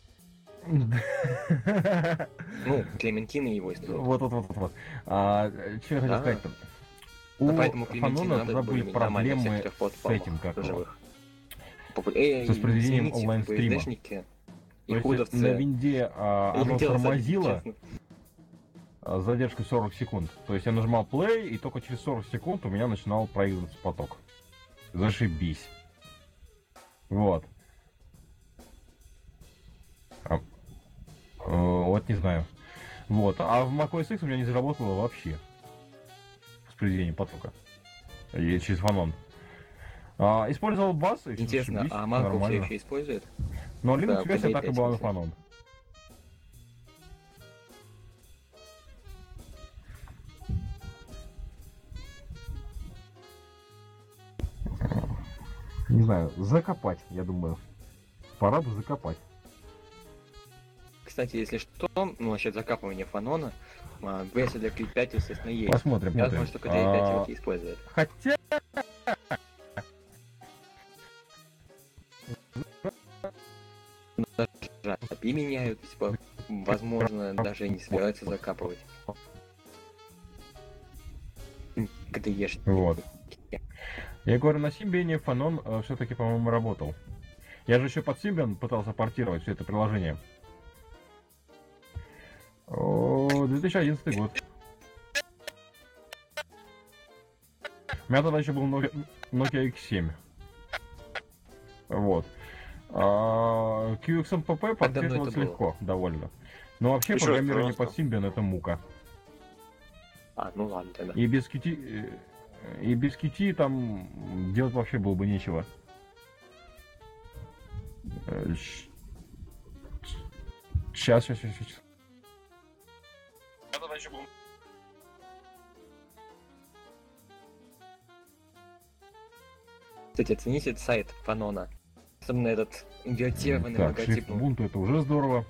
Speaker 3: Ну, Клементина его используют.
Speaker 5: Вот. Что я хотел
Speaker 3: Да.
Speaker 5: сказать-то?
Speaker 3: Да,
Speaker 5: У
Speaker 3: поэтому Клементина
Speaker 5: Фанона
Speaker 3: надо
Speaker 5: тогда были
Speaker 3: были нормально
Speaker 5: проблемы
Speaker 3: всех
Speaker 5: с
Speaker 3: платформах
Speaker 5: этим, как его.
Speaker 3: живых.
Speaker 5: С воспроизведением онлайн-стрима.
Speaker 3: PSD-шники
Speaker 5: То
Speaker 3: и
Speaker 5: есть
Speaker 3: худовцы.
Speaker 5: на винде
Speaker 3: Я
Speaker 5: оно
Speaker 3: хотел забить,
Speaker 5: тормозило
Speaker 3: честно.
Speaker 5: с задержкой 40 секунд. То есть я нажимал play, и только через 40 секунд у меня начинал проигрываться поток. Зашибись. Вот. Вот не знаю. Вот. А в macOS X у меня не заработало вообще воспроизведение потока. И через фанон. Использовал бас, и всё
Speaker 3: Интересно,
Speaker 5: зашибись,
Speaker 3: а Марку все
Speaker 5: нормально.
Speaker 3: еще использует?
Speaker 5: Но
Speaker 3: Да,
Speaker 5: Linux версия
Speaker 3: KDE
Speaker 5: так и была на
Speaker 3: 5,
Speaker 5: фанон. Не знаю, закопать, я думаю. Пора бы закопать.
Speaker 3: Кстати, если что, ну, насчет закапывания фанона, версия для Q5, естественно, есть.
Speaker 5: Посмотрим.
Speaker 3: Я
Speaker 5: посмотрим.
Speaker 3: думаю, что KDE 5 его не использует.
Speaker 5: Хотя...
Speaker 3: Даже API меняют, типа, возможно, даже и не собираются закапывать. KDE.
Speaker 5: Вот. Я говорю, на Symbian фанон все-таки, по-моему, работал. Я же еще под Symbian пытался портировать все это приложение. 2011 год. У меня тогда еще был Nokia X7. Вот. QXMPP
Speaker 3: давно
Speaker 5: подтягивалось
Speaker 3: это было?
Speaker 5: легко, довольно. Но вообще
Speaker 2: Еще
Speaker 5: программирование
Speaker 2: просто.
Speaker 5: под Symbian это мука.
Speaker 3: А, ну ладно тогда.
Speaker 5: И без QT там делать вообще было бы нечего. Сейчас.
Speaker 3: Кстати, оцените этот сайт Фанона. Особенно этот инвертированный
Speaker 5: Так, шрифт
Speaker 3: логотип.
Speaker 5: Ubuntu это уже здорово.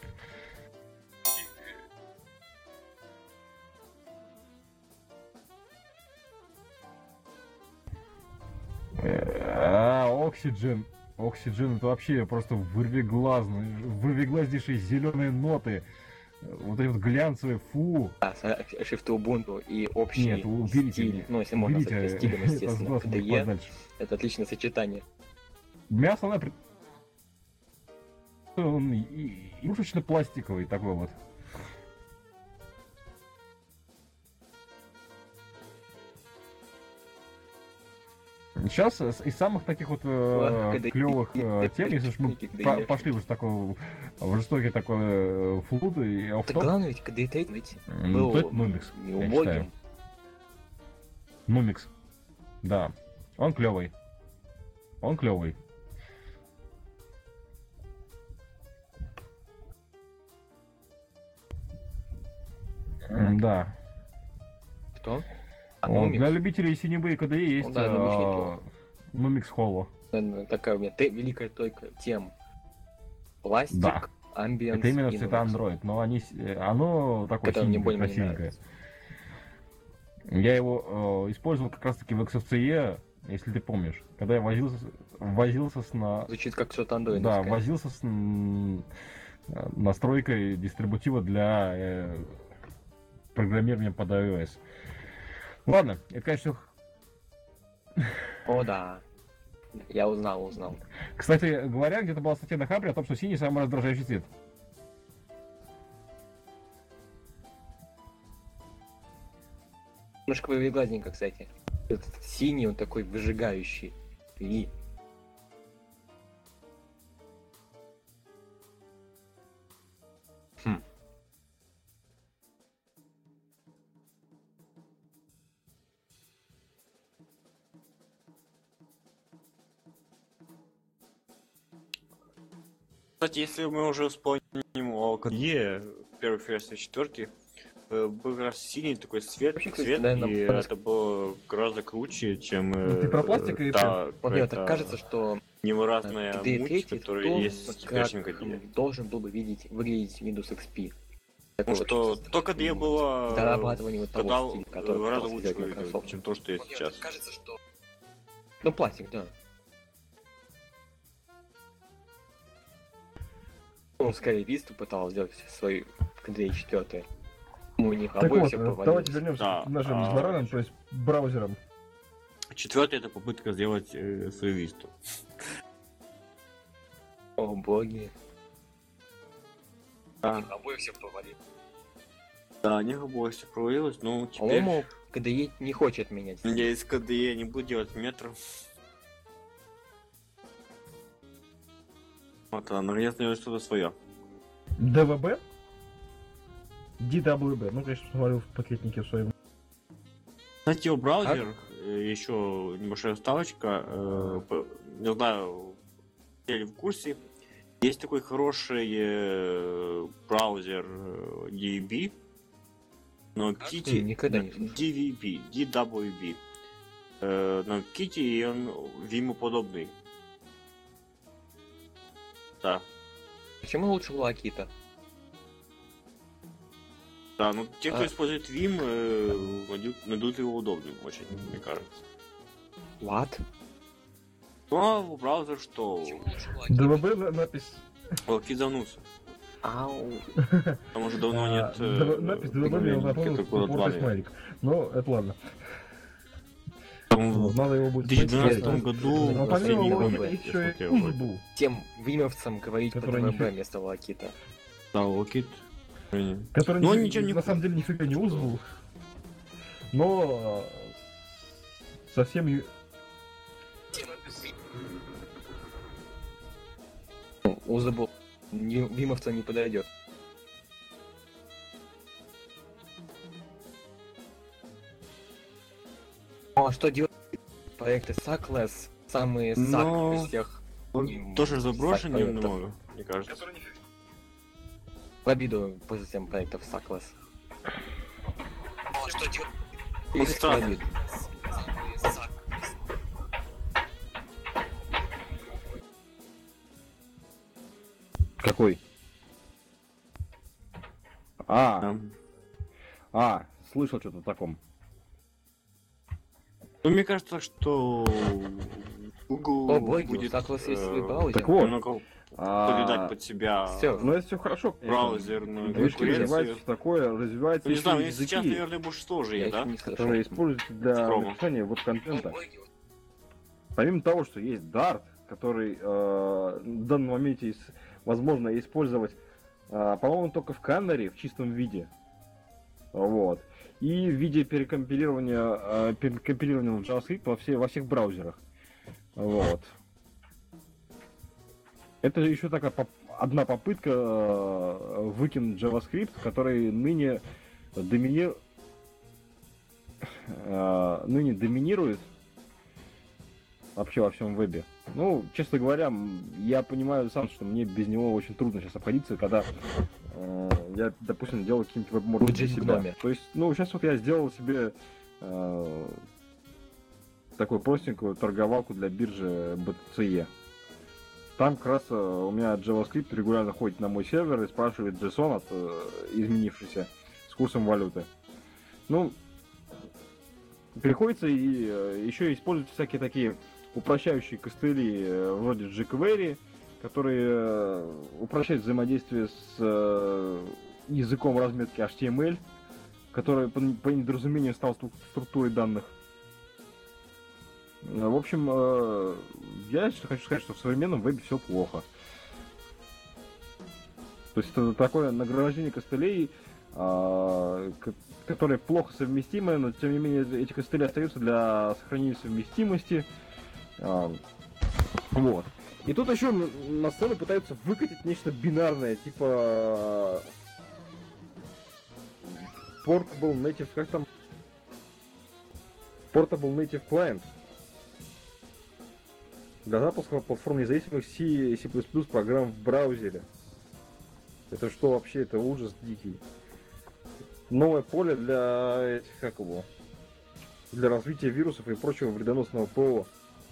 Speaker 5: Oxygen. Oxygen это вообще просто вырвиглазнейшие зеленые ноты. Вот эти вот глянцевые, фу.
Speaker 3: Да, шрифты Ubuntu и общий
Speaker 5: Нет, уберите.
Speaker 3: стиль. Ну, если можно
Speaker 5: Уберите
Speaker 3: назвать стилем,
Speaker 5: это с
Speaker 3: естественно.
Speaker 5: глаз моих
Speaker 3: KDE.
Speaker 5: подальше.
Speaker 3: Это отличное сочетание.
Speaker 5: У меня основная он игрушечно-пластиковый такой вот. Сейчас из самых таких вот клевых тем, если уж мы пошли уж такой в жестокий такой флут и
Speaker 3: Так
Speaker 5: офф-топ,
Speaker 3: главное, ведь KDE ведь
Speaker 5: ну,
Speaker 3: был
Speaker 5: то это Numix,
Speaker 3: не
Speaker 5: я
Speaker 3: убогим.
Speaker 5: считаю. Numix. Да. Он клевый. Он клевый. Да.
Speaker 3: Что? А,
Speaker 5: Вот,
Speaker 3: Numix?
Speaker 5: для любителей синебы и KDE есть
Speaker 3: Ну да, Numix неплохо.
Speaker 5: Numix Holo.
Speaker 3: Наверное, такая у меня великая только тем. Пластик,
Speaker 5: Да.
Speaker 3: амбиенс
Speaker 5: Это именно
Speaker 3: и
Speaker 5: цвета
Speaker 3: Numix.
Speaker 5: Android, но оно такое
Speaker 3: Это мне
Speaker 5: синенькое,
Speaker 3: более-менее
Speaker 5: красивенькое.
Speaker 3: нравится.
Speaker 5: Я его использовал как раз таки в XFCE, если ты помнишь, когда я возился с
Speaker 3: Звучит как что-то Android.
Speaker 5: да, возился с настройкой дистрибутива для программирования под iOS. Ладно, это, конечно,
Speaker 3: О, да. Я узнал.
Speaker 5: кстати говоря, где-то была статья на Хабре о том, что синий самый раздражающий цвет.
Speaker 3: Немножко вывеглазненько, кстати. Этот синий, он такой выжигающий. И... Хм.
Speaker 2: Кстати, если мы уже вспомним о KDE, первой версии 4, был как раз синий такой цвет,
Speaker 3: Вообще, кстати,
Speaker 2: цвет,
Speaker 3: наверное,
Speaker 2: и
Speaker 3: по-
Speaker 2: это было гораздо круче, чем
Speaker 5: Ну, ты про пластик или
Speaker 2: та
Speaker 3: Вот мне так
Speaker 2: какая-то
Speaker 3: кажется, что
Speaker 2: невыразная
Speaker 3: KDE
Speaker 2: муть,
Speaker 3: 3
Speaker 2: которая
Speaker 3: то,
Speaker 2: есть в теперешнем
Speaker 3: как
Speaker 2: KDE.
Speaker 3: должен был бы выглядеть Windows XP.
Speaker 2: Потому что то KDE было
Speaker 3: дорабатывание вот того
Speaker 2: тогда
Speaker 3: стиля, который
Speaker 2: гораздо
Speaker 3: пытался
Speaker 2: лучше
Speaker 3: сделать
Speaker 2: выглядит,
Speaker 3: Microsoft.
Speaker 2: чем то, что есть сейчас.
Speaker 3: кажется, что... Ну, пластик, да. Он скорее Vista пытался сделать свою KDE 4. Ну, у них
Speaker 4: Так
Speaker 3: обоих
Speaker 4: вот,
Speaker 3: все
Speaker 4: давайте
Speaker 3: провалилось.
Speaker 4: вернемся
Speaker 2: Да,
Speaker 4: к нашим
Speaker 2: а-
Speaker 4: баранам, то есть браузерам.
Speaker 2: Четвертый это попытка сделать свою висту.
Speaker 3: О, боги.
Speaker 2: Да.
Speaker 3: Обоих все провалилось.
Speaker 2: Да, у них обоих все провалилось, но теперь...
Speaker 3: По-моему, KDE не хочет менять.
Speaker 2: Я из KDE не буду делать метров. Вот, а наконец сделать что-то свое.
Speaker 4: DWB? DWB. Ну, конечно, смотрю в пакетнике в своем.
Speaker 2: Кстати, у браузер, еще небольшая вставочка, не знаю, или в курсе, есть такой хороший браузер DVB, но Kitty...
Speaker 3: Никогда не слышал.
Speaker 2: DWB. Но Kitty, и он Vim подобный. Да.
Speaker 3: Почему лучше Луакита?
Speaker 2: Да, ну те, кто использует Vim, найдут его удобным очень, мне кажется.
Speaker 3: What?
Speaker 2: Ну, а в браузер что?
Speaker 4: DWB напись.
Speaker 2: Локи загнулся.
Speaker 3: Ау.
Speaker 2: Там уже давно нет...
Speaker 4: Напись DWB мне напомнила
Speaker 2: который куда-то
Speaker 4: упорный
Speaker 2: валит.
Speaker 4: смайлик. Ну, это ладно.
Speaker 2: В
Speaker 4: Надо его будет
Speaker 2: 2012 году
Speaker 4: Но
Speaker 3: в
Speaker 4: помимо
Speaker 3: последнем
Speaker 4: Локита
Speaker 3: ВБ,
Speaker 4: еще и
Speaker 2: смотрел.
Speaker 4: Уз был.
Speaker 3: Тем вимовцам говорить под
Speaker 4: Который не
Speaker 3: ВБ
Speaker 4: фиг.
Speaker 3: вместо Локита.
Speaker 2: Да, Локит.
Speaker 4: Который
Speaker 2: Ну, он ничем не
Speaker 4: на самом деле нифига не Уз был. Но совсем
Speaker 3: Уза был. Вимовца не подойдет. Ну а что делать? Проекты Саклес самые
Speaker 2: Но-
Speaker 3: сак из всех.
Speaker 2: Он тоже заброшен
Speaker 3: проектов.
Speaker 2: немного, мне кажется.
Speaker 3: В обиду после всем проектов Саклес. Что делать?
Speaker 2: Ну, странно.
Speaker 4: Какой? Слышал что-то о таком.
Speaker 2: Ну, мне кажется, что Google
Speaker 3: О, боги, у
Speaker 2: будет
Speaker 3: Саклес есть свой браузер.
Speaker 4: Так вот.
Speaker 2: немного подвидать под себя
Speaker 3: Всё.
Speaker 4: Ну это все хорошо.
Speaker 2: браузерную
Speaker 4: Видишь, развивается
Speaker 2: конкуренцию.
Speaker 4: всё такое, развивается
Speaker 2: Ну, не знаю,
Speaker 4: еще
Speaker 2: мне сейчас,
Speaker 4: языки,
Speaker 2: наверное, больше сложно,
Speaker 3: Я
Speaker 2: да?
Speaker 3: еще не слышал.
Speaker 4: которые используются для
Speaker 2: Chrome.
Speaker 4: написания вот контента. Помимо того, что есть Dart, который в данном моменте возможно использовать, по-моему, только в Canary в чистом виде. Вот. И в виде перекомпилирования в JavaScript во всех браузерах. Вот. Это еще такая одна попытка выкинуть JavaScript, который ныне доминирует вообще во всем вебе. Ну, честно говоря, я понимаю сам, что мне без него очень трудно сейчас обходиться, когда я, допустим, делаю какие-нибудь веб-модули
Speaker 3: Будет
Speaker 4: для
Speaker 3: жизнь в
Speaker 4: себя.
Speaker 3: доме.
Speaker 4: То есть, ну, сейчас вот я сделал себе такую простенькую торговалку для биржи BTC. Там как раз у меня JavaScript регулярно ходит на мой сервер и спрашивает JSON изменившийся с курсом валюты. Ну, приходится и еще использовать всякие такие упрощающие костыли вроде jQuery, которые упрощают взаимодействие с языком разметки HTML, который по недоразумению стал структурой данных. В общем, я хочу сказать, что в современном вебе все плохо. То есть это такое нагромождение костылей, которые плохо совместимы, но тем не менее эти костыли остаются для сохранения совместимости. Вот. И тут еще на сцену пытаются выкатить нечто бинарное, типа Portable Native, как там? Portable Native Client. Для запуска платформ независимых C и C++ программ в браузере. Это что вообще? Это ужас дикий. Новое поле для этих, как его? Для развития вирусов и прочего вредоносного ПО.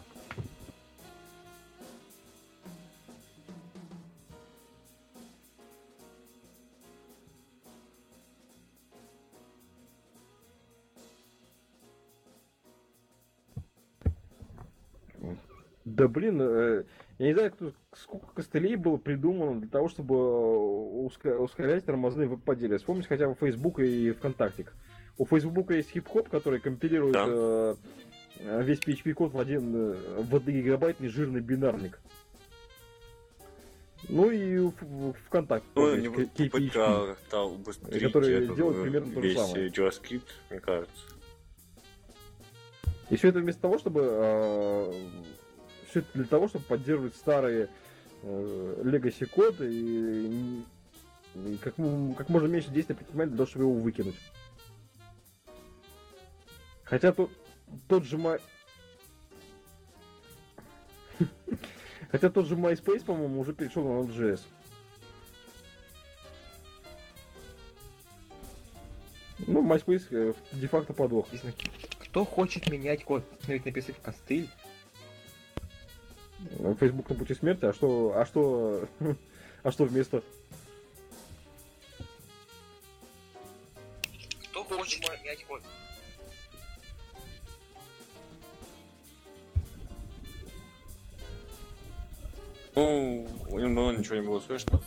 Speaker 4: Да блин, я не знаю, сколько костылей было придумано для того, чтобы ускорять тормозные веб-поделия. Вспомните хотя бы Facebook и ВКонтакте. У Facebook есть хип-хоп, который компилирует весь PHP-код в один гигабайтный жирный бинарник. Ну и в ВКонтакте
Speaker 2: Ну,
Speaker 4: тоже
Speaker 2: не
Speaker 4: есть
Speaker 2: попытка
Speaker 4: KPHP.
Speaker 2: как-то убыстрить
Speaker 4: Который
Speaker 2: этот,
Speaker 4: делает примерно то же
Speaker 2: весь
Speaker 4: самое.
Speaker 2: JavaScript, мне кажется.
Speaker 4: И все это вместо того, чтобы все это для того, чтобы поддерживать старые legacy код и как можно меньше действий предпринимать для того, чтобы его выкинуть. Хотя тот же Хотя тот же MySpace, по-моему, уже перешел на Node.js. Ну, MySpace де-факто подох.
Speaker 3: Кто хочет менять код, смотреть, написать в костыль?
Speaker 4: Facebook на пути смерти, а что вместо?
Speaker 3: Кто хочет менять код?
Speaker 2: Ну, у него давно ничего не было слышно.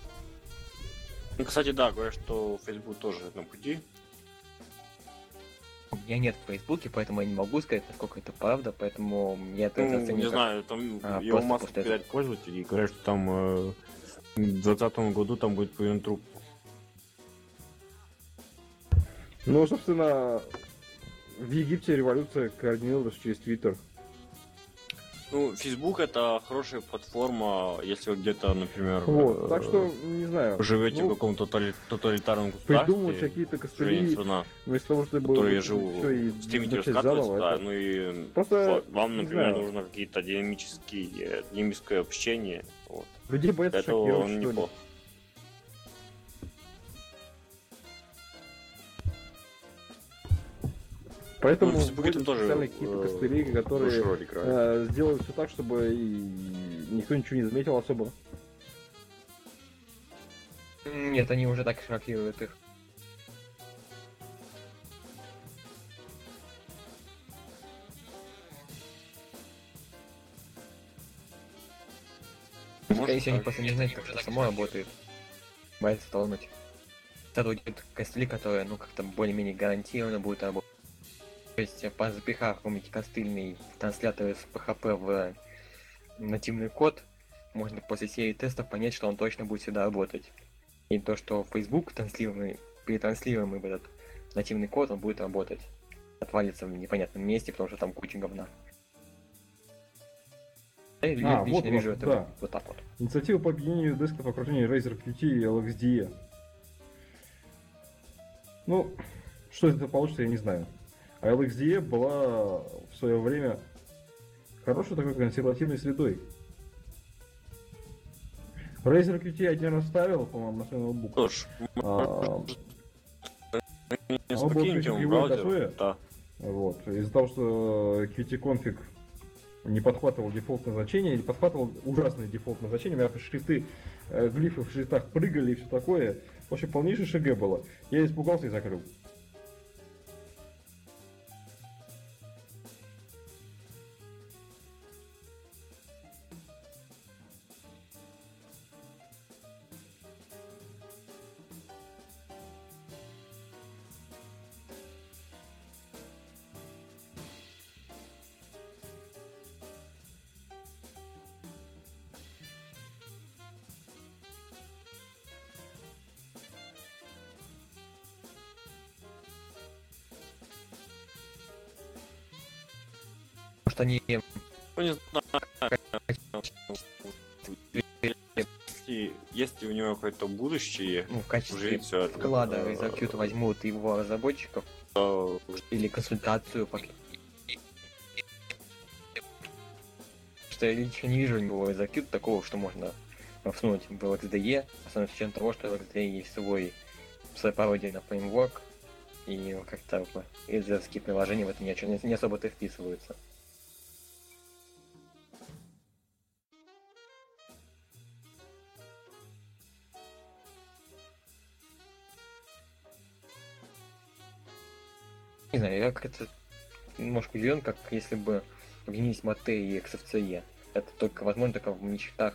Speaker 2: Ну, кстати, да, говорят, что Facebook тоже на пути.
Speaker 3: я нет в Фейсбуке, поэтому я не могу сказать, насколько это правда, поэтому я это
Speaker 2: Ну,
Speaker 3: оценю
Speaker 2: не
Speaker 3: как-
Speaker 2: знаю, там его
Speaker 3: просто
Speaker 2: массу
Speaker 3: после
Speaker 2: кидают пользователи и говорят, что там в 2020 году там будет появлен труп.
Speaker 4: Ну, собственно, в Египте революция координировалась через Твиттер.
Speaker 2: Ну, Facebook это хорошая платформа, если вы где-то, например,
Speaker 4: Вот, так что, не знаю.
Speaker 2: живете
Speaker 4: ну,
Speaker 2: в каком-то тоталитарном государстве,
Speaker 4: придумывать какие-то
Speaker 2: Сожалению,
Speaker 4: костыли,
Speaker 2: страна,
Speaker 4: вместо того,
Speaker 2: в
Speaker 4: чтобы
Speaker 2: которой я
Speaker 4: вот
Speaker 2: живу,
Speaker 4: всё и
Speaker 2: стримите
Speaker 4: начать
Speaker 2: раскатываться,
Speaker 4: заново,
Speaker 2: да,
Speaker 4: это-
Speaker 2: ну и
Speaker 4: Просто,
Speaker 2: вам,
Speaker 4: не
Speaker 2: например,
Speaker 4: знаю.
Speaker 2: нужно какие-то динамическое общение, вот.
Speaker 4: людей боятся
Speaker 2: Это
Speaker 4: шокировать,
Speaker 2: он
Speaker 4: что ли.
Speaker 2: неплохо.
Speaker 4: Поэтому
Speaker 2: Ну, в Фейсбуке
Speaker 4: вводят
Speaker 2: тоже,
Speaker 4: специальные какие-то костыли,
Speaker 2: Хороший
Speaker 4: которые
Speaker 2: ролик играет.
Speaker 4: сделают все так, чтобы и никто ничего не заметил особо.
Speaker 3: Нет, они уже так шокируют их.
Speaker 2: Может,
Speaker 3: Скорее всего, они
Speaker 2: так.
Speaker 3: просто не знают, как это само работает. Боятся толкнуть. Это будет костыли, которые, ну, как-то более-менее гарантированно будут работать. То есть, запихав какой-нибудь костыльный транслятор из PHP в нативный код, можно после серии тестов понять, что он точно будет всегда работать. И то, что Facebook перетранслируемый в этот нативный код, он будет работать. Отвалится в непонятном месте, потому что там куча говна. Я
Speaker 4: вот
Speaker 3: лично
Speaker 4: у
Speaker 3: вижу
Speaker 4: нас,
Speaker 3: это
Speaker 4: да.
Speaker 3: вот так вот.
Speaker 4: Инициатива по объединению десков окружения Razer Qt и LXDE. Ну, что из этого получится, я не знаю. А LXDE была в свое время хорошей такой консервативной средой. Razer Qt один раз ставил, по-моему, на свой ноутбук.
Speaker 2: Что ж,
Speaker 4: А,
Speaker 2: не
Speaker 4: было
Speaker 2: покиньте
Speaker 4: крутить
Speaker 2: ему
Speaker 4: его
Speaker 2: браузер.
Speaker 4: готове?
Speaker 2: Да.
Speaker 4: Вот. Из-за того, что Qt конфиг не подхватывал дефолтное значение, или подхватывал ужасные дефолтные значения, у меня шрифты, глифы в шрифтах прыгали и все такое. В общем, полнейшее ШГ было. Я испугался и закрыл.
Speaker 3: Может они
Speaker 2: Ну, не знаю. Если у него какое-то будущее,
Speaker 3: в качестве
Speaker 2: жить все это.
Speaker 3: вклада Razer Qt возьмут его разработчиков или консультацию по... Что я лично не вижу у Razer Qt такого, что можно всунуть в LXDE, особенно с учетом того, что в LXDE есть своя пародия на фреймворк, и как-то Razer приложения в это не особо-то вписываются. Не знаю, я как-то немножко удивлен, как если бы объединились Mate и XFCE. Это только возможно только в мечтах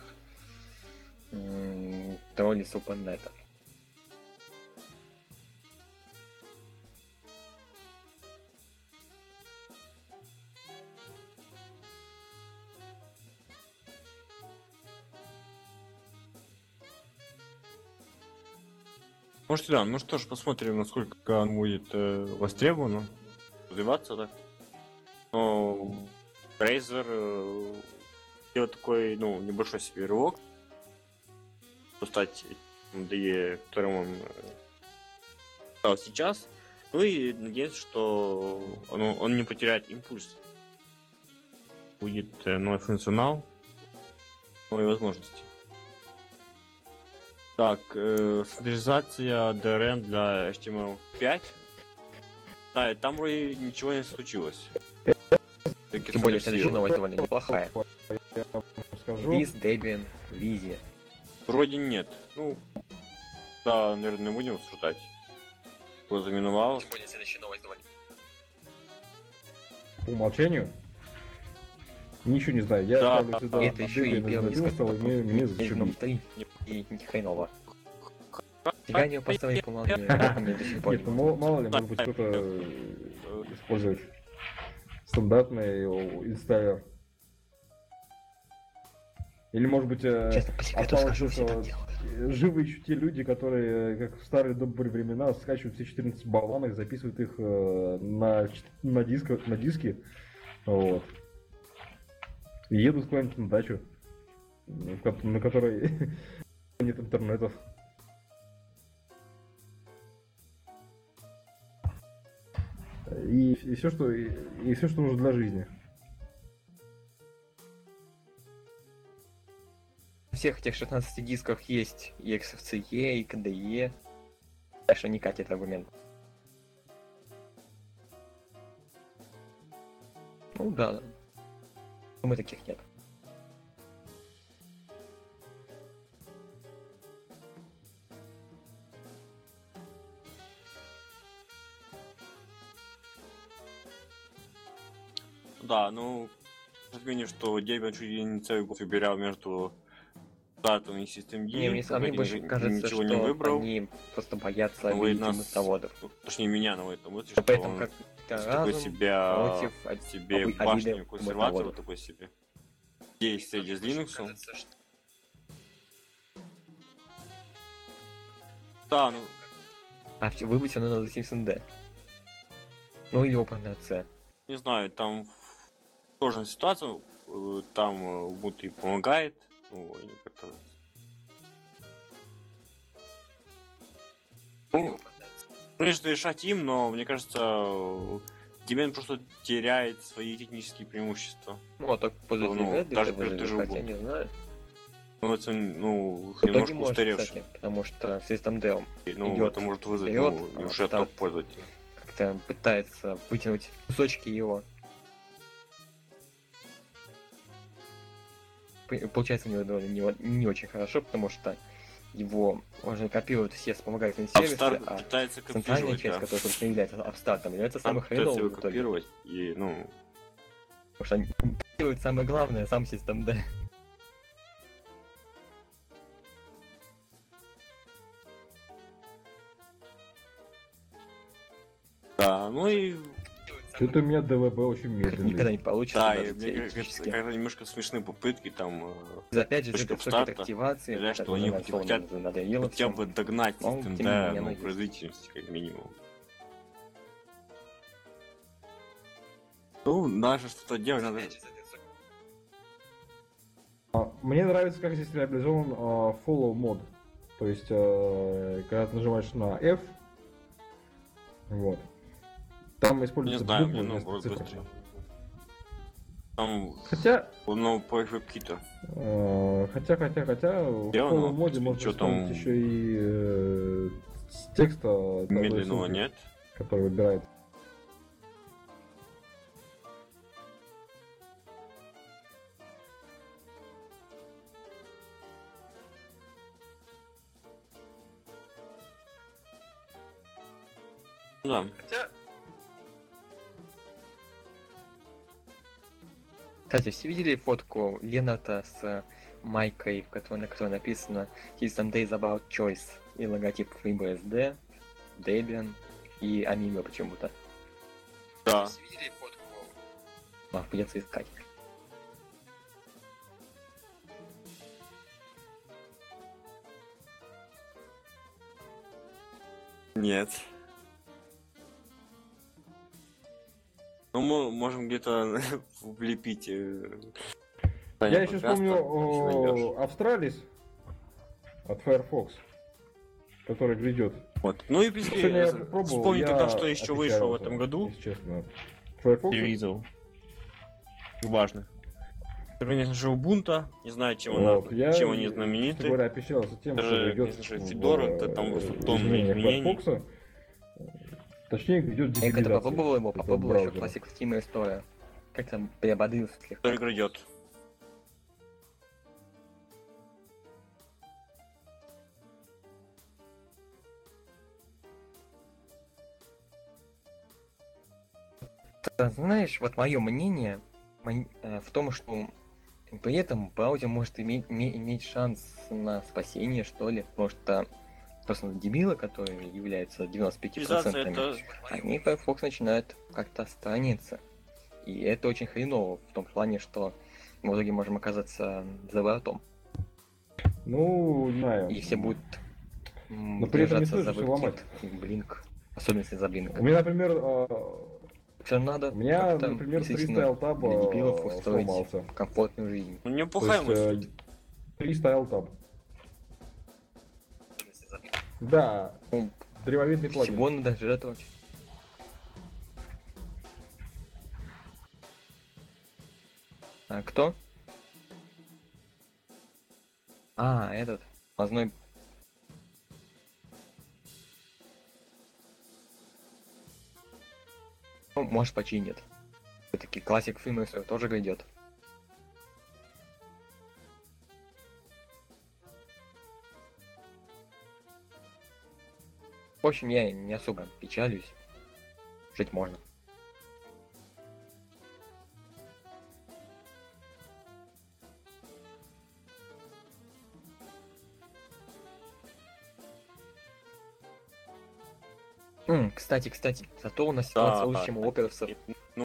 Speaker 3: тролли с OpenNet.
Speaker 2: Может, да, ну что ж, посмотрим, насколько он будет востребован, развиваться, да. Но Razer делает такой, ну, небольшой себе рывок, стать MDE, которым он стал сейчас. Ну и надеюсь, что он не потеряет импульс. Будет новый функционал, новые возможности. Так, стандартизация DRM для HTML5. Да, и там вроде ничего не случилось.
Speaker 3: Тем более следующая новость довольно неплохая.
Speaker 4: Я вам скажу.
Speaker 3: Viz, Debian, Vizi.
Speaker 2: Вроде нет. Ну, да, наверное, будем обсуждать. Кто заминовал.
Speaker 3: Тем более следующая новость довольно...
Speaker 4: По умолчанию. Ничего не знаю. Я
Speaker 2: Да,
Speaker 4: ставлю сюда
Speaker 3: это еще и первый
Speaker 4: стал, и мне
Speaker 3: Venom
Speaker 4: зашибись.
Speaker 3: 3 и ни хреново. Тебя не поставили по умолчанию, я до сих пор не
Speaker 4: Нет, ну
Speaker 3: могу.
Speaker 4: мало ли, может быть, кто-то использовать стандартный инсталлер. Или, может быть,
Speaker 3: Честно, по секрету
Speaker 4: осталось,
Speaker 3: скажу, все
Speaker 4: что
Speaker 3: так делают.
Speaker 4: живы еще те люди, которые, как в старые добрые времена, скачивают все 14 болванок, записывают их на диски, вот. И едут куда-нибудь на дачу, на которой нет интернетов. И все, что нужно для жизни.
Speaker 3: На всех этих 16 дисках есть и XFCE, и KDE. Так что не катит аргумент. Ну да. Думаю, таких нет.
Speaker 2: Да, ну, разумею, что Debian чуть ли не целый год выбирал между Start и System D.
Speaker 3: Не, мне самим больше кажется,
Speaker 2: ничего
Speaker 3: что
Speaker 2: не выбрал.
Speaker 3: они просто боятся
Speaker 2: Ну, и
Speaker 3: обидеть
Speaker 2: нас-
Speaker 3: заводов.
Speaker 2: Точнее, меня на этом мысли,
Speaker 3: Но
Speaker 2: что
Speaker 3: поэтому
Speaker 2: он
Speaker 3: как-то
Speaker 2: такой
Speaker 3: разум
Speaker 2: себя,
Speaker 3: против
Speaker 2: себе
Speaker 3: обиды
Speaker 2: башню консерватора
Speaker 3: заводов.
Speaker 2: такой себе. Есть среди с Linux. Да, ну,
Speaker 3: А выбыть оно надо Simpson D. Ну или Open C.
Speaker 2: не знаю, там сложная ситуация, там Ubuntu и помогает, ну, они как-то... Ну, конечно, решать им, но мне кажется, Debian просто теряет свои технические преимущества.
Speaker 3: Ну, а так пользователь
Speaker 2: Ну,
Speaker 3: Reddit
Speaker 2: даже
Speaker 3: выживет,
Speaker 2: ты же
Speaker 3: хотя
Speaker 2: Ubuntu.
Speaker 3: не знаю.
Speaker 2: Ну, это, ну,
Speaker 3: В итоге
Speaker 2: немножко
Speaker 3: может,
Speaker 2: устаревший.
Speaker 3: кстати, потому что System D
Speaker 2: Ну,
Speaker 3: идет
Speaker 2: это может вызвать,
Speaker 3: вперед,
Speaker 2: ну,
Speaker 3: а
Speaker 2: уже
Speaker 3: там-
Speaker 2: топ-пользователя.
Speaker 3: как-то пытается вытянуть кусочки его. Получается у него довольно не очень хорошо, потому что его уже копируют все вспомогательные сервисы,
Speaker 2: Upstart
Speaker 3: а
Speaker 2: пытается
Speaker 3: центральная
Speaker 2: копировать,
Speaker 3: часть,
Speaker 2: да.
Speaker 3: которая, собственно, является апстартом, является
Speaker 2: Upstart
Speaker 3: самой
Speaker 2: пытается
Speaker 3: хреновой
Speaker 2: его
Speaker 3: в итоге.
Speaker 2: копировать, и, ну,
Speaker 3: Потому что они копируют самое главное, сам System D.
Speaker 2: да, ну и
Speaker 4: Что-то у меня ДВБ очень
Speaker 3: Никогда
Speaker 4: медленный.
Speaker 3: не получится
Speaker 2: да,
Speaker 3: даже
Speaker 2: и мне кажется,
Speaker 3: теоретически.
Speaker 2: когда немножко смешные попытки там
Speaker 3: Опять же,
Speaker 2: точка
Speaker 3: это все
Speaker 2: старта,
Speaker 3: активации,
Speaker 2: говорят, что они хотят
Speaker 3: надоело
Speaker 2: хотя
Speaker 3: всем.
Speaker 2: бы догнать
Speaker 3: Ну,
Speaker 2: System
Speaker 3: тем не
Speaker 2: D,
Speaker 3: менее,
Speaker 2: ну,
Speaker 3: оно есть.
Speaker 2: производительности, как минимум. Ну, надо что-то делать, надо...
Speaker 4: Мне нравится, как здесь реализован follow мод. То есть, когда ты нажимаешь на F, вот, там
Speaker 2: Не
Speaker 4: используются
Speaker 2: знаю,
Speaker 4: буквы
Speaker 2: мне
Speaker 4: вместо
Speaker 2: наоборот
Speaker 4: цифр.
Speaker 2: быстрее. Там,
Speaker 4: Хотя,
Speaker 2: ну, по WebKit.
Speaker 4: хотя, в
Speaker 2: Я,
Speaker 4: follow
Speaker 2: ну,
Speaker 4: моде можно
Speaker 2: чё там
Speaker 4: использовать еще и с текста, одной
Speaker 2: Медленного
Speaker 4: ссылки,
Speaker 2: нет.
Speaker 4: который выбирает.
Speaker 2: Да.
Speaker 3: Кстати, все видели фотку Ленарта с майкой, на которой написано System Days About Choice и логотип FreeBSD, Debian и Amiga почему-то.
Speaker 2: Да.
Speaker 3: Все видели фотку? Придется искать.
Speaker 2: Нет. Ну, мы можем где-то влепить.
Speaker 4: Я еще вспомню Австралис от Firefox, который грядет.
Speaker 2: Вот. Ну и, в принципе,
Speaker 4: Сегодня я пробовал,
Speaker 2: вспомни
Speaker 4: я
Speaker 2: тогда, что еще вышло в
Speaker 4: опечалился,
Speaker 2: этом году.
Speaker 4: если честно. Firefox.
Speaker 2: Релизов. Важно. Это, конечно же, Ubuntu. Не знаю, чем,
Speaker 4: Вот,
Speaker 2: она, чем они
Speaker 4: честно
Speaker 2: знамениты.
Speaker 4: говоря, опечалился тем,
Speaker 2: Даже,
Speaker 4: что грядет
Speaker 2: конечно же, Fedora, это там тонны
Speaker 4: изменения
Speaker 2: изменений.
Speaker 4: Firefox. Точнее, грядет
Speaker 3: Я когда
Speaker 4: дебилизация
Speaker 3: попробовал его,
Speaker 4: этого
Speaker 3: попробовал еще
Speaker 4: браузера.
Speaker 3: Classic Steam история. Как там приободрился слегка.
Speaker 2: Который грядет.
Speaker 3: Знаешь, вот мое мнение в том, что при этом браузер может иметь шанс на спасение, что ли, потому что собственно, дебилы, которые являются 95%,
Speaker 2: Реализация это...
Speaker 3: они Firefox начинают как-то отстраниться. И это очень хреново в том плане, что мы в итоге можем оказаться за воротом.
Speaker 4: Ну, не знаю.
Speaker 3: И все будут
Speaker 4: Но при этом не
Speaker 3: держаться за
Speaker 4: стоит все ломать.
Speaker 3: WebKit и Blink. Особенно если за Blink.
Speaker 4: У меня, например,
Speaker 3: Все надо
Speaker 4: у меня,
Speaker 3: как-то
Speaker 4: например,
Speaker 3: действительно
Speaker 4: Freestyle Tab
Speaker 3: для дебилов устроить
Speaker 4: сломался.
Speaker 3: комфортную жизнь.
Speaker 2: Ну,
Speaker 4: То
Speaker 2: неплохая мысль.
Speaker 4: есть, Freestyle Tab. Да,
Speaker 3: Ну,
Speaker 4: древовидный плагин.
Speaker 3: всего надо жертвовать. А кто? А, этот. Возной. Ну, может, починит. Все-таки классик Фимерсер тоже грядет. В общем, я не особо печалюсь. Жить можно. Кстати, зато у нас ситуация лучше, чем у оперсов.
Speaker 2: Ну,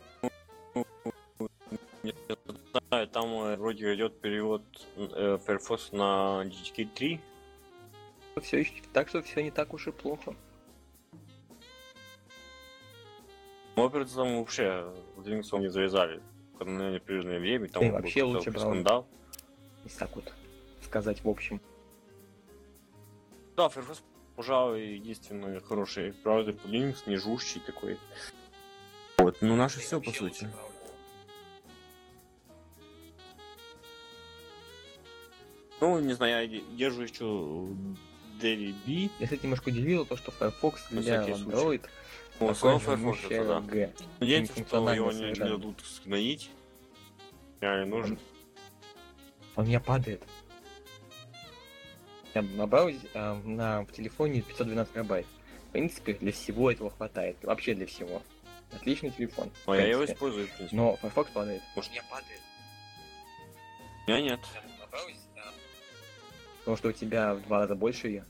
Speaker 2: не знаю, там вроде идет перевод Firefox на GTK 3.
Speaker 3: Все еще, так что все не так уж и плохо.
Speaker 2: Оперцы там вообще с Linux не завязали. Когда на непрерывное время, там
Speaker 3: Да и
Speaker 2: был
Speaker 3: вообще
Speaker 2: какой-то
Speaker 3: лучше браузер.
Speaker 2: скандал.
Speaker 3: Если так вот сказать в общем.
Speaker 2: Да, Firefox, пожалуй, единственный хороший браузер под Linux, не жужжий такой. Вот, ну наше все по сути. Ну, не знаю, я держу еще DVB.
Speaker 3: Я, кстати, немножко удивило то, что Firefox
Speaker 2: На
Speaker 3: для
Speaker 2: всякий случай.
Speaker 3: Android
Speaker 2: Ну,
Speaker 3: такой
Speaker 2: снова
Speaker 3: же
Speaker 2: Firefox,
Speaker 3: жмущий
Speaker 2: это да.
Speaker 3: LG.
Speaker 2: Надеемся, что
Speaker 3: Функционально
Speaker 2: его не
Speaker 3: совершенно.
Speaker 2: дадут сгноить. Реально нужен.
Speaker 3: Он у меня падает. Я на браузере, в телефоне 512 мегабайт. В принципе, для всего этого хватает. Вообще для всего. Отличный телефон. в
Speaker 2: Но я его
Speaker 3: принципе.
Speaker 2: использую, в принципе.
Speaker 3: Но Firefox падает.
Speaker 2: Может,
Speaker 3: у меня падает.
Speaker 2: У меня нет.
Speaker 3: На браузере, потому что у тебя в 2 раза больше ее.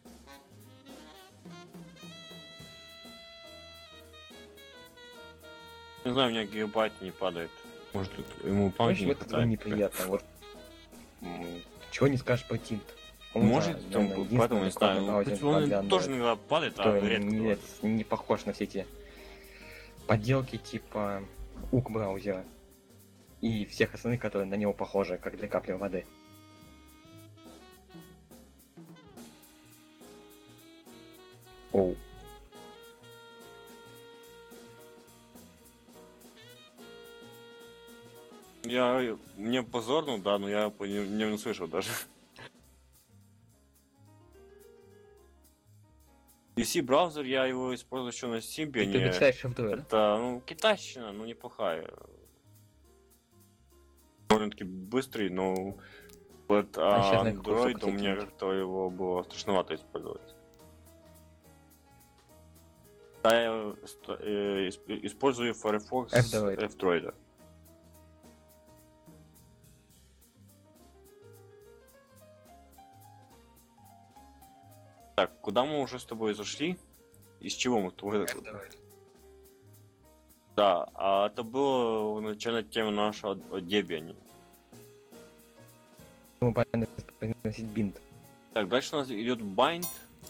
Speaker 2: Не знаю, у меня гигабайт не падает. Может, тут ему
Speaker 3: В
Speaker 2: памяти
Speaker 3: общем,
Speaker 2: не
Speaker 3: это
Speaker 2: хватает.
Speaker 3: неприятно. Вот. Чего не скажешь про тильт?
Speaker 2: Может, там, поэтому не знаю.
Speaker 3: браузер
Speaker 2: В принципе, он
Speaker 3: для
Speaker 2: тоже
Speaker 3: Android,
Speaker 2: иногда падает, а
Speaker 3: который
Speaker 2: редко.
Speaker 3: не,
Speaker 2: бывает.
Speaker 3: не похож на все эти подделки типа УК браузера и всех остальных, которые на него похожи, как для капли воды. Оу.
Speaker 2: Мне позорно, да, но я не слышал даже. DC браузер, я его использую еще на
Speaker 3: Ты
Speaker 2: Symbian.
Speaker 3: предпочитаешь F2, да?
Speaker 2: Это, ну, китайщина, ну, неплохая. Довольно-таки быстрый, но вот
Speaker 3: щас на какой
Speaker 2: Android
Speaker 3: сок
Speaker 2: у меня
Speaker 3: тебе
Speaker 2: как-то его было страшновато использовать. Да, я использую Firefox
Speaker 3: F-Droid.
Speaker 2: F-Droid. Так, куда мы уже с тобой зашли? Из чего мы тут? Да, а это было начальная тема нашего о Debian.
Speaker 3: Мы правильно произносить бинт.
Speaker 2: Так, дальше у нас идет bind.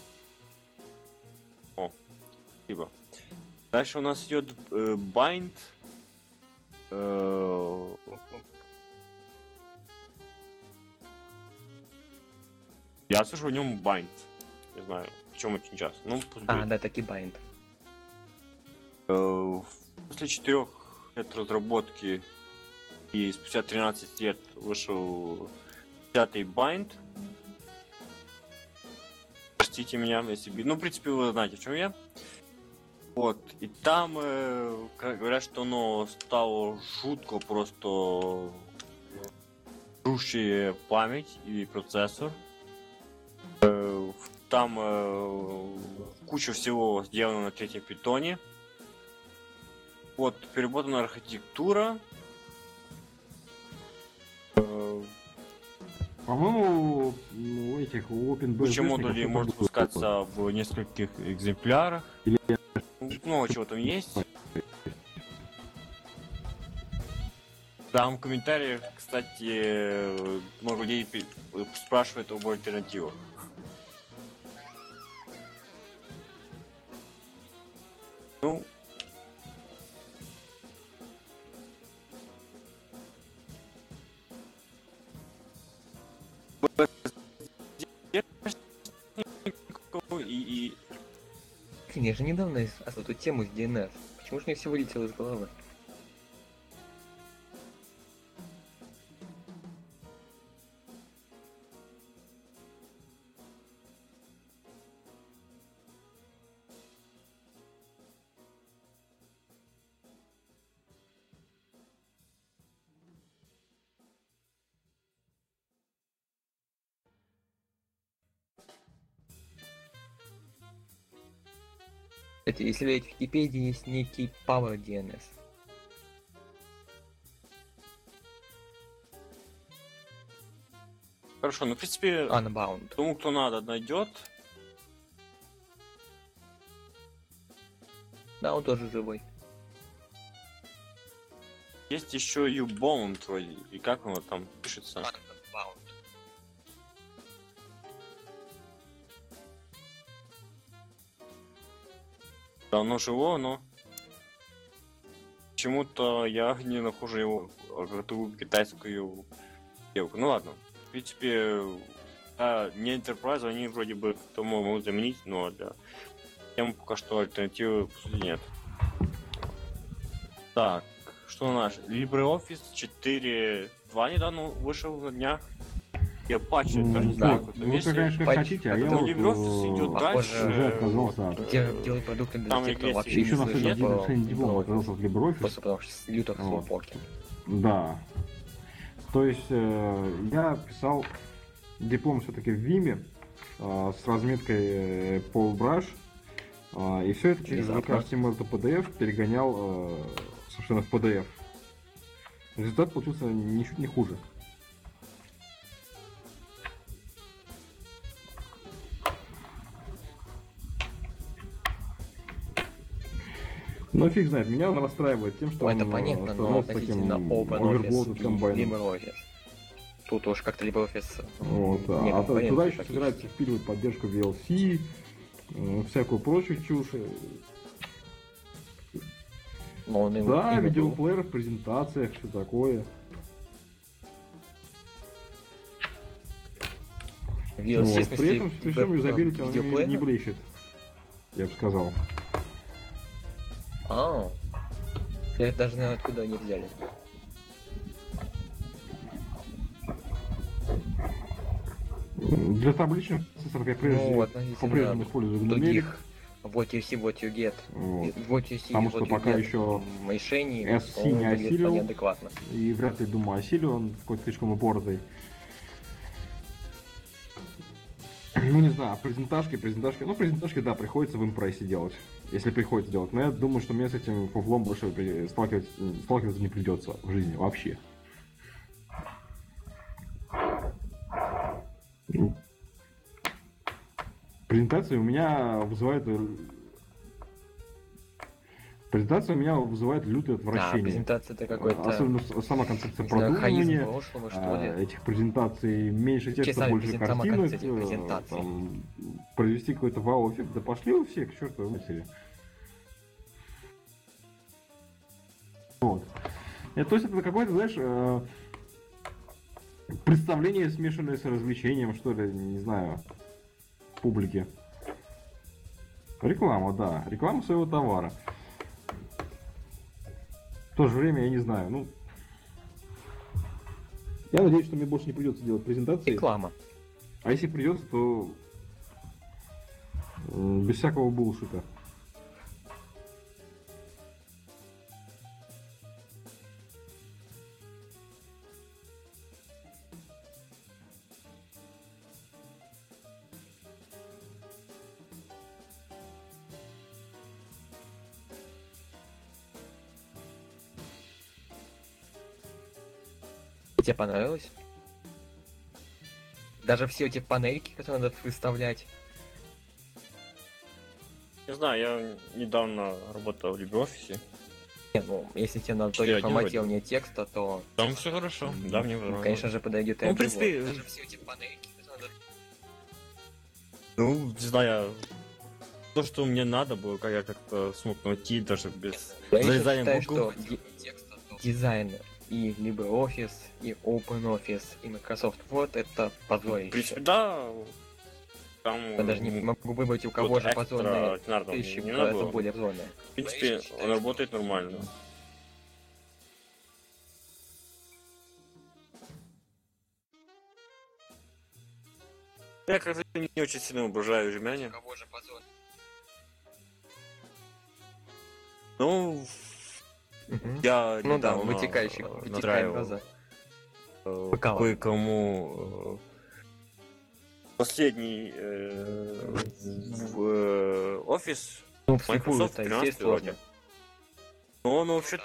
Speaker 2: О, спасибо. Дальше у нас идет bind. Я слышу в нем bind. Не знаю, в чем очень часто. Ну, пусть
Speaker 3: А,
Speaker 2: будет.
Speaker 3: да, таки байнд.
Speaker 2: После 4 лет разработки и спустя 13 лет вышел 5-й bind. Простите меня, если... Ну, в принципе, вы знаете, в чем я. Вот, и там говорят, что оно стало жутко просто жгущее память и процессор. Там куча всего сделано на 3-м питоне. Вот, переработана архитектура.
Speaker 1: По-моему, ну,
Speaker 5: этих open
Speaker 2: Куча модулей может спускаться в нескольких экземплярах.
Speaker 5: Или-
Speaker 2: Много чего там есть. Там в комментариях, кстати, много людей спрашивают об альтернативах. Ну, и
Speaker 3: Блин, я же недавно эту тему с DNS. Почему же мне все вылетело из головы? Кстати, если в Википедии есть некий Power DNS.
Speaker 2: хорошо, ну в принципе,
Speaker 3: Unbound.
Speaker 2: тому, кто надо, найдет.
Speaker 3: Да, он тоже живой.
Speaker 2: Есть еще U-Bound вроде, и как оно там пишется?
Speaker 3: Unbound.
Speaker 2: Давно живо, но почему-то я не нахожу его крутую китайскую девку. Ну ладно, в принципе, не Enterprise, они вроде бы тому могут заменить, но для тем пока что альтернативы по сути нет. Так, что у нас? LibreOffice 4.2 недавно вышел на днях. Я патчи, тоже не знаю, какой-то
Speaker 5: Вы,
Speaker 2: версии.
Speaker 5: конечно, как
Speaker 3: Патч-
Speaker 5: хотите, а я
Speaker 3: это
Speaker 5: вот
Speaker 2: LibreOffice идет
Speaker 3: похоже,
Speaker 5: уже
Speaker 2: дальше.
Speaker 5: отказался от...
Speaker 3: Делать продукты для
Speaker 2: Там
Speaker 3: тех, кто
Speaker 2: есть
Speaker 3: вообще
Speaker 5: Еще
Speaker 3: не
Speaker 5: на
Speaker 3: слышал
Speaker 5: следующий день
Speaker 3: про
Speaker 5: последний диплом
Speaker 3: LibreOffice.
Speaker 5: отказался от LibreOffice.
Speaker 3: Просто потому что люто
Speaker 5: Вот.
Speaker 3: слопоки.
Speaker 5: Да. То есть я писал диплом все-таки в Vime с разметкой Paul Brush, и все это через
Speaker 3: Внезапно.
Speaker 5: HTML to PDF перегонял, собственно, в PDF. Результат получился ничуть не хуже. Но фиг знает, меня он расстраивает тем, что
Speaker 3: Ну, это
Speaker 5: он
Speaker 3: понятно, но
Speaker 5: становится таким
Speaker 3: относительно
Speaker 5: overloaded
Speaker 3: OpenOffice и
Speaker 5: комбайном.
Speaker 3: LibreOffice. Тут уж как-то LibreOffice
Speaker 5: Вот,
Speaker 3: не
Speaker 5: а
Speaker 3: конкурент
Speaker 5: туда еще
Speaker 3: практически.
Speaker 5: собирается впиливать поддержку VLC, всякую прочую чушь.
Speaker 3: Но он им
Speaker 5: Да,
Speaker 3: был.
Speaker 5: видеоплеер в презентациях, все такое.
Speaker 3: VLC, в
Speaker 5: Вот.
Speaker 3: смысле,
Speaker 5: При этом при всем юзабилити он
Speaker 3: видеоплеер?
Speaker 5: не блещет, я бы сказал.
Speaker 3: А, я даже не знаю, откуда они взяли.
Speaker 5: Для табличных процессоров я
Speaker 3: Ну,
Speaker 5: по-прежнему
Speaker 3: относительно
Speaker 5: использую GNU.
Speaker 3: других what you see, what you get.
Speaker 5: Вот.
Speaker 3: What you see,
Speaker 5: Потому
Speaker 3: what
Speaker 5: что
Speaker 3: you
Speaker 5: пока
Speaker 3: get
Speaker 5: еще
Speaker 3: решений,
Speaker 5: SC
Speaker 3: он
Speaker 5: не
Speaker 3: выглядит
Speaker 5: осилил.
Speaker 3: вполне адекватно.
Speaker 5: И вряд ли, думаю, осилю, он какой-то слишком упоротый. Ну, не знаю, презентажки, ну, презентажки, да, приходится в импрессе делать, если приходится делать. Но я думаю, что мне с этим фуфлом больше сталкиваться не придется в жизни вообще. Презентация у меня вызывает лютое
Speaker 3: Да,
Speaker 5: отвращение.
Speaker 3: презентация это какой-то,
Speaker 5: Особенно сама концепция
Speaker 3: не знаю, хаизм
Speaker 5: продумывания.
Speaker 3: прошлого, что ли.
Speaker 5: Этих презентаций меньше
Speaker 3: Вообще
Speaker 5: текста,
Speaker 3: сами
Speaker 5: больше
Speaker 3: сама
Speaker 5: картинок,
Speaker 3: концепция презентации.
Speaker 5: там, произвести какой-то вау-эффект, да пошли вы все к чертовой матери. Вот. То есть это какое-то, знаешь, представление, смешанное с развлечением, что ли, не знаю, публики. Реклама, да, реклама своего товара. В то же время, я не знаю, ну... Я надеюсь, что мне больше не придется делать презентации.
Speaker 3: Реклама.
Speaker 5: А если придется, то без всякого булшита.
Speaker 3: Тебе понравилось? Даже все эти панельки, которые надо выставлять.
Speaker 2: Не знаю, я недавно работал в LibreOffice.
Speaker 3: Не, ну, если тебе надо
Speaker 2: 4.1
Speaker 3: только форматирование текста, то,
Speaker 2: Там все хорошо. Да, мне понравилось.
Speaker 3: конечно же, подойдет и
Speaker 2: Ну, в принципе,
Speaker 3: Ambivert. Даже все эти панельки, которые надо...
Speaker 2: Ну, не знаю. То, что мне надо было, как я как-то смог найти, даже без
Speaker 3: Я еще
Speaker 2: залезания
Speaker 3: считаю,
Speaker 2: в Google.
Speaker 3: что дизайн и LibreOffice, и OpenOffice, и Microsoft Word — это
Speaker 2: В
Speaker 3: позорище.
Speaker 2: принципе, да. Там...
Speaker 3: Я даже не могу выбрать, у кого
Speaker 2: вот
Speaker 3: же
Speaker 2: экстра
Speaker 3: позорные
Speaker 2: ординарного
Speaker 3: вещи
Speaker 2: не
Speaker 3: гораздо
Speaker 2: надо было.
Speaker 3: более позорные.
Speaker 2: В принципе, он работает нормально. Я как-то не очень сильно обожаю жмяне.
Speaker 3: Кого же позорные?
Speaker 2: Ну, я
Speaker 3: Ну да,
Speaker 2: недавно,
Speaker 3: вытекающий, вытекает
Speaker 2: настраивал,
Speaker 3: глаза.
Speaker 2: кое-кому последний офис
Speaker 3: Ну,
Speaker 2: Microsoft
Speaker 3: вслепую-то
Speaker 2: 13
Speaker 3: здесь сложно.
Speaker 2: вроде. Но он вообще-то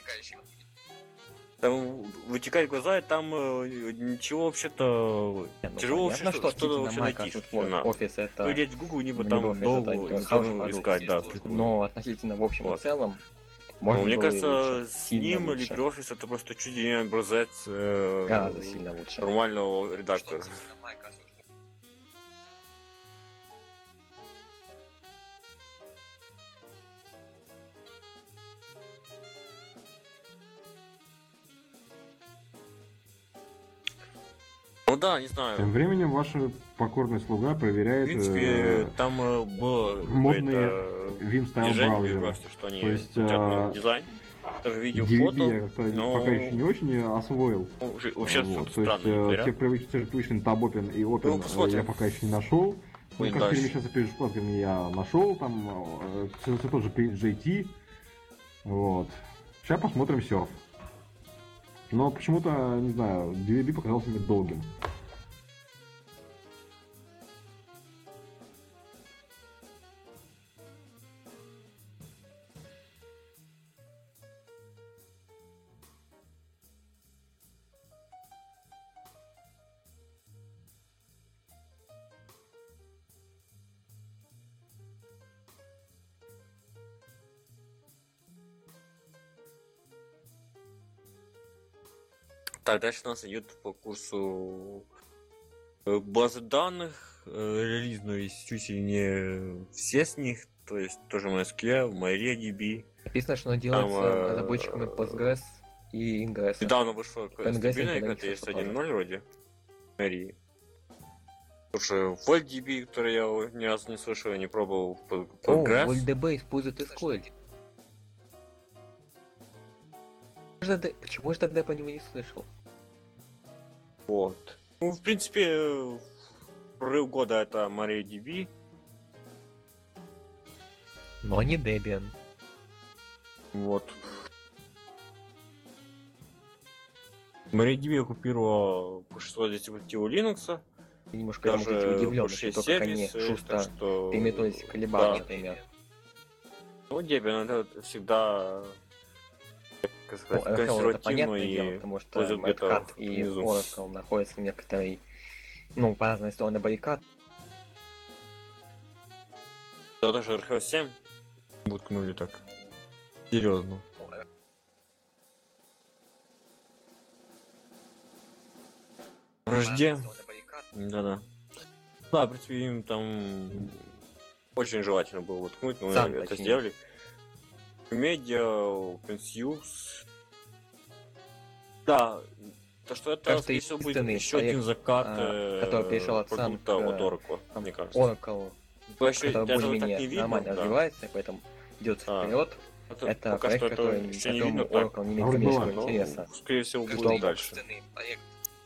Speaker 2: там вытекает глаза, и там ничего вообще-то
Speaker 3: Не, ну,
Speaker 2: тяжело
Speaker 3: понятно,
Speaker 2: что-то
Speaker 3: относительно
Speaker 2: вообще найти.
Speaker 3: Microsoft
Speaker 2: именно.
Speaker 3: Office это...
Speaker 2: Глядеть в Google, либо
Speaker 3: Ну,
Speaker 2: там
Speaker 3: LibreOffice
Speaker 2: долго
Speaker 3: это хороший продукт.
Speaker 2: искать, да.
Speaker 3: Но относительно в общем и
Speaker 2: Вот.
Speaker 3: целом,
Speaker 2: Ну,
Speaker 3: можно
Speaker 2: мне
Speaker 3: было и
Speaker 2: кажется,
Speaker 3: лучше.
Speaker 2: с
Speaker 3: Сильно
Speaker 2: ним
Speaker 3: лучше.
Speaker 2: LibreOffice это просто чуть ли не образец
Speaker 3: Гораздо сильно лучше.
Speaker 2: нормального редактора. Ну да, не знаю.
Speaker 5: Тем временем ваш покорный слуга
Speaker 2: В
Speaker 5: проверяет
Speaker 2: принципе, там было
Speaker 5: модные
Speaker 2: какое-то
Speaker 5: Vim Style
Speaker 2: движение
Speaker 5: браузера.
Speaker 2: просто, что они
Speaker 5: То есть,
Speaker 2: хотят дизайн. Тоже видел
Speaker 5: DVD
Speaker 2: фото.
Speaker 5: я как-то
Speaker 2: но-
Speaker 5: пока еще не очень освоил.
Speaker 2: Вообще
Speaker 5: Вот, то
Speaker 2: странно,
Speaker 5: есть
Speaker 2: говоря.
Speaker 5: все привычные Tab Open и Open
Speaker 2: Ну, посмотрим.
Speaker 5: я пока еще не нашел. Ну,
Speaker 2: Будет
Speaker 5: как
Speaker 2: дальше.
Speaker 5: перемещаться перед школами я нашел, там все тот же JT. Вот. Сейчас посмотрим серф. Но почему-то, не знаю, DVD показался мне долгим.
Speaker 2: Так, дальше у нас идет по курсу базы данных, релизную чуть ли не все с них, то есть тоже MySQL, MariaDB.
Speaker 3: Написано, что она делается
Speaker 2: Там,
Speaker 3: разработчиками Postgres и Ingress.
Speaker 2: Недавно вышло
Speaker 3: PNG
Speaker 2: стабильная,
Speaker 3: это
Speaker 2: это есть
Speaker 3: тоже.
Speaker 2: 1.0 вроде. Марии. Слушай, VoltDB, который я ни разу не слышал, я не пробовал,
Speaker 3: О,
Speaker 2: Postgres.
Speaker 3: VoltDB использует SQL. Почему же тогда я по нему не слышал?
Speaker 2: Вот. Ну, в принципе, прорыв года это MariaDB.
Speaker 3: Но не Debian.
Speaker 2: Вот. MariaDB оккупировал большинство дистрибутивов Linux.
Speaker 3: Я немножко этому, кстати,
Speaker 2: Даже
Speaker 3: удивлен,
Speaker 2: большие
Speaker 3: что как они
Speaker 2: сервисы,
Speaker 3: шустро
Speaker 2: так что...
Speaker 3: переметнулись к Library,
Speaker 2: да.
Speaker 3: например.
Speaker 2: Ну, Debian это всегда, как сказать,
Speaker 3: Ну, RHEL это
Speaker 2: консервативно
Speaker 3: понятное
Speaker 2: и
Speaker 3: дело, потому что
Speaker 2: пользует где-то
Speaker 3: Redcat и
Speaker 2: внизу.
Speaker 3: Oracle находятся в некоторой, ну, по разные стороны баррикад.
Speaker 2: Да, даже RHEL 7 буткнули так. Серьезно. Вражде. Да-да. Да, в принципе, им там очень желательно было воткнуть, но
Speaker 3: Сам
Speaker 2: они это
Speaker 3: почини.
Speaker 2: сделали. Медиа, OpenSUSE. Да, то что это,
Speaker 3: Кажется,
Speaker 2: скорее всего, будет
Speaker 3: единственный
Speaker 2: еще один
Speaker 3: проект,
Speaker 2: закат
Speaker 3: который перешел от Sun
Speaker 2: продукта
Speaker 3: к,
Speaker 2: от Oracle,
Speaker 3: там,
Speaker 2: мне кажется.
Speaker 3: Oracle,
Speaker 2: Вообще,
Speaker 3: который
Speaker 2: даже так не
Speaker 3: более-менее
Speaker 2: видно,
Speaker 3: нормально
Speaker 2: да.
Speaker 3: развивается, и поэтому идет
Speaker 2: А,
Speaker 3: вперед. Это
Speaker 2: пока
Speaker 3: проект,
Speaker 2: что это
Speaker 3: который,
Speaker 2: еще не
Speaker 3: которому
Speaker 2: видно, так.
Speaker 3: Oracle не имеет
Speaker 5: Вроде
Speaker 3: малейшего
Speaker 5: ладно,
Speaker 2: но,
Speaker 3: интереса.
Speaker 2: скорее всего, будет
Speaker 3: Что
Speaker 2: дальше.
Speaker 3: проект,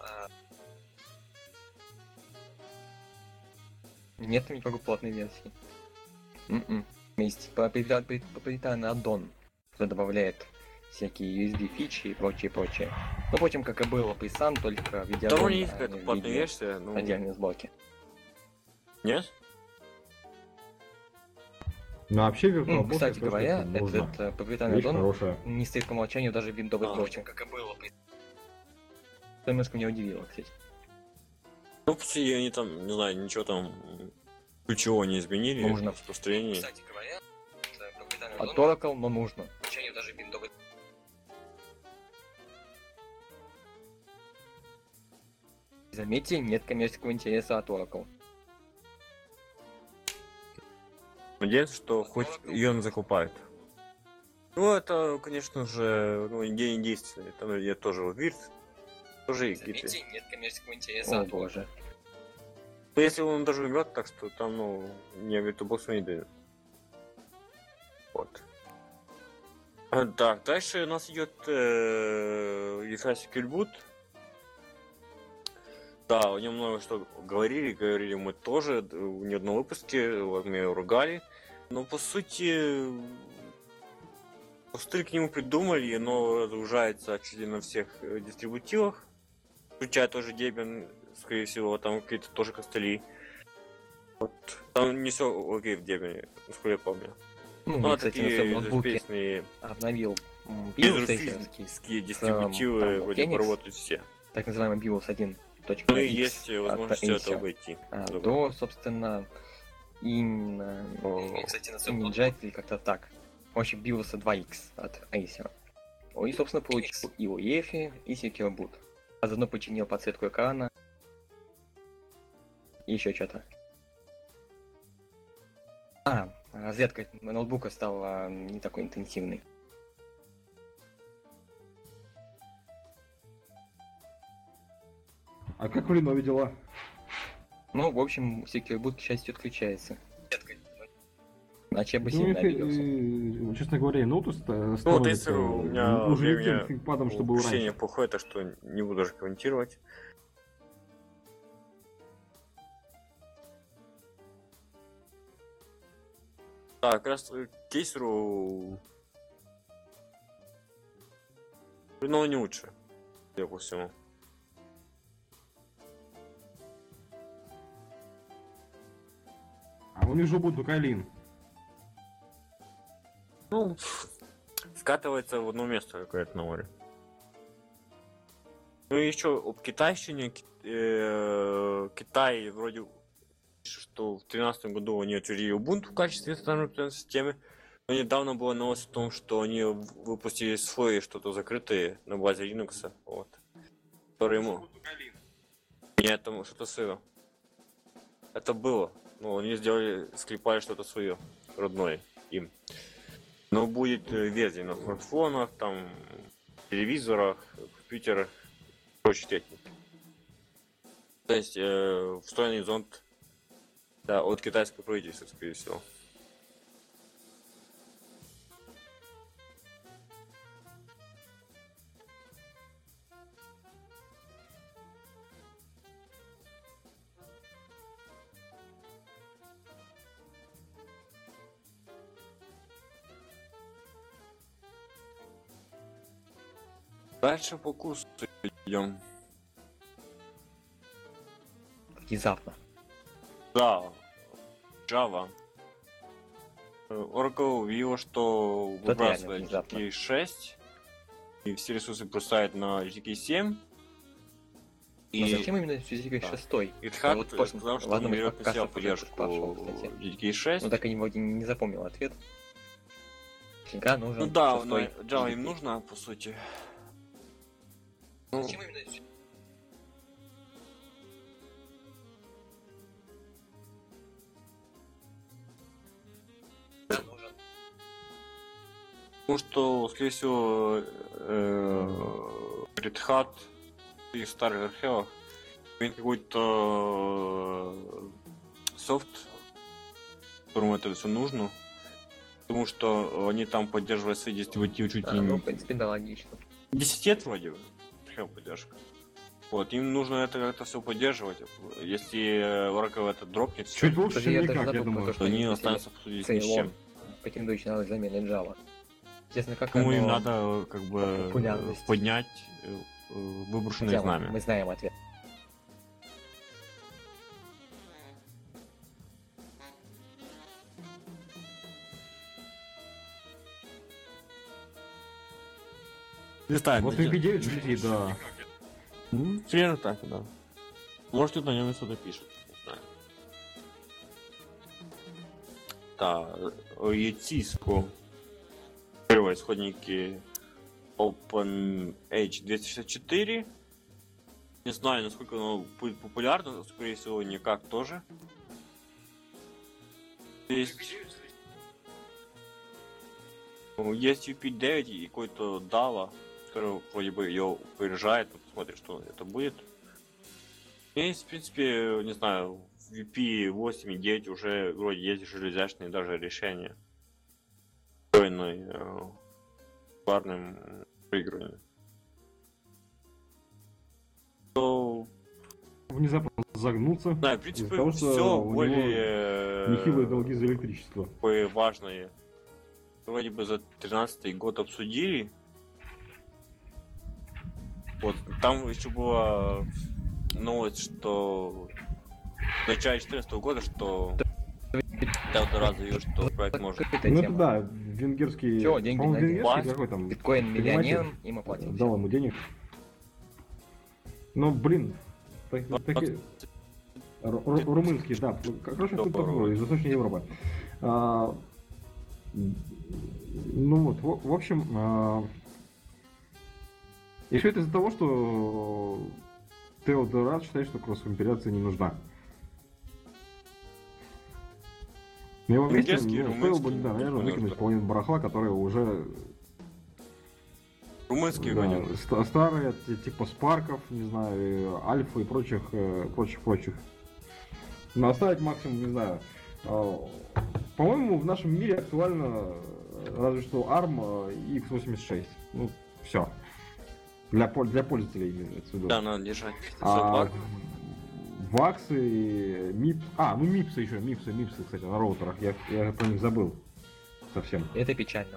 Speaker 3: нет никакой платной версии. Есть проприетарный аддон, который добавляет всякие USB фичи и прочее. Ну, впрочем, как и было при Sun, только в виде
Speaker 2: Там
Speaker 3: аддона,
Speaker 2: есть
Speaker 3: а
Speaker 2: какая-то
Speaker 3: не в
Speaker 2: платная
Speaker 3: виде
Speaker 2: версия, ну...
Speaker 3: отдельной сборки.
Speaker 2: Нет?
Speaker 5: Но вообще
Speaker 3: Ну,
Speaker 5: VirtualBox
Speaker 3: кстати
Speaker 5: это
Speaker 3: говоря,
Speaker 5: нужно.
Speaker 3: этот проприетарный
Speaker 5: Вещь
Speaker 3: аддон
Speaker 5: хорошая.
Speaker 3: не стоит по умолчанию даже в виндовой
Speaker 2: А.
Speaker 3: сборке, как и было при... Что немножко меня удивило, кстати.
Speaker 2: Ну, почти они там, не знаю, ничего там ключевого не изменили
Speaker 3: Нужно.
Speaker 2: в распространении.
Speaker 3: Кстати говоря, от Oracle, но нужно. Заметьте, нет коммерческого интереса от Oracle.
Speaker 2: Надеюсь, что хоть ее закупают. Ну, это, конечно же, ну, идея не действенная. Там я тоже уверен. Тоже какие-то.
Speaker 3: нет коммерческого интереса. О боже.
Speaker 2: Ну, если он даже умрет, так что там, ну, не виртубоксу не дают. Вот. Так, дальше у нас идет Ефрасий Кельбут. Да, о нем много что говорили мы тоже в ни одном выпуске, вот мы его ругали. Но по сути, стиль к нему придумали, но разгружается чуть ли на всех дистрибутивах, включая тоже Debian, скорее всего, там какие-то тоже костыли. Вот. Там не все окей в Debian, насколько я помню.
Speaker 3: Ну, кстати, на своем ноутбуке
Speaker 2: интерфейсные
Speaker 3: обновил BIOS
Speaker 2: дистрибутивы вроде бы работают все.
Speaker 3: так называемый BIOS 1.
Speaker 2: Ну и есть возможность это обойти.
Speaker 3: До, собственно, Injet или как-то так. В общем, BIOS 2X от Acer. И, собственно, получил и UEFI, и Secure Boot. А заодно починил подсветку экрана. И еще что-то. Разрядка ноутбука стала не такой интенсивной.
Speaker 4: А как в Ленове дела?
Speaker 3: Ну, в общем, Secure Boot, к счастью, отключается. Иначе я бы
Speaker 4: Ну,
Speaker 3: сильно обиделся.
Speaker 4: честно говоря, ноутус
Speaker 2: Ну, вот Acer у меня
Speaker 4: уже не
Speaker 2: время
Speaker 4: тем финкпадом, что был
Speaker 2: ощущение
Speaker 4: раньше.
Speaker 2: плохое, так что не буду даже комментировать. Так, как раз кейсеру... Ну, не лучше, судя по всему.
Speaker 4: А у них же будет только Алин.
Speaker 2: Ну, скатывается в одно место какое-то на море. Ну и еще об китайщине. Китай вроде что в 2013 году они отвели Ubuntu в качестве стандартной операционной системы. Но недавно была новость о том, что они выпустили свои что-то закрытые на базе Linux. Вот. Которые ему... Нет, там что-то свое. Это было. Ну, они сделали, склепали что-то свое, родное им. Но будет версия на смартфонах, там, телевизорах, компьютерах, прочей технике. То есть встроенный зонд, да, от китайского правительства, скорее всего. Дальше по курсу идем.
Speaker 3: Внезапно.
Speaker 2: Да, Java. Oracle увидел, что
Speaker 3: Тут реально
Speaker 2: выбрасывает
Speaker 3: внезапно.
Speaker 2: GTK 6 и все ресурсы бросает на GTK 7.
Speaker 3: Но
Speaker 2: И
Speaker 3: зачем именно GTK 6?
Speaker 2: GitHub
Speaker 3: Вот после-
Speaker 2: сказал, что
Speaker 3: ладно,
Speaker 2: он
Speaker 3: мы
Speaker 2: берет на
Speaker 3: подкаст
Speaker 2: себя
Speaker 3: уже
Speaker 2: поддержку
Speaker 3: пошел, кстати.
Speaker 2: GTK 6.
Speaker 3: Ну так и вроде не запомнил ответ. Всегда нужен.
Speaker 2: Ну да,
Speaker 3: шестой
Speaker 2: на Java им
Speaker 3: GTK.
Speaker 2: нужно, по сути. Ну,
Speaker 3: Зачем именно
Speaker 2: потому что, скорее всего, Red Hat и старых архивах имеет какой-то софт, которому это все нужно. Потому что они там поддерживают свои дистрибутивы чуть ли
Speaker 3: Ну,
Speaker 2: не
Speaker 3: в принципе, да, логично.
Speaker 2: 10 лет вроде бы. Архив поддержка. Вот, им нужно это как-то все поддерживать. Если Oracle это дропнет,
Speaker 4: Чуть лучше,
Speaker 3: Кстати,
Speaker 4: чем
Speaker 3: я даже
Speaker 4: никак, я
Speaker 3: забыл про
Speaker 4: думаю.
Speaker 3: то,
Speaker 2: то они
Speaker 3: выпустили
Speaker 2: останутся по сути ни с чем.
Speaker 3: Ceylon, претендующий на замены Java. Честно, как
Speaker 2: Кому им
Speaker 3: оно-
Speaker 2: надо как бы
Speaker 3: популярность.
Speaker 2: поднять выброшенное
Speaker 3: Хотя
Speaker 2: знамя.
Speaker 3: мы знаем ответ.
Speaker 2: Не знаю,
Speaker 4: Вот VP9 GT, да.
Speaker 2: примерно так, да. Может, на нем что-то пишут. Не знаю. Да, Cisco. Первые исходники OpenH 264. Не знаю, насколько оно будет популярно, скорее всего, никак тоже. Есть UP9 и какой-то DAVA, который вроде бы ее опережает, посмотрим, что это будет. Есть, в принципе, не знаю, в VP8 и 9 уже вроде есть железячные даже решения. Встроенной парным проигрыванием. То...
Speaker 5: Внезапно загнуться.
Speaker 2: Да, в принципе,
Speaker 5: Из-за того, что
Speaker 2: все
Speaker 5: у него
Speaker 2: более
Speaker 5: нехилые долги за электричество.
Speaker 2: важные. Вроде бы за 13-й год обсудили. Вот, там еще была новость, что в начале 14 года, что Элдорадо заявил, что проект может...
Speaker 3: Закрытая
Speaker 5: Ну это
Speaker 3: тема.
Speaker 5: да, венгерский...
Speaker 3: Всё, деньги
Speaker 5: по-моему,
Speaker 3: найдём.
Speaker 5: венгерский какой там?
Speaker 3: Биткоин
Speaker 5: предприниматель
Speaker 3: миллионер, и мы платим.
Speaker 5: Дал ему денег. Ну, блин, такие... Румынский, да. Короче, кто такой, из Восточной Европы. Ну вот, в общем... И все это из-за того, что Теодорад считает, что кроссимперация не нужна. На его месте,
Speaker 2: Венгерский,
Speaker 5: стоило бы,
Speaker 2: румынский,
Speaker 5: да, наверное,
Speaker 2: не
Speaker 5: выкинуть
Speaker 2: нужно.
Speaker 5: половину барахла, которое уже
Speaker 2: Румынский
Speaker 5: да,
Speaker 2: гоним.
Speaker 5: старые, типа Спарков, не знаю, Альфа и прочих. Но оставить максимум, не знаю. По-моему, в нашем мире актуально разве что ARM и x86. Ну, все. Для пользователей имеется в виду.
Speaker 2: Да, надо держать.
Speaker 5: А ваксы, МИП... ну МИПсы еще, МИПсы, кстати, на роутерах. Я про них забыл совсем.
Speaker 3: Это печально.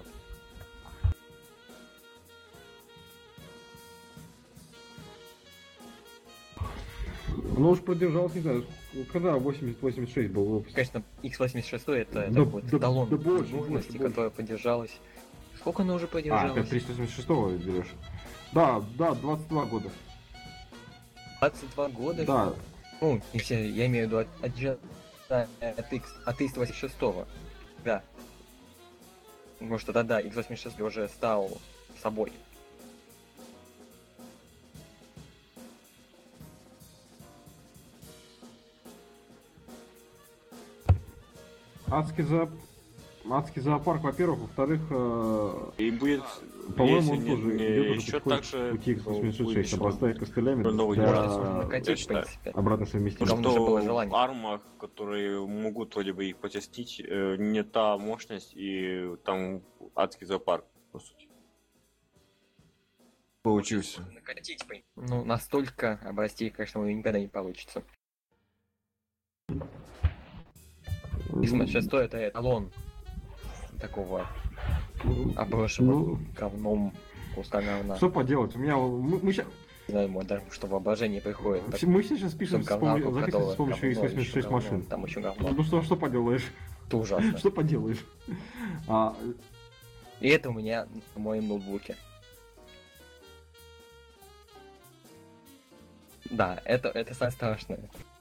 Speaker 5: Ну уж продержался, не знаю, когда 80-86 был выпуск.
Speaker 3: Конечно, x86 это
Speaker 5: Да-
Speaker 3: такой
Speaker 5: да-
Speaker 3: эталон
Speaker 5: да больше,
Speaker 3: нужности,
Speaker 5: больше.
Speaker 3: которая поддержалась. Сколько она уже
Speaker 5: А,
Speaker 3: поддержалась?
Speaker 5: опять 386 берешь. Да, 22 года.
Speaker 3: 22 года?
Speaker 5: Да,
Speaker 3: Ну, если я имею в виду от x86. Да. Потому что тогда x86 уже стал собой.
Speaker 5: адский зоопарк, во-первых, во-вторых,
Speaker 2: И будет,
Speaker 5: по-моему, он
Speaker 2: если
Speaker 5: тоже
Speaker 2: не
Speaker 5: идет уже
Speaker 2: еще
Speaker 5: потихоньку
Speaker 2: так же,
Speaker 5: по пути
Speaker 2: будет
Speaker 5: x86,
Speaker 2: еще
Speaker 5: обрастая костылями
Speaker 2: новый
Speaker 5: для
Speaker 2: возраст
Speaker 3: Можно
Speaker 2: я
Speaker 3: накатить, в
Speaker 2: считаю.
Speaker 3: принципе.
Speaker 5: обратной
Speaker 2: То,
Speaker 5: совместимости.
Speaker 3: Главное, чтобы было
Speaker 2: что в
Speaker 3: желание.
Speaker 2: армах, которые могут вроде бы их потестить, не та мощность, и там адский зоопарк, по сути. Получился.
Speaker 3: Накатить, ну, настолько обрасти, конечно, никогда не получится. x86 это эталон такого обросшего
Speaker 5: Ну,
Speaker 3: говном куска говна.
Speaker 5: что поделать? У меня мы сейчас
Speaker 3: Не знаю, может, даже что воображение приходит. Так,
Speaker 5: мы сейчас пишем
Speaker 3: кусок говна,
Speaker 5: записываем с
Speaker 3: которого
Speaker 5: помощью
Speaker 3: говно, ещё
Speaker 5: x86
Speaker 3: говно,
Speaker 5: машин.
Speaker 3: Там еще говно.
Speaker 5: Ну что поделаешь?
Speaker 3: Это ужасно.
Speaker 5: Что поделаешь?
Speaker 3: И это у меня на моем ноутбуке. Да, это самое страшное.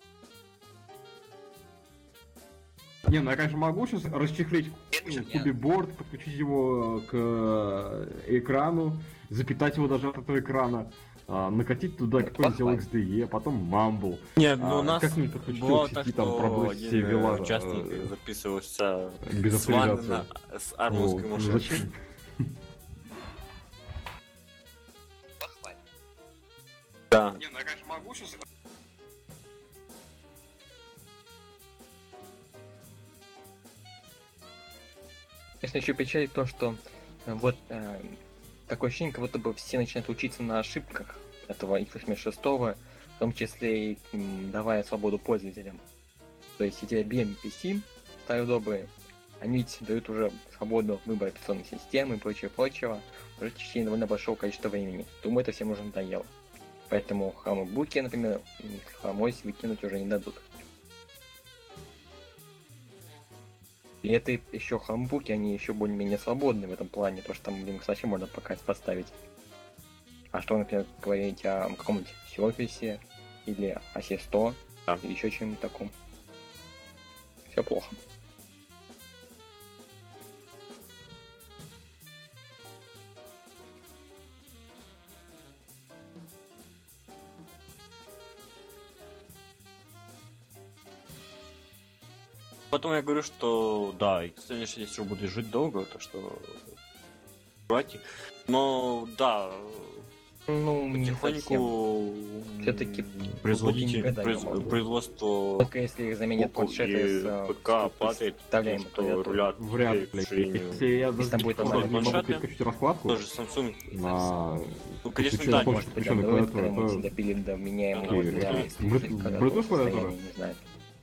Speaker 5: Не, ну я, конечно, могу сейчас расчехлить
Speaker 3: Нет.
Speaker 5: кубиборд, подключить его к экрану, запитать его даже от этого экрана, накатить туда какой-нибудь
Speaker 3: Похвально.
Speaker 5: LXDE, потом Mumble.
Speaker 2: Нет, ну у нас
Speaker 5: как-нибудь подключить
Speaker 2: было
Speaker 5: к
Speaker 2: так,
Speaker 5: сети, там,
Speaker 2: что
Speaker 5: пробросить все
Speaker 2: один
Speaker 5: вилажа,
Speaker 2: участник записывался
Speaker 5: без
Speaker 2: с ванны
Speaker 5: авторизации.
Speaker 2: с армовской
Speaker 5: Вот,
Speaker 2: машины.
Speaker 5: зачем?
Speaker 2: Да.
Speaker 5: Не, ну я, конечно, могу сейчас...
Speaker 3: Конечно, еще печалит то, что вот такое ощущение, как будто бы все начинают учиться на ошибках этого x86, в том числе и давая свободу пользователям. То есть эти IBM PC, старые добрые, они ведь дают уже свободу выбора операционной системы и прочего, уже в течение довольно большого количества времени. Думаю, это всем уже надоело. Поэтому хромбуки, например, хромось выкинуть уже не дадут. И это еще хромбуки, они еще более-менее свободны в этом плане, то что там Linux вообще можно пока поставить. А что, например, говорить о каком-нибудь сервисе, или оси 100,
Speaker 2: Да.
Speaker 3: или еще чем-нибудь таком. Все плохо.
Speaker 2: Потом я говорю, что да, и, конечно, если будет жить долго, то что... Хватит. Но, да,
Speaker 3: Ну, не совсем.
Speaker 2: потихоньку
Speaker 3: Всё-таки
Speaker 2: производитель,
Speaker 3: никогда не могут.
Speaker 2: производство
Speaker 3: Только если их заменят
Speaker 2: Букв
Speaker 3: планшеты
Speaker 2: и
Speaker 3: с
Speaker 2: ПК падает,
Speaker 3: вставляемой
Speaker 2: что
Speaker 3: клавиатурой.
Speaker 2: рулят
Speaker 1: Вряд ли.
Speaker 2: к сожалению.
Speaker 1: Если я
Speaker 3: Если там будет
Speaker 1: даже не могу
Speaker 2: планшеты,
Speaker 1: переключить раскладку
Speaker 2: Тоже Samsung.
Speaker 1: на...
Speaker 2: Ну, конечно,
Speaker 1: Включил
Speaker 2: да,
Speaker 1: на помощь
Speaker 3: Может быть,
Speaker 1: включенной
Speaker 3: Android
Speaker 1: клавиатуры,
Speaker 3: когда-нибудь
Speaker 1: то-
Speaker 3: допилит до вменяемого
Speaker 2: Окей,
Speaker 3: для
Speaker 2: окей.
Speaker 1: Bluetooth клавиатура?
Speaker 3: Не знаю.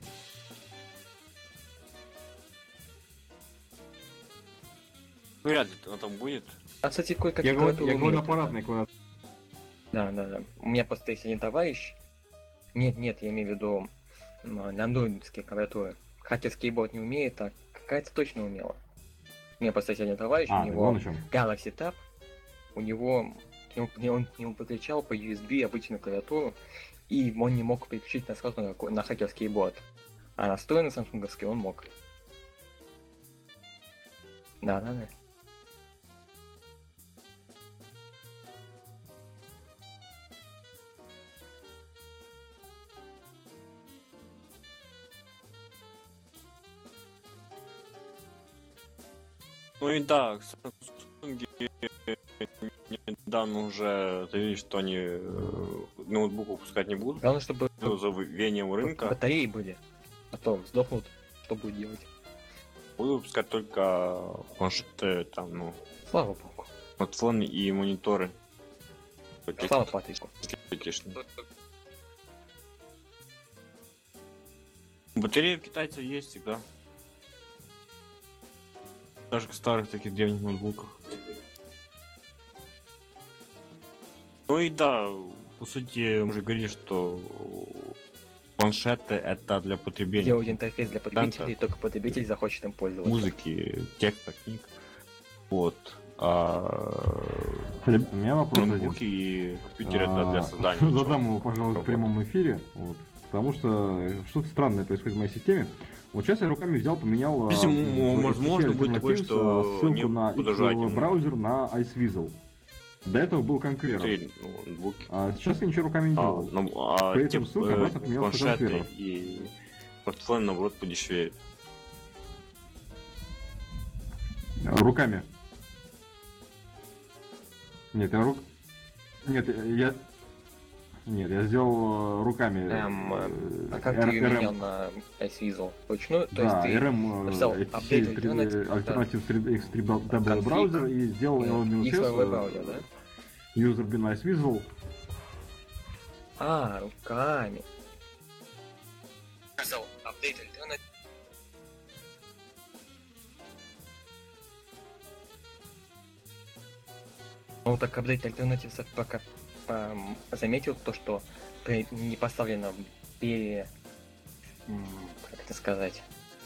Speaker 2: вряд ли она там будет.
Speaker 3: А, кстати, кое-как
Speaker 1: Я говорю
Speaker 3: клавиатуру
Speaker 1: на
Speaker 3: умеют.
Speaker 1: аппаратной клавиатуре.
Speaker 3: Да. У меня просто есть один товарищ. Нет, я имею в виду на андроидские клавиатуры. Хакерский бот не умеет, а какая-то точно умела. У меня просто есть один товарищ, у
Speaker 1: А,
Speaker 3: него
Speaker 1: вон о чем.
Speaker 3: Galaxy Tab, у него он к нему подключал по USB обычную клавиатуру, и он не мог переключить на хакерский бот. А настроенный самсунговский он мог. Да.
Speaker 2: Ну и да, Samsung недавно уже заявили, что они ноутбук выпускать не будут.
Speaker 3: Главное, чтобы
Speaker 2: За веянием рынка.
Speaker 3: батареи были. А то сдохнут, что будет делать?
Speaker 2: Будут выпускать только планшеты, там, ну,
Speaker 3: Слава богу.
Speaker 2: смартфоны и мониторы.
Speaker 3: Слава Патрику.
Speaker 2: PlayStation. Батареи у китайцев есть всегда. Даже к старых таких древних ноутбуках. Ну и да, по сути, мы уже говорили, что планшеты это для потребления
Speaker 3: Делать интерфейс для потребителей, только потребитель захочет им пользоваться.
Speaker 2: музыки, текста, книг. Вот.
Speaker 1: У меня вопрос один.
Speaker 2: Ноутбуки и компьютеры это для создания. ничего.
Speaker 1: Задам его, пожалуй, в прямом эфире. Вот. Потому что что-то странное происходит в моей системе. Вот сейчас я руками взял, поменял
Speaker 2: Если,
Speaker 1: в
Speaker 2: возможно,
Speaker 1: SSL
Speaker 2: будет такое,
Speaker 1: Alternatives,
Speaker 2: что
Speaker 1: ссылку
Speaker 2: не
Speaker 1: на
Speaker 2: подражать
Speaker 1: их
Speaker 2: ему.
Speaker 1: браузер на Iceweasel. До этого был Conqueror.
Speaker 2: Три ноутбуки.
Speaker 1: А сейчас я ничего руками не делал. При этом ссылка обратно поменялась на
Speaker 2: планшеты
Speaker 1: Conqueror.
Speaker 2: и смартфоны, наоборот, подешевеют.
Speaker 1: Руками. Нет, я сделал руками.
Speaker 3: А как ты ее менял на Iceweasel? Вручную? То есть
Speaker 1: Да,
Speaker 3: ты
Speaker 1: RM
Speaker 3: написал update
Speaker 1: Alternative X3W браузер и сделал
Speaker 3: и свой
Speaker 1: LMS
Speaker 3: браузер, да?
Speaker 1: user bin Iceweasel.
Speaker 3: А, руками. Написал update alternative. Ну так update alternatives пока заметил то, что не поставлено как это сказать,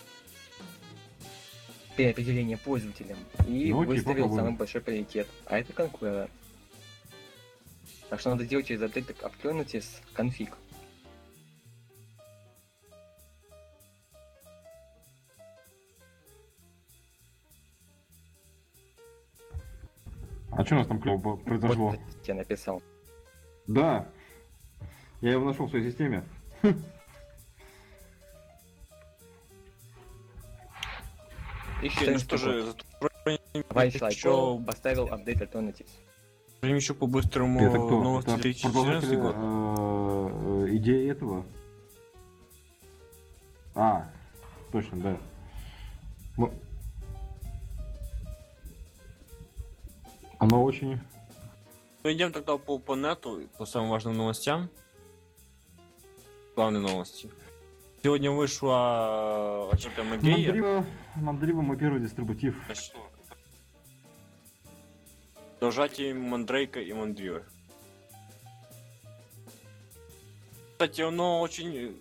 Speaker 3: переопределение пользователям и
Speaker 1: Ну, окей,
Speaker 3: выставил
Speaker 1: попробуем.
Speaker 3: самый большой приоритет. А это Conqueror. Так что надо делать через update alternatives config.
Speaker 1: А что у нас там клево произошло?
Speaker 3: Вот я написал.
Speaker 1: Да, я его нашел в своей системе.
Speaker 3: И
Speaker 2: Ну
Speaker 3: считаем,
Speaker 2: что же,
Speaker 3: товарищ
Speaker 2: еще-
Speaker 3: Лайков поставил update alternatives.
Speaker 2: еще по-быстрому
Speaker 1: Это кто?
Speaker 2: новости
Speaker 1: Это
Speaker 2: 2014
Speaker 1: продолжатель
Speaker 2: год.
Speaker 1: идеи этого? А, точно, да. Ну, оно очень...
Speaker 2: Ну идем тогда по нету, по самым важным новостям. Главные новости. Сегодня вышла отчет Мегея.
Speaker 1: Мандрива мой первый дистрибутив.
Speaker 2: Дожатие Мандрейка и Мандрива. Кстати, оно очень...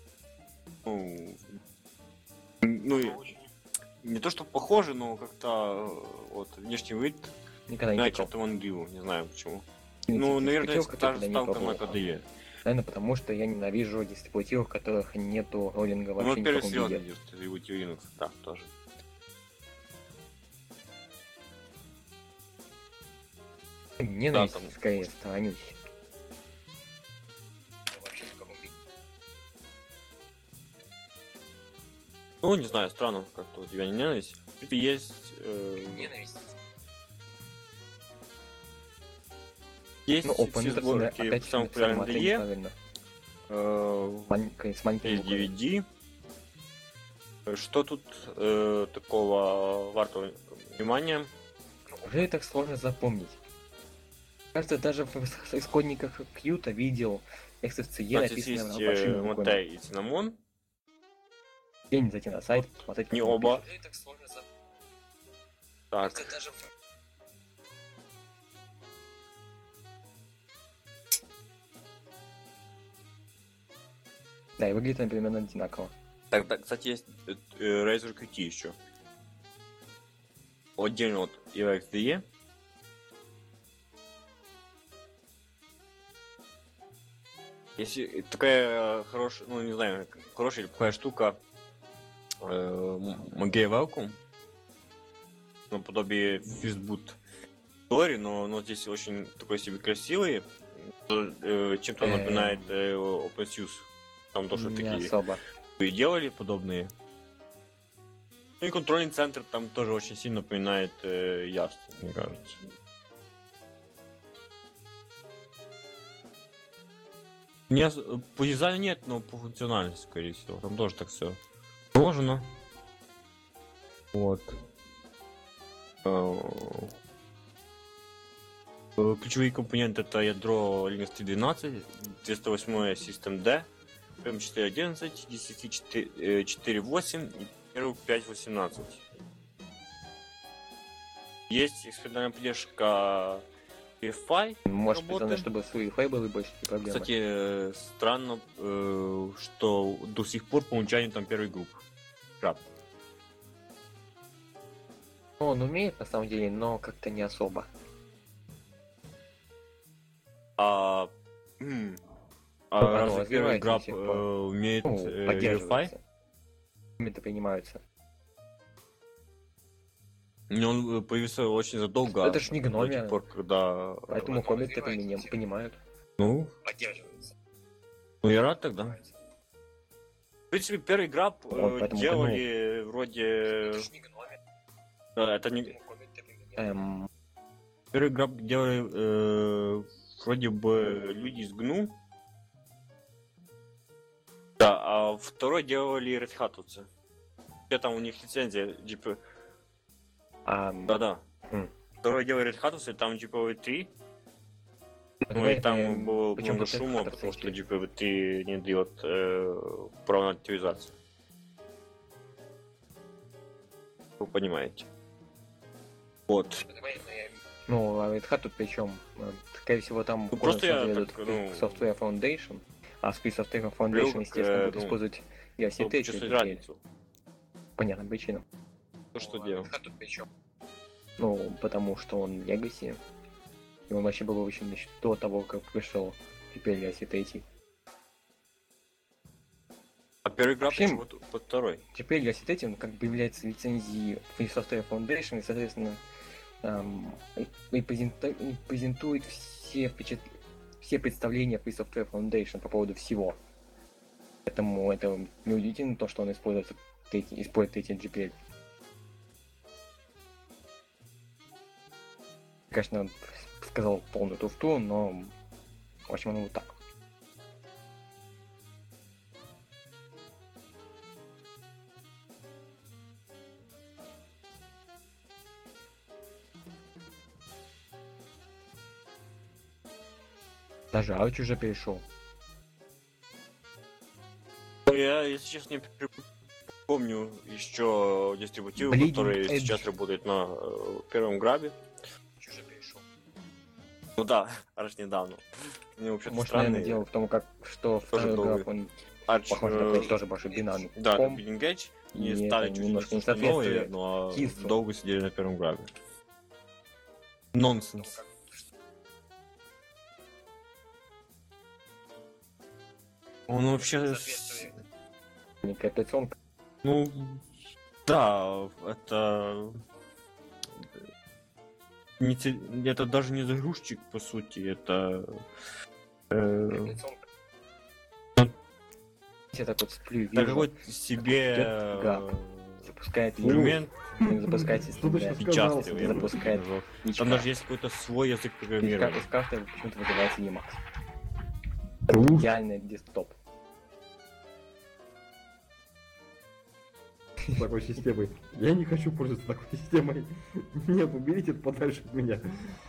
Speaker 2: Ну, не то что похоже, но как-то вот внешний вид
Speaker 3: Никогда не
Speaker 2: на
Speaker 3: тыкал.
Speaker 2: что-то Мандриву, не знаю почему.
Speaker 3: Не
Speaker 2: Ну,
Speaker 3: тыкал,
Speaker 2: наверное,
Speaker 3: хотел,
Speaker 2: та же
Speaker 3: когда не
Speaker 2: ставка на
Speaker 3: пробовал.
Speaker 2: KDE.
Speaker 3: Наверное, потому что я ненавижу дистрибутивов, в которых нету роллинга
Speaker 2: Ну,
Speaker 3: вообще ни в
Speaker 2: во-первых,
Speaker 3: каком
Speaker 2: серьезно
Speaker 3: виде.
Speaker 2: дистрибутив Linux, да, тоже.
Speaker 3: Ненависть,
Speaker 2: там-
Speaker 3: скорее, сторонюсь.
Speaker 2: Ну, не знаю, странно, как-то у тебя не ненависть. Это есть...
Speaker 3: Ненависть.
Speaker 2: Есть
Speaker 3: Ну,
Speaker 2: все
Speaker 3: Open
Speaker 2: сборки
Speaker 3: опять
Speaker 2: самых
Speaker 3: написали
Speaker 2: популярных
Speaker 3: модель
Speaker 2: DE,
Speaker 3: правильно. С маленькими
Speaker 2: есть
Speaker 3: буквами.
Speaker 2: DVD. Что тут такого варто внимания?
Speaker 3: Уже так сложно запомнить. Кажется, даже в исходниках Qt видел XFCE
Speaker 2: Кстати,
Speaker 3: написано
Speaker 2: есть
Speaker 3: большими буквами.
Speaker 2: Моте и Cinnamon.
Speaker 3: День зайти на сайт, посмотреть.
Speaker 2: Не
Speaker 3: как он
Speaker 2: оба.
Speaker 3: пишет. Уже так сложно запомнить.
Speaker 2: Так,
Speaker 3: Кажется, даже Да, и выглядит они примерно одинаково.
Speaker 2: так, кстати, есть Razer QT еще. Отдельно от EXDE. Если такая хорошая, ну не знаю, хорошая или плохая штука, Monkey Welcome, наподобие Fistboot Story, но здесь очень такой себе красивый, чем-то напоминает OpenSUSE. Там тоже
Speaker 3: Не
Speaker 2: такие
Speaker 3: особо.
Speaker 2: и делали подобные. Ну и контрольный центр там тоже очень сильно напоминает Яст, мне кажется. По дизайну нет, но по функциональности, скорее всего. Там тоже так все сложно. Вот. Ключевые компоненты это ядро Linux 3.12, 208 System D, PM4.11, DCT 4.8 и Perl 5.18. Есть экспериментальная поддержка PFI.
Speaker 3: Может,
Speaker 2: работы.
Speaker 3: специально, чтобы с Wi-Fi были больше проблемы.
Speaker 2: Кстати, странно, что до сих пор по умолчанию там первый групп. Краб.
Speaker 3: Ну, он умеет на самом деле, но как-то не особо.
Speaker 2: Разве
Speaker 3: оно
Speaker 2: первый
Speaker 3: развивается
Speaker 2: граб
Speaker 3: до сих пор.
Speaker 2: умеет
Speaker 3: Ну,
Speaker 2: EFI?
Speaker 3: поддерживается. Ими-то принимаются.
Speaker 2: Он появился очень задолго.
Speaker 3: Это ж не
Speaker 2: до
Speaker 3: гномия.
Speaker 2: тех пор, когда...
Speaker 3: Поэтому комик это понимают.
Speaker 2: Ну,
Speaker 3: Поддерживается.
Speaker 2: ну я рад тогда. В принципе, первый граб
Speaker 3: Вот, поэтому
Speaker 2: делали вроде... Да, это не... Первый граб делали вроде бы люди из GNU. Да, а второй делали Red Hat'овцы. Там у них лицензия, типа... Да-да.
Speaker 3: Хм.
Speaker 2: Второй делали Red Hat'овцы, там GPV 3. Ну
Speaker 3: давай,
Speaker 2: и там было
Speaker 3: почему
Speaker 2: много
Speaker 3: тут Red
Speaker 2: шума,
Speaker 3: Hat'овцы
Speaker 2: потому что
Speaker 3: такие?
Speaker 2: GPV 3 не дает право на активизацию. Вы понимаете. Вот.
Speaker 3: Ну, а Red Hat тут причем, скорее всего, там
Speaker 2: Ну, просто я
Speaker 3: следует
Speaker 2: так, ну,
Speaker 3: Software Foundation, а с Software Foundation,
Speaker 2: Привык,
Speaker 3: естественно, будет
Speaker 2: ну,
Speaker 3: использовать и
Speaker 2: Чтобы
Speaker 3: осетеки,
Speaker 2: почувствовать разницу.
Speaker 3: понятным причинам.
Speaker 2: То, что делал.
Speaker 3: Ну, потому что он Legacy, и он вообще был выпущен еще до того, как вышел теперь Legacy 3.
Speaker 2: А первый граб
Speaker 3: Вообще-
Speaker 2: почему под второй?
Speaker 3: Теперь Legacy 3, он как бы является лицензией Free Software Foundation, и, соответственно, и презентует все представления Free Software Foundation по поводу всего. Поэтому это неудивительно то, что он использует третий GPL. Конечно, он сказал полную туфту, но в общем оно вот так. Даже Арч уже перешел.
Speaker 2: Я, если честно, не помню еще дистрибутивы,
Speaker 3: Bleeding
Speaker 2: которые
Speaker 3: Edge.
Speaker 2: сейчас работают на первом грабе.
Speaker 3: Уже перешел.
Speaker 2: Ну да, аж недавно. Они вообще-то
Speaker 3: Может, наверное,
Speaker 2: странные.
Speaker 3: дело в том, что второй
Speaker 2: долго.
Speaker 3: граф, он
Speaker 2: Arch,
Speaker 3: похож на какой-то тоже большой бинарный
Speaker 2: да, это
Speaker 3: ком.
Speaker 2: Bleeding Edge.
Speaker 3: и
Speaker 2: И
Speaker 3: это
Speaker 2: стали чуть
Speaker 3: немножко не
Speaker 2: что новые,
Speaker 3: соответствует
Speaker 2: но
Speaker 3: Кису.
Speaker 2: долго сидели на первом грабе. Нонсенс. Он вообще...
Speaker 3: Некая операционка.
Speaker 2: Ну, да, это... Это даже не загрузчик, по сути, это...
Speaker 3: Я так вот сплю и
Speaker 2: Это
Speaker 3: вижу,
Speaker 2: какой-то себе...
Speaker 3: Идет запускает
Speaker 2: инструмент,
Speaker 3: запускает
Speaker 4: Что ты
Speaker 3: систему,
Speaker 4: сейчас
Speaker 3: да,
Speaker 4: сказал?
Speaker 2: частый, я бы
Speaker 3: запускает
Speaker 2: сказал.
Speaker 3: ничка.
Speaker 2: Там даже есть какой-то свой язык программирования.
Speaker 3: Из карты почему-то вызывается Emacs.
Speaker 4: Ух.
Speaker 3: Идеальный десктоп.
Speaker 4: Такой системой. Я не хочу пользоваться такой системой. Нет, уберите это подальше от меня.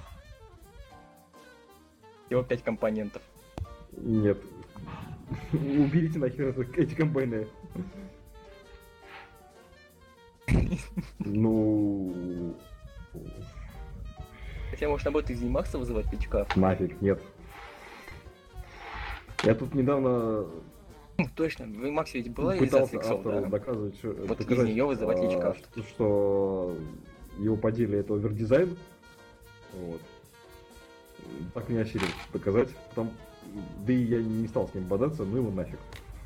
Speaker 3: Всего 5 компонентов.
Speaker 4: Нет. Уберите нахер эти комбайны. Ну...
Speaker 3: Хотя можно будет из Emacs вызывать пичков.
Speaker 4: Нафиг, нет. Я тут недавно
Speaker 3: Точно, в Emacs ведь была
Speaker 4: пытался
Speaker 3: реализация иксов,
Speaker 4: автору
Speaker 3: да?
Speaker 4: доказывать,
Speaker 3: Вот из неё вызывать личкрафт.
Speaker 4: что его подели это овердизайн. Вот. Так не осилил доказать. Там, да и я не стал с ним бодаться, ну его нафиг.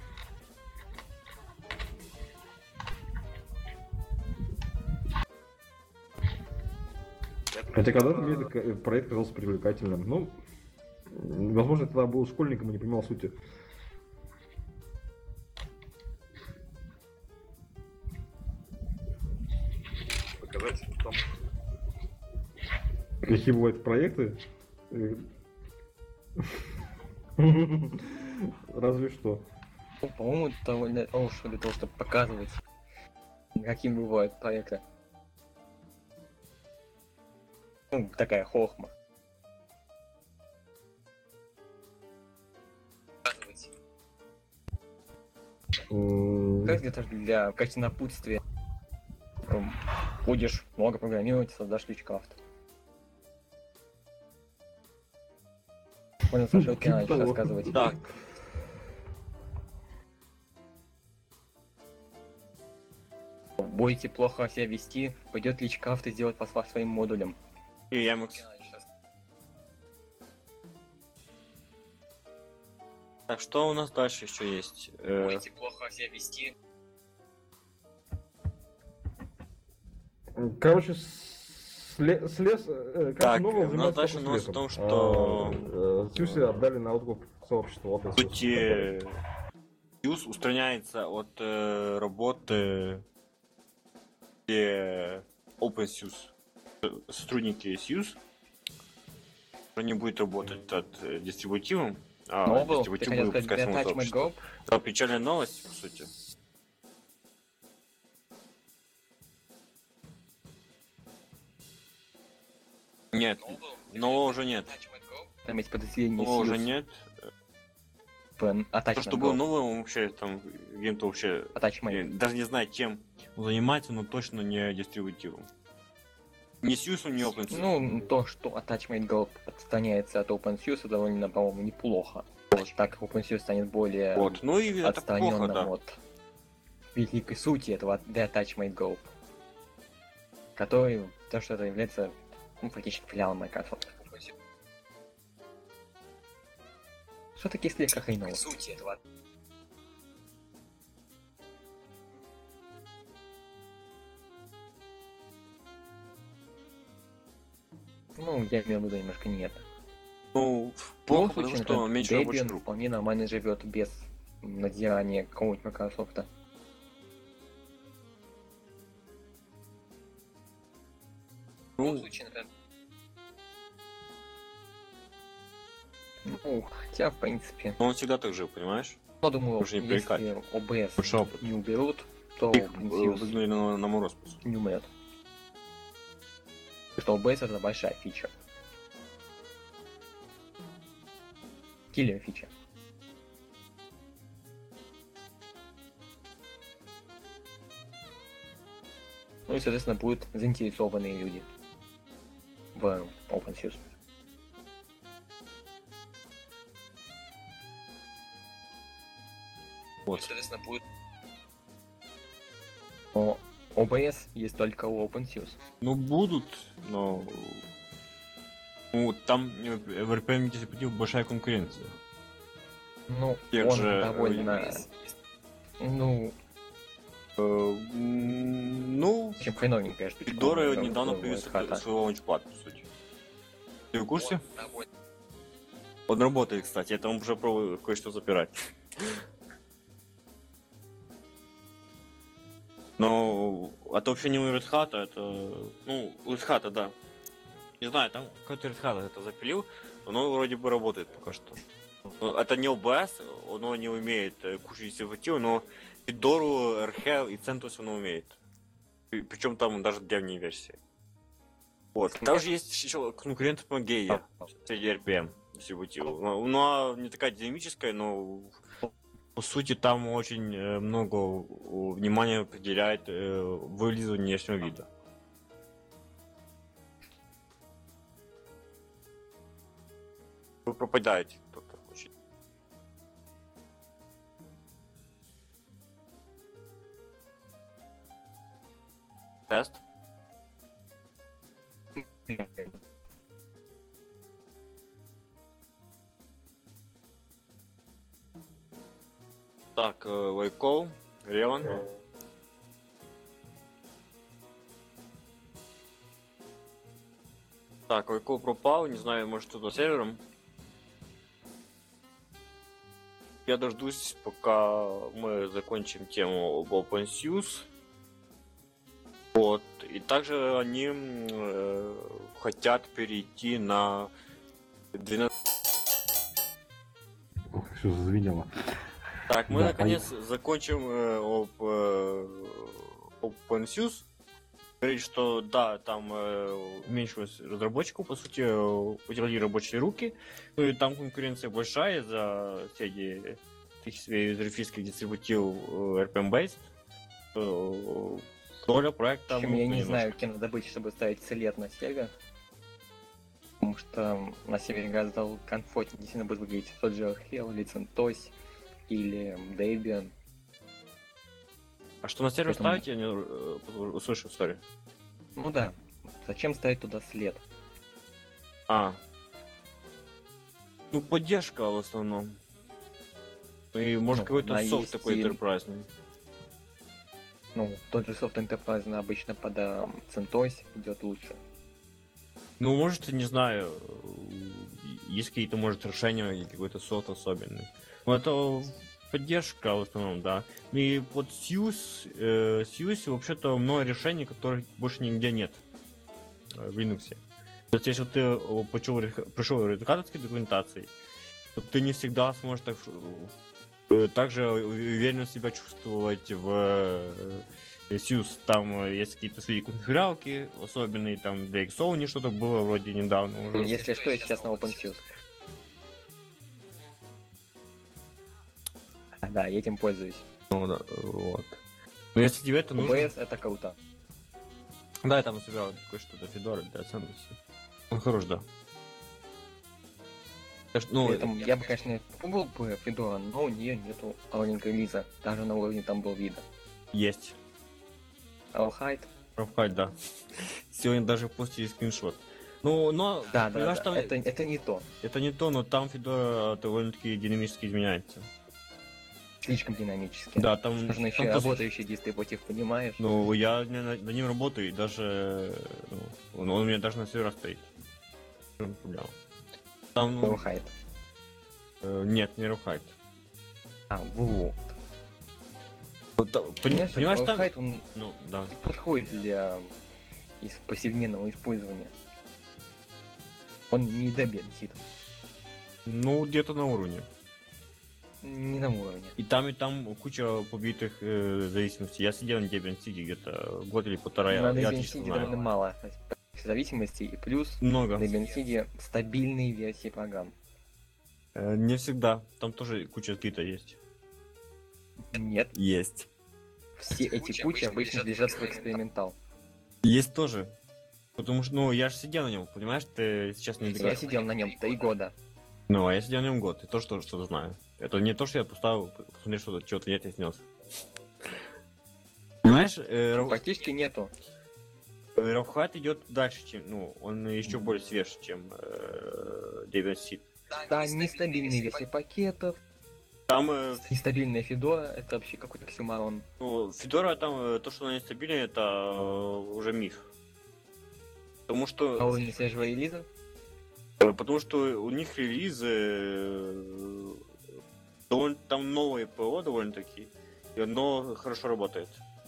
Speaker 4: Хотя когда-то мне этот проект казался привлекательным. Ну, возможно, я тогда был школьником и не понимал сути. Показать там. Какие бывают проекты? Разве что.
Speaker 3: Ну, по-моему, это довольно хорошо для того, чтобы показывать, каким бывают проекты. Ну, такая хохма. Показывать. Как где-то для в качестве напутствия. Будешь много программировать, создашь личкрафт. Можно Саша Геннадьевич
Speaker 4: Типа того.
Speaker 3: рассказывать.
Speaker 2: Так,
Speaker 3: Будете плохо себя вести, пойдет личкрафт и сделать вас своим модулем.
Speaker 2: и Emacs. Так, что у нас дальше еще есть?
Speaker 3: Будете плохо себя вести.
Speaker 4: Короче, слез...
Speaker 2: Так,
Speaker 4: нового
Speaker 2: у нас
Speaker 4: занимается
Speaker 2: дальше
Speaker 4: только
Speaker 2: новость
Speaker 4: слесом.
Speaker 2: о том, что-
Speaker 4: Сюси отдали на откуп сообществу.
Speaker 2: По сути, Soyuz устраняется от работы, где OpenSUSE, сотрудники Soyuz, уже не будет работать над дистрибутивом, а
Speaker 3: Новый, ты
Speaker 2: дистрибутив
Speaker 3: хотел
Speaker 2: будет
Speaker 3: сказать,
Speaker 2: выпускать само
Speaker 3: Attachment
Speaker 2: сообщество.
Speaker 3: Group?
Speaker 2: Да, печальная новость, по сути. Нет, нового уже нет.
Speaker 3: Там есть подразделение
Speaker 2: Нового уже
Speaker 3: Soyuz.
Speaker 2: нет.
Speaker 3: То,
Speaker 2: То, что было новое, он вообще там каким-то вообще
Speaker 3: Attachment.
Speaker 2: даже не знаю, чем он занимается, но точно не дистрибутивом. Не Soyuz, не OpenSUSE.
Speaker 3: Ну, то, что Attachment Group отстраняется от OpenSUSE, довольно, по-моему, неплохо. Вот так OpenSUSE станет более
Speaker 2: Вот, ну и это плохо,
Speaker 3: отстраненным
Speaker 2: да.
Speaker 3: от великой сути этого Attachment Group, который, то, что это является, ну, практически филиалом Microsoft. Все-таки слегка хреново. Суть этого. Ну, я имею в виду немножко нет.
Speaker 2: Ну,
Speaker 3: В
Speaker 2: плохо,
Speaker 3: любом
Speaker 2: потому
Speaker 3: случае,
Speaker 2: что
Speaker 3: например,
Speaker 2: меньше рабочих
Speaker 3: Debian
Speaker 2: групп.
Speaker 3: вполне нормально живет без надзирания какого-нибудь Microsoft.
Speaker 2: Ну,
Speaker 3: Ну, хотя, в принципе,
Speaker 2: он всегда так жил, понимаешь?
Speaker 3: я думаю,
Speaker 2: Уже не
Speaker 3: если
Speaker 2: привлекать.
Speaker 3: OBS
Speaker 2: Больше опыт.
Speaker 3: не уберут, то
Speaker 2: Их
Speaker 3: OpenSUSE
Speaker 2: выгнали на мороз. по сути.
Speaker 3: не умрет. Потому что OBS это большая фича. Киллер фича. Ну и, соответственно, будут заинтересованные люди в OpenSUSE.
Speaker 2: Вот.
Speaker 3: Соответственно, будет... Но OBS есть только у OpenSUSE.
Speaker 2: Ну, будут, но... Ну, там в RPM дистрибутив большая конкуренция.
Speaker 3: Ну,
Speaker 2: Тех
Speaker 3: он
Speaker 2: же,
Speaker 3: довольно... Ну,
Speaker 2: Ну,
Speaker 3: чем хреновенькая штучка.
Speaker 2: Федора недавно привез
Speaker 3: хата.
Speaker 2: свой лаунчпад, по сути. Ты в курсе? Он работает, кстати, это он уже пробовал кое-что запирать. Но это вообще не Red Hat, это... Ну, Red Hat, да. Не знаю, там какой-то Red Hat это запилил, но вроде бы работает пока что. Но это не OBS, оно не умеет кучу дистрибутивов, но Федору, RHEL и CentOS оно умеет. Причем там даже древние версии. Вот. Также есть еще конкурент по Гея среди RPM дистрибутивов. Ну, не такая динамическая, но по сути там очень много внимания уделяет вылизыванию внешнего вида. Вы пропадаете кто-то. Тест? Так, Вайкол, Реон. Так, Вайкол пропал, не знаю, может что-то с сервером. Я дождусь, пока мы закончим тему об OpenSUSE. Вот. И также они хотят перейти на 12...
Speaker 5: Ох, все зазвенело.
Speaker 2: Так, мы
Speaker 5: Да,
Speaker 2: наконец закончим об OpenSUSE. Говорит, что да, там уменьшилось разработчику, по сути, уделили рабочие руки. Ну и там конкуренция большая за среди таких себе юзерфильских дистрибутивов RPM-based. Доля проекта...
Speaker 3: В общем, я не знаю, кем надо быть, чтобы ставить след на Sega. Потому что на Sega гораздо комфортнее действительно будет выглядеть тот же Hell или CentOS или Debian.
Speaker 2: А что на сервер
Speaker 3: Поэтому-
Speaker 2: ставить, я не услышал, сори.
Speaker 3: Ну да, зачем ставить туда след?
Speaker 2: Ну, поддержка в основном. И может
Speaker 3: Ну,
Speaker 2: какой-то
Speaker 3: на
Speaker 2: софт такой
Speaker 3: EST.
Speaker 2: enterprise.
Speaker 3: Ну, тот же Soft Enterprise обычно под CentOS идет лучше.
Speaker 2: Ну, может, не знаю, есть какие-то, может, решения или какой-то софт особенный. Но это поддержка в основном, да. И под Suse вообще-то много решений, которых больше нигде нет в Linux. То есть, если ты пришел в редакторской документации, то ты не всегда сможешь так же уверенно себя чувствовать в Suse. Там есть какие-то свои конфигуралки особенные, там для Xone что-то было вроде недавно уже.
Speaker 3: Если что, я сейчас на OpenSUSE. Да, я этим пользуюсь.
Speaker 2: Ну да, вот. Но если тебе это нужно...
Speaker 3: OBS это круто.
Speaker 2: Да, я там собирал кое-что для Федора, для ценности. Он хорош, да. Ну,
Speaker 3: При этом я бы, конечно, попробовал бы Fedora, но у нее нету роллинга релиза. Даже на уровне там был видно.
Speaker 2: есть.
Speaker 3: Alhide.
Speaker 2: Равхайт, да. Сегодня даже постили скриншот. Ну, но...
Speaker 3: Да,
Speaker 2: понимаешь,
Speaker 3: да,
Speaker 2: там-
Speaker 3: это не то.
Speaker 2: Это не то, но там Федора довольно-таки динамически изменяется.
Speaker 3: Слишком динамически.
Speaker 2: Да, там...
Speaker 3: Нужно еще
Speaker 2: там просто-
Speaker 3: работающий дистрибутив, понимаешь?
Speaker 2: Ну, я над ним работаю, и даже... Ну, он у меня даже на серверах стоит. В чем проблема? Там... ну,
Speaker 3: Alhide.
Speaker 2: нет, не Равхайт.
Speaker 3: Вот.
Speaker 2: Понимаешь, там...
Speaker 3: Alhide, он
Speaker 2: Ну, да.
Speaker 3: подходит для повседневного использования. Он не Debian сидит.
Speaker 2: Ну, где-то на уровне.
Speaker 3: Не на уровне.
Speaker 2: И там куча побитых зависимостей. Я сидел на Debian City где-то год или полтора,
Speaker 3: На
Speaker 2: я
Speaker 3: Debian
Speaker 2: отлично
Speaker 3: City
Speaker 2: знаю.
Speaker 3: довольно мало зависимостей, и плюс
Speaker 2: Много.
Speaker 3: Debian City стабильные версии программ.
Speaker 2: Не всегда. Там тоже куча сбита есть.
Speaker 3: Нет,
Speaker 2: Есть.
Speaker 3: все эти кучи обычно лежат в экспериментал.
Speaker 2: Есть тоже. Потому что, ну, я же сидел на нем, понимаешь, ты сейчас не
Speaker 3: Я
Speaker 2: играешь.
Speaker 3: сидел на нем 3 года.
Speaker 2: Ну, а я сидел на нем год, и то, что-то знаю. Это не то, что я поставил, посмотри, что чего-то нет, я снес. Понимаешь,
Speaker 3: Практически нету.
Speaker 2: Равхайт идет дальше, чем, ну, он еще более свеж, чем Debian City.
Speaker 3: Да, нестабильные версии пакетов,
Speaker 2: Там,
Speaker 3: Нестабильная Федора — это вообще какой-то оксюмарон.
Speaker 2: ну, Федора там, то, что она нестабильная, это уже миф. Потому
Speaker 3: А
Speaker 2: что,
Speaker 3: у них свежего релиза?
Speaker 2: потому что у них релизы довольно, там новые ПО довольно-таки, и оно хорошо работает.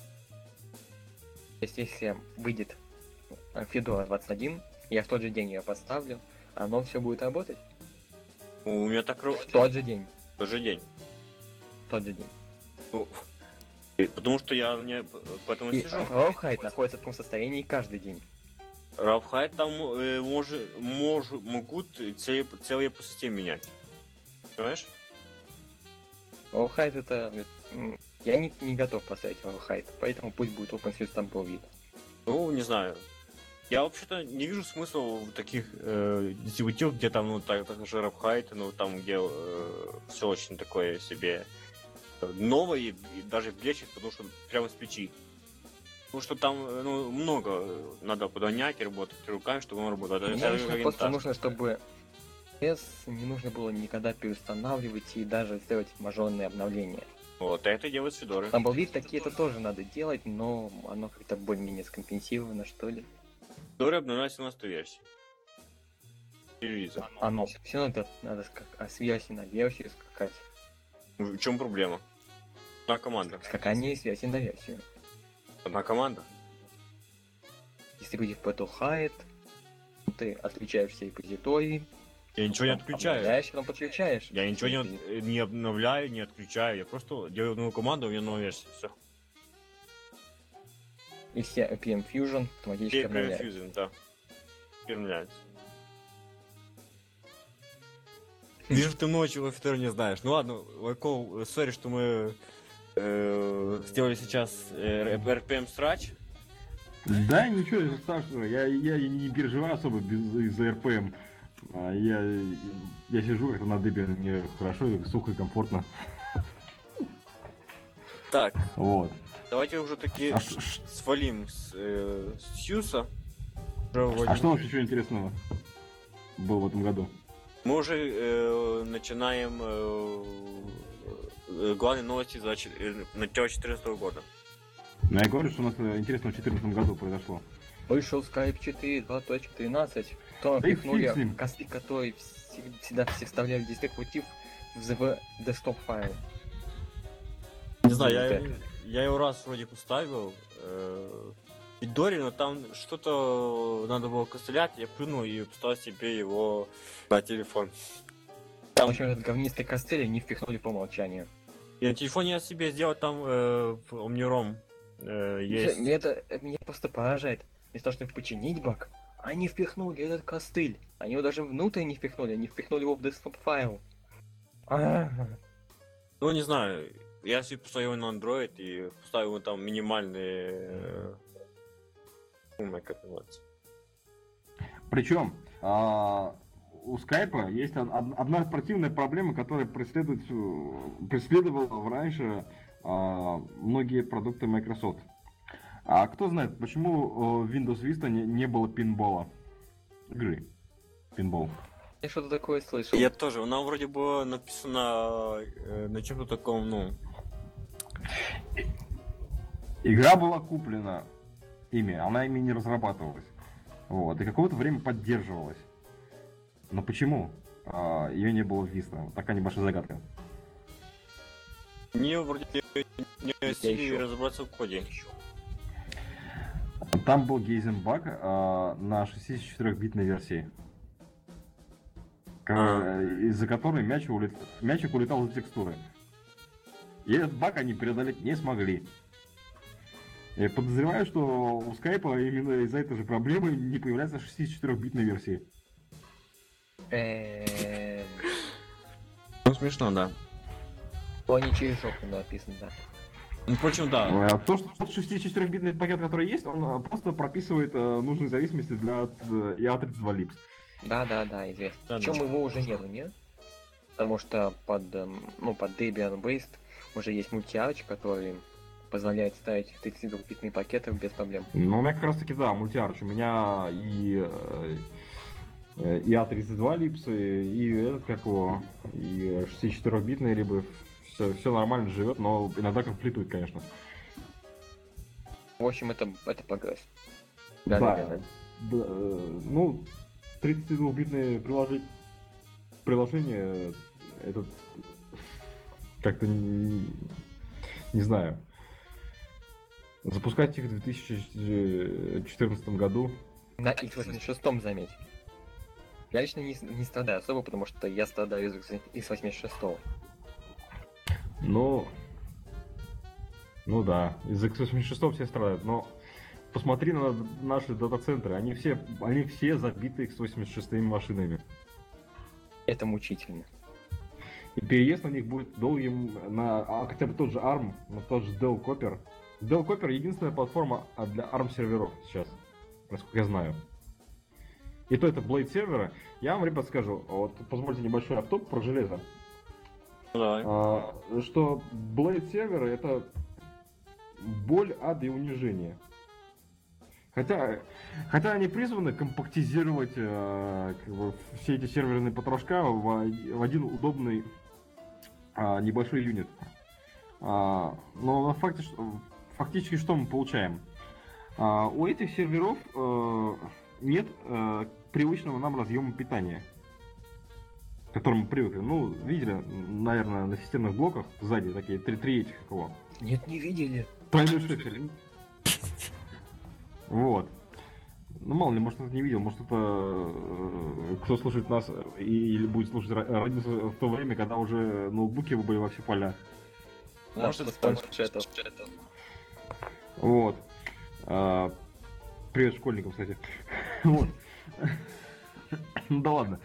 Speaker 3: То есть если выйдет Федора 21, я в тот же день ее поставлю, оно все будет работать.
Speaker 2: У меня так
Speaker 3: В тот же день.
Speaker 2: в тот же день.
Speaker 3: В тот же день.
Speaker 2: Ну, потому что я не поэтому
Speaker 3: И
Speaker 2: сижу.
Speaker 3: Rawhide находится в таком состоянии каждый день.
Speaker 2: Равхайт там могут целые по системе менять. Понимаешь?
Speaker 3: Rawhide это... Я не готов поставить Rawhide, поэтому пусть будет OpenSUSE Tumbleweed.
Speaker 2: Ну, не знаю. Я вообще-то не вижу смысла в таких дистрибутивах, где там, ну, так же Равхайт, ну, там, где все очень такое себе новое и даже блещет, потому что прямо с печи. Потому что там, ну, много надо подгонять и работать руками, чтобы он работал. Это
Speaker 3: Мне
Speaker 2: вся
Speaker 3: лично просто
Speaker 2: винтаж.
Speaker 3: нужно, чтобы не нужно было никогда переустанавливать и даже сделать мажорные обновления.
Speaker 2: Вот, а это делает Федоры.
Speaker 3: Tumbleweed такие-то тоже надо делать, но оно как-то более-менее скомпенсировано, что ли.
Speaker 2: Федоры обновляют 17 версии. Релиза.
Speaker 3: Оно все надо с версии на версию скакать.
Speaker 2: В чем проблема? Одна команда.
Speaker 3: Скакание с версии на версию.
Speaker 2: Одна команда.
Speaker 3: Если будешь Battlefight, ты отключаешь все репозитории,
Speaker 2: Я ничего не отключаю.
Speaker 3: обновляешь, потом подключаешь.
Speaker 2: Я ничего не обновляю, не отключаю. Я просто делаю новую команду, у меня новая версия. Все.
Speaker 3: И все APM Fusion автоматически обновляют.
Speaker 2: Fusion, да. Обновляется. Вижу, ты много чего Федора не знаешь. Ну ладно, Лайков, сори, что мы сделали сейчас RPM срач.
Speaker 1: Да, ничего страшного, я не переживаю особо из-за РПМ. Я сижу как-то на дыбе, мне хорошо, сухо и комфортно.
Speaker 2: Так,
Speaker 1: Вот.
Speaker 2: давайте уже таки свалим с Сьюса.
Speaker 1: А что у нас еще интересного было в этом году?
Speaker 2: Мы уже начинаем главные новости за начало 2014 года.
Speaker 1: Ну, я говорю, что у нас интересного в 2014 году произошло.
Speaker 3: Вышел Skype 4 2.13. То
Speaker 1: Да и
Speaker 3: пихнули
Speaker 1: фиг с ним.
Speaker 3: косты, которые всегда все вставляли дистрибутив в ZV desktop файл.
Speaker 2: Не знаю, я его раз вроде поставил в Федоре, но там что-то надо было костлять, я плюнул и поставил себе его на телефон.
Speaker 3: В общем, этот говнистый костыль они впихнули по умолчанию.
Speaker 2: И на телефоне я себе сделал там в Omnirom есть.
Speaker 3: Меня просто поражает. Вместо того, чтобы починить баг, они впихнули этот костыль. Они его даже внутрь не впихнули, они впихнули его в desktop файл.
Speaker 2: Ну не знаю, я себе поставил на Android и поставил там минимальные... как это называется?
Speaker 1: Причем у скайпа есть одна противная проблема, которая преследовала раньше многие продукты Microsoft. А кто знает, почему в Windows Vista не было пинбола? Игры. Пинбол.
Speaker 3: Я что-то такое слышал.
Speaker 2: Я тоже, она вроде бы написана на чем-то таком, ну...
Speaker 1: Игра была куплена ими, она ими не разрабатывалась. Вот, и какое-то время поддерживалась. Но почему ее не было в Vista? Вот такая небольшая загадка.
Speaker 2: Мне вроде не сильно
Speaker 3: еще.
Speaker 2: разобраться в коде.
Speaker 1: Там был гейзенбаг на 64-битной версии. Из-за которой мячик улетал за текстуры. И этот баг они преодолеть не смогли. Я подозреваю, что у скайпа именно из-за этой же проблемы не появляется 64-битной версии.
Speaker 2: Ну смешно, да.
Speaker 3: То они через жопу написано, да.
Speaker 2: Ну, впрочем, да.
Speaker 1: То, что 64-битный пакет, который есть, он просто прописывает нужные зависимости для IA32 Libs.
Speaker 3: Да, известно.
Speaker 2: Да,
Speaker 3: Причем
Speaker 2: да.
Speaker 3: его уже нету, нет? Потому что под Debian Based уже есть мультиарч, который позволяет ставить 32-битные пакеты без проблем.
Speaker 1: Ну, у меня как раз таки, да, мультиарч. У меня и IA32 Libs, и этот, как его, и 64-битные, либо все нормально живет, но иногда конфликтует, конечно.
Speaker 3: В общем, это прогресс.
Speaker 1: Да,
Speaker 3: наверное.
Speaker 1: ну, 32-битные приложения, это как-то не знаю. Запускать их в 2014 году.
Speaker 3: На x86, заметь. Я лично не страдаю особо, потому что я страдаю из x86.
Speaker 1: Ну да, из x86 все страдают, но посмотри на наши дата-центры, они все забиты x86 машинами.
Speaker 3: Это мучительно.
Speaker 1: И переезд на них будет долгим хотя бы тот же ARM, на тот же Dell Copper. Dell Copper единственная платформа для ARM серверов сейчас, насколько я знаю. И то это Blade сервера. Я вам, ребят, скажу, вот позвольте небольшой автоп про железо.
Speaker 2: Давай.
Speaker 1: Что Blade серверы это боль, ад и унижение. Хотя они призваны компактизировать все эти серверные потрошка в один удобный небольшой юнит. Но фактически что мы получаем? У этих серверов нет привычного нам разъема питания, к которому мы привыкли. Ну, видели, наверное, на системных блоках сзади такие три этих кого.
Speaker 3: Нет, не видели.
Speaker 1: Тройной штекер. Вот. Ну, мало ли, может, кто-то не видел, может, это кто слушает нас или будет слушать родился в то время, когда уже ноутбуки были во все поля.
Speaker 2: Может,
Speaker 3: с планшетов.
Speaker 1: Вот. Привет школьникам, кстати. Вот. Ну да ладно.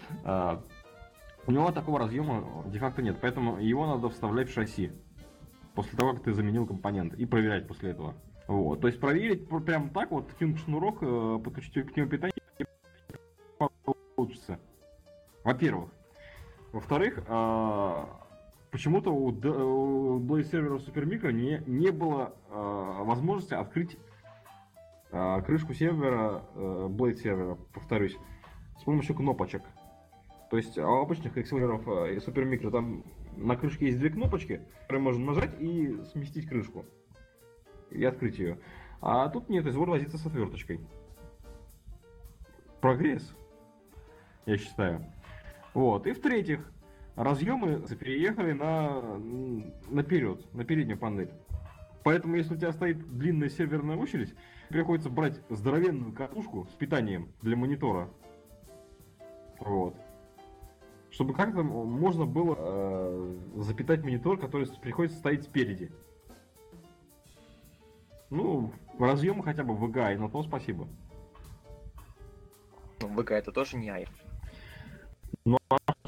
Speaker 1: У него такого разъема де-факто нет, поэтому его надо вставлять в шасси после того, как ты заменил компонент, и проверять после этого. Вот. То есть проверить прям так вот, кинуть шнурок, подключить к нему питание получится. Во-первых. Во-вторых, почему-то у Blade сервера Supermicro не было возможности открыть крышку сервера, Blade сервера, повторюсь, с помощью кнопочек. То есть у обычных акселеров и Supermicro там на крышке есть две кнопочки, которые можно нажать и сместить крышку. И открыть ее. А тут нет, изволь возиться с отверточкой. Прогресс, я считаю. Вот. И в-третьих, разъемы переехали наперед, на переднюю панель. Поэтому, если у тебя стоит длинная серверная очередь, приходится брать здоровенную катушку с питанием для монитора. Вот. Чтобы как-то можно было запитать монитор, который приходится стоять спереди. Ну, разъемы хотя бы VGA, и на то спасибо.
Speaker 3: Ну, ВК это тоже не ай.
Speaker 1: Ну,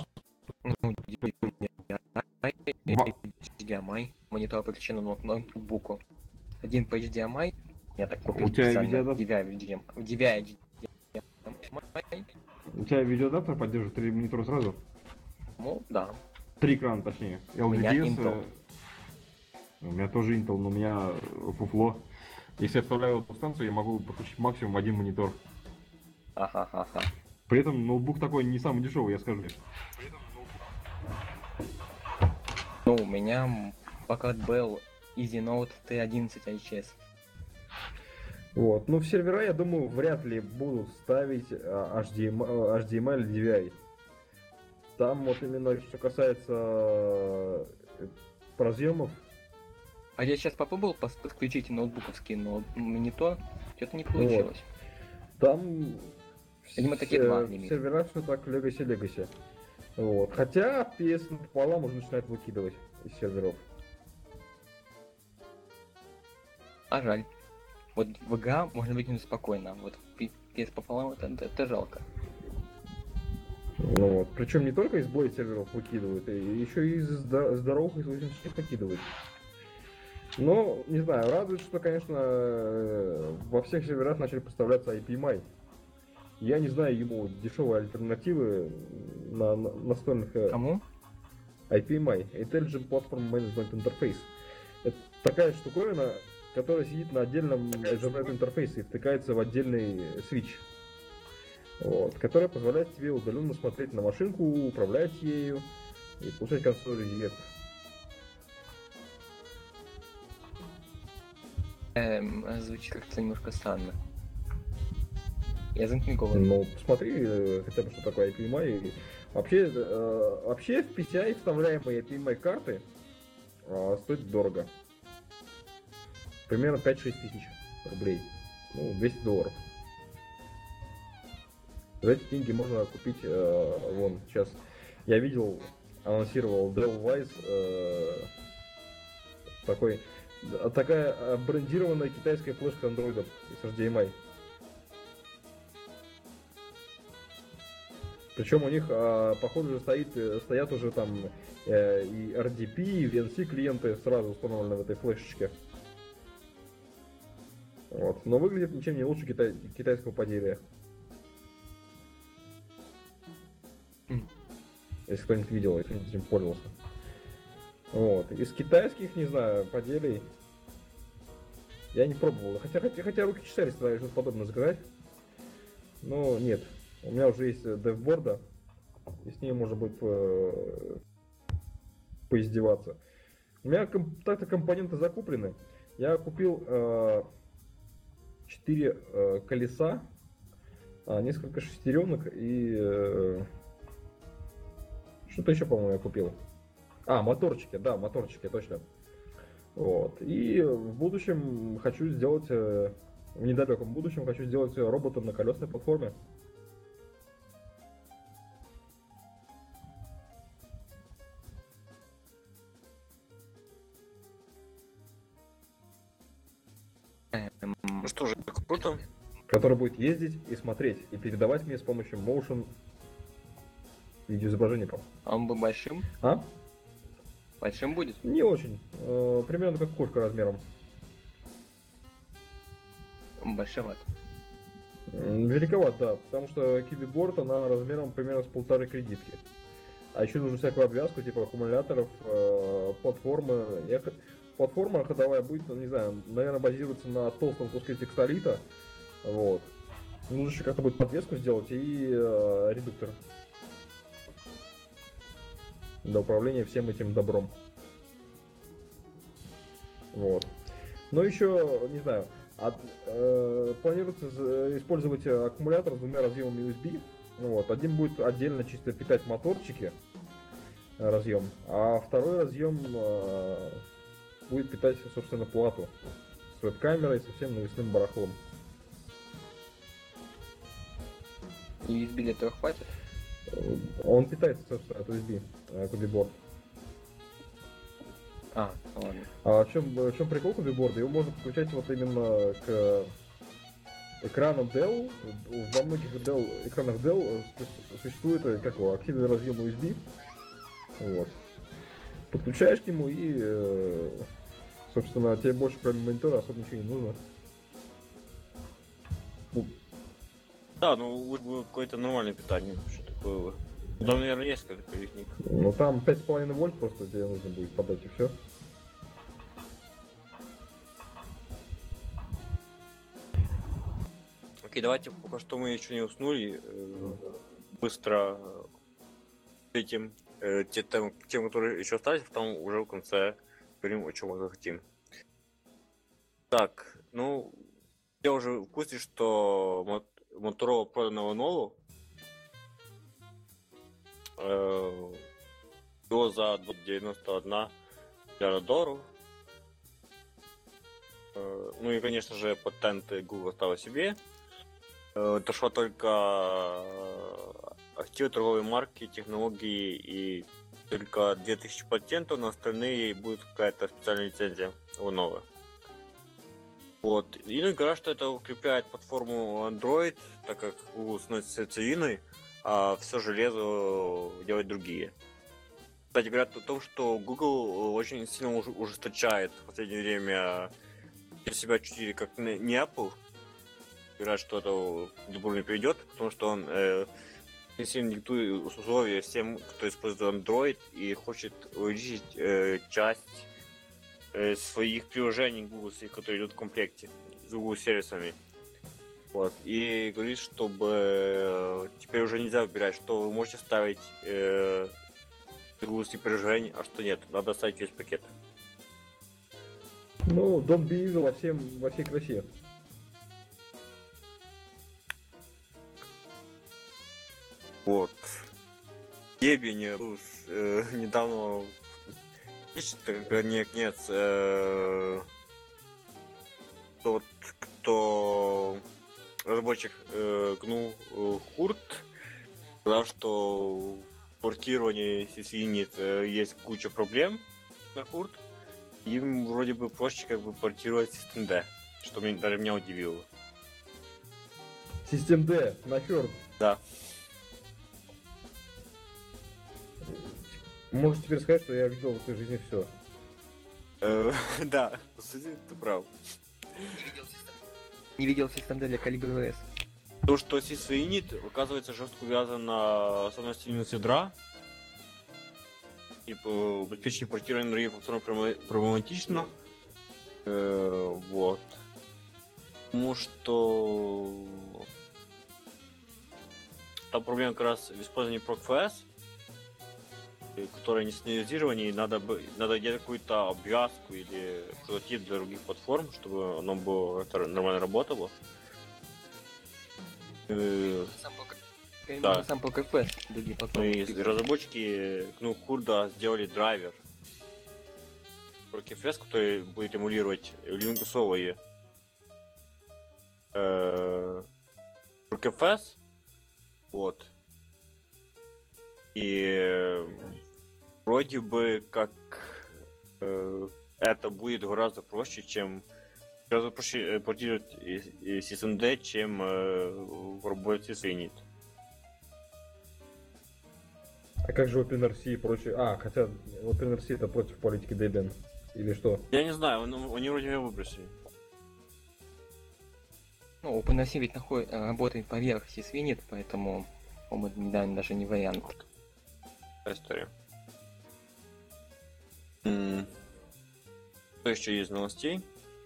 Speaker 3: HDMI. Монитор подключен к ноутбуку. Один по HDMI. Я так купил
Speaker 1: У тебя
Speaker 3: специально.
Speaker 1: видеоадаптер?
Speaker 3: DVI.
Speaker 1: У тебя видеоадаптер поддерживает 3 монитора сразу?
Speaker 3: Ну, да.
Speaker 1: 3 экрана, точнее.
Speaker 3: У меня
Speaker 1: LVDS,
Speaker 3: Intel.
Speaker 1: У меня тоже Intel, но у меня фуфло. Если я вставляю эту станцию, я могу подключить максимум один монитор.
Speaker 3: Ага.
Speaker 1: При этом ноутбук такой не самый дешевый, я скажу.
Speaker 3: Ну, у меня пока был EasyNote T11 HS.
Speaker 4: Вот. Ну, в сервера, я думаю, вряд ли будут ставить HDMI или DVI. Там вот именно, что касается разъемов.
Speaker 3: А я сейчас попробовал подключить ноутбуковский монитор, что-то не получилось.
Speaker 4: Там
Speaker 3: Видимо, такие два не имеют.
Speaker 4: сервера все так легаси. Вот. Хотя PS пополам уже начинает выкидывать из серверов.
Speaker 3: А жаль. Вот VGA можно выкинуть спокойно, вот PS пополам это жалко.
Speaker 4: Ну вот. Причем не только из Blade серверов выкидывают, еще и из здоровых из 86 выкидывают. Но, не знаю, радует, что, конечно, во всех серверах начали поставляться IPMI. Я не знаю ему дешевой альтернативы на настольных...
Speaker 3: Кому?
Speaker 4: IPMI, Intelligent Platform Management Interface. Это такая штуковина, которая сидит на отдельном Ethernet интерфейсе и втыкается в отдельный switch. Вот, которая позволяет тебе удаленно смотреть на машинку, управлять ею и получать консоль резерв.
Speaker 3: Звучит как-то немножко странно. Я заинтригован.
Speaker 4: Ну, посмотри хотя бы, что такое IPMI. И вообще в PCI вставляемые IPMI карты стоят дорого. Примерно 5-6 тысяч рублей. Ну, $200. За эти деньги можно купить, вон, сейчас я видел, анонсировал Dell Wise такая брендированная китайская флешка Android с HDMI. Причем у них, похоже, стоят уже там и RDP, и VNC клиенты сразу установлены в этой флешечке. Вот. Но выглядит ничем не лучше китайского поделия. Если кто-нибудь видел, если кто-нибудь этим пользовался. Вот. Из китайских, не знаю, поделий я не пробовал. Хотя руки чесались что-то подобное заказать. Но нет. У меня уже есть девборда, и с ней можно будет поиздеваться. У меня так-то компоненты закуплены. Я купил 4 колеса, несколько шестеренок и что-то еще, по-моему, я купил. Моторчики, точно. Вот. И в будущем хочу сделать, в недалеком будущем хочу сделать робота на колесной платформе.
Speaker 2: Ну что же, круто.
Speaker 4: Который будет ездить и смотреть, и передавать мне с помощью motion видеоизображения.
Speaker 3: А он был большим? Большим будет?
Speaker 4: Не очень. Примерно как кошка размером.
Speaker 3: Большеват.
Speaker 4: Великоват, да, потому что киберборд, она размером примерно с 1,5 кредитки. А еще нужно всякую обвязку, типа аккумуляторов, платформы. Платформа ходовая будет, не знаю, наверное, базируется на толстом куске текстолита. Вот. Нужно еще как-то будет подвеску сделать и редуктор для управления всем этим добром. Вот. Но еще, не знаю, планируется использовать аккумулятор с 2 разъемами USB. Вот. Один будет отдельно чисто питать моторчики, разъем, а второй разъем будет питать, собственно, плату с веб-камерой, со всем навесным барахлом.
Speaker 3: И USB для этого хватит?
Speaker 4: Он питается, собственно, от USB, кубиборд.
Speaker 3: Ладно.
Speaker 4: А в чем прикол кубиборда? Его можно подключать вот именно к экранам Dell. Во многих экранах Dell существует активный разъем USB. Вот. Подключаешь к нему и, собственно, тебе больше кроме монитора особо ничего не нужно.
Speaker 2: Да, ну какое-то нормальное питание. Что такое? Да, наверное, есть какой-то перехник.
Speaker 4: Ну там 5,5 вольт просто тебе нужно будет подать и все.
Speaker 2: Окей, давайте, пока что мы еще не уснули, быстро этим тем, которые еще остались, потом уже в конце говорим, о чем мы захотим. Так, ну, я уже в курсе, что Motorola продана Lenovo всего за $91 миллиарда. Ну и, конечно же, патенты Google оставила себе. Дошло только активы торговой марки, технологии и только 2000 патентов, но остальные будет какая-то специальная лицензия Lenovo. Вот. И говорят, что это укрепляет платформу Android, так как Google становится сердцевиной, а все железо делают другие. Кстати, говорят о том, что Google очень сильно ужесточает в последнее время себя чуть ли как не Apple. Говорят, что это добро не приведет, потому что он сильно диктует условия всем, кто использует Android и хочет увеличить часть своих приложений Google, которые идут в комплекте с Google сервисами. Вот. И говорит, чтобы теперь уже нельзя выбирать, что вы можете ставить Google приложения, а что нет. Надо ставить весь пакет.
Speaker 4: Ну, Don't Be Evil во всей красе.
Speaker 2: Вот. Дебень недавно пишет, нет, тот, кто разработчик GNU Hurt, сказал, что в портировании CSV есть куча проблем на Hurt, им вроде бы проще как бы портировать SystemD, что даже меня удивило.
Speaker 4: Systemd на Hurt.
Speaker 2: Да.
Speaker 4: Можешь теперь сказать, что я видел в этой жизни все.
Speaker 2: Да, по сути, ты прав.
Speaker 3: Не видел Systemd для CalibraOS.
Speaker 2: То, что SysVinit, оказывается, жестко увязано с одностильностью ядра, и по обеспечению портирования других факторов проблематично. Вот. Потому что там проблема как раз в использовании ProcFS, которые не синхронизированы, и надо делать какую-то обвязку или прототип для других платформ, чтобы оно было нормально работало. Да.
Speaker 3: Сам PokerFest, другие
Speaker 2: Ну
Speaker 3: платформы.
Speaker 2: и разработчики GNU Hurt сделали драйвер ProKFS, который будет эмулировать линуксовые ProKFS. Вот. И вроде бы как это будет гораздо проще, чем гораздо проще портировать SystemD, чем в работе с Init.
Speaker 4: А как же OpenRC и прочее? Хотя OpenRC это против политики Debian. Или что?
Speaker 2: Я не знаю, они вроде меня выбросили.
Speaker 3: Ну, OpenRC ведь работает поверх SysVinit, поэтому он даже не вариант.
Speaker 2: История. Что еще есть новостей?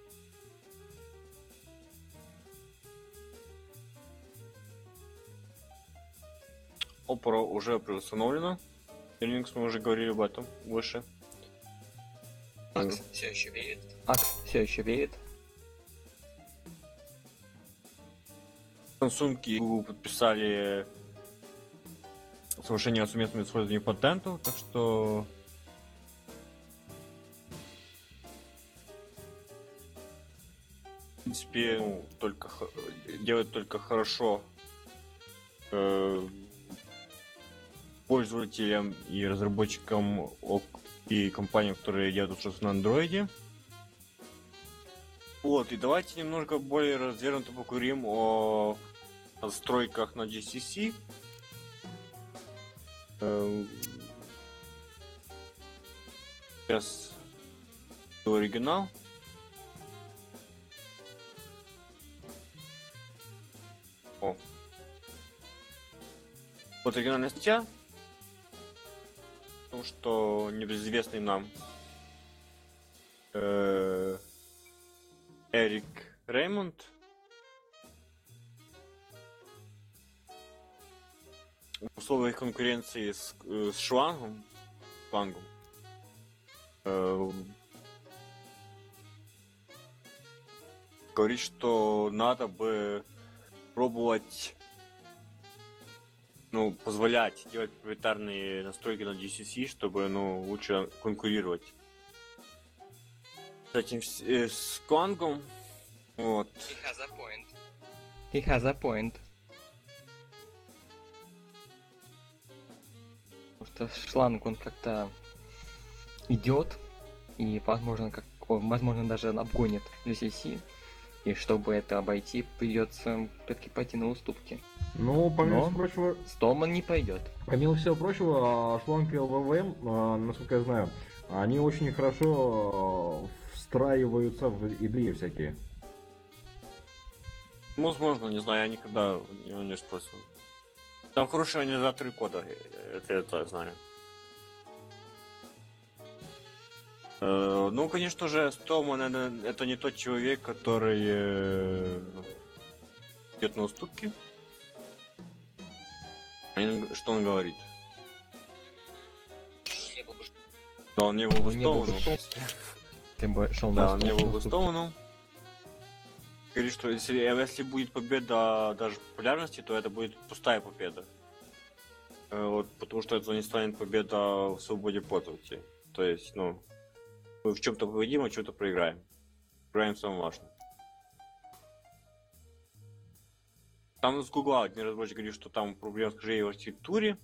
Speaker 2: Opera уже предустановлено. Linux мы уже говорили об этом выше.
Speaker 3: Акс все еще верит.
Speaker 2: Samsung и Google подписали соглашение о совместном использовании патентов, так что в принципе делает только хорошо пользователям и разработчикам и компаниям, которые делают устройства на андроиде. Вот, и давайте немного более развернуто покурим о настройках на GCC. Сейчас оригинал. Вот оригинальная статья. Потому что небезызвестный нам Эрик Реймонд в условиях конкуренции с Шлангом говорит, что надо бы пробовать позволять делать проприетарные настройки на GCC, чтобы лучше конкурировать с этим с Клангом. Вот.
Speaker 3: He has a point. Потому что шланг он как-то идет и возможно даже обгонит GCC. И чтобы это обойти, придется все-таки пойти на уступки.
Speaker 4: Ну, помимо всего прочего...
Speaker 3: Столман не пойдет.
Speaker 4: Помимо всего прочего, шланги LVVM, насколько я знаю, они очень хорошо встраиваются в IDE всякие.
Speaker 2: Возможно, не знаю, я никогда его не использовал. Там хорошие анализаторы кода, это знаю. Ну, конечно же, Столман это не тот человек, который идет на уступки. Что он говорит?
Speaker 3: Он
Speaker 2: Он не был бы Столманом.
Speaker 3: Ты бы шел
Speaker 2: Да,
Speaker 3: на
Speaker 2: он не был
Speaker 3: уступку.
Speaker 2: бастованным. Говорит, что если будет победа даже в популярности, то это будет пустая победа. Вот, потому что это не станет победа в свободе пользователей. То есть, ну, мы в чем-то победим, а в чем-то проиграем. Проиграем самое важное. Там с Гугла один разработчик говорит, что там проблема скажей в архитектуре.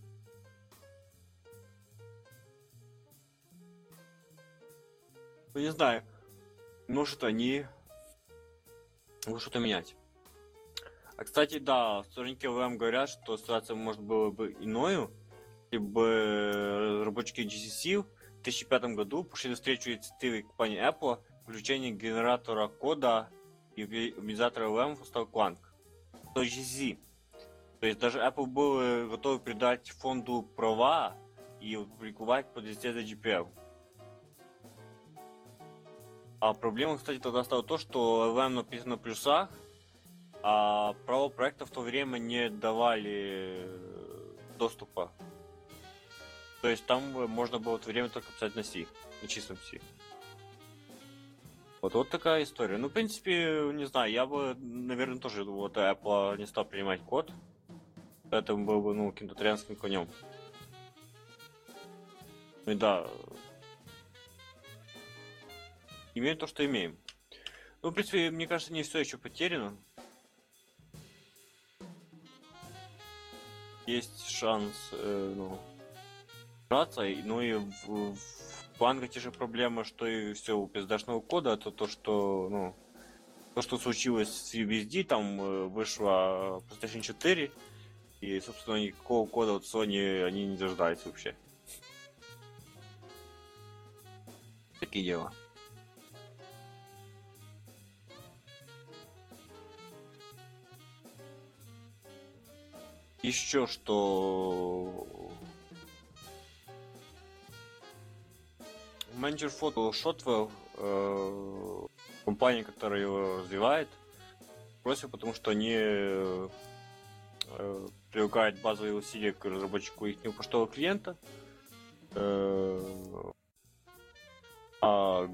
Speaker 2: Ну, не знаю. Может, они могут что-то менять. А, кстати, да, сторонники ВМ говорят, что ситуация может была бы иною, если бы разработчики GCC в 2005 году пошли навстречу инициативе компании Apple включение генератора кода и оптимизатора ВМ стал Clang. То GCC. То есть даже Apple был готов передать фонду права и опубликовать под лицензией GPL. А проблема, кстати, тогда стала то, что LM написано на плюсах, а право проекта в то время не давали доступа. То есть там можно было в то время только писать на C, на чистом C. Вот такая история. Ну, в принципе, не знаю, я бы, наверное, тоже вот Apple не стал принимать код. Поэтому был бы, ну, каким-то троянским конем. Ну и да. Имеем то, что имеем. Ну, в принципе, мне кажется, не все еще потеряно. Есть шанс, ну, браться. Ну и в Clang те же проблемы, что и все у пиздашного кода, это то, что, ну, то, что случилось с UBSD, там вышла PlayStation 4, и, собственно, никакого кода от Sony они не дождались вообще. Такие дела. Еще что... Менеджер фото Shotwell, компания, которая его развивает, просит, потому что они прилагают базовые усилия к разработчику их почтового клиента. А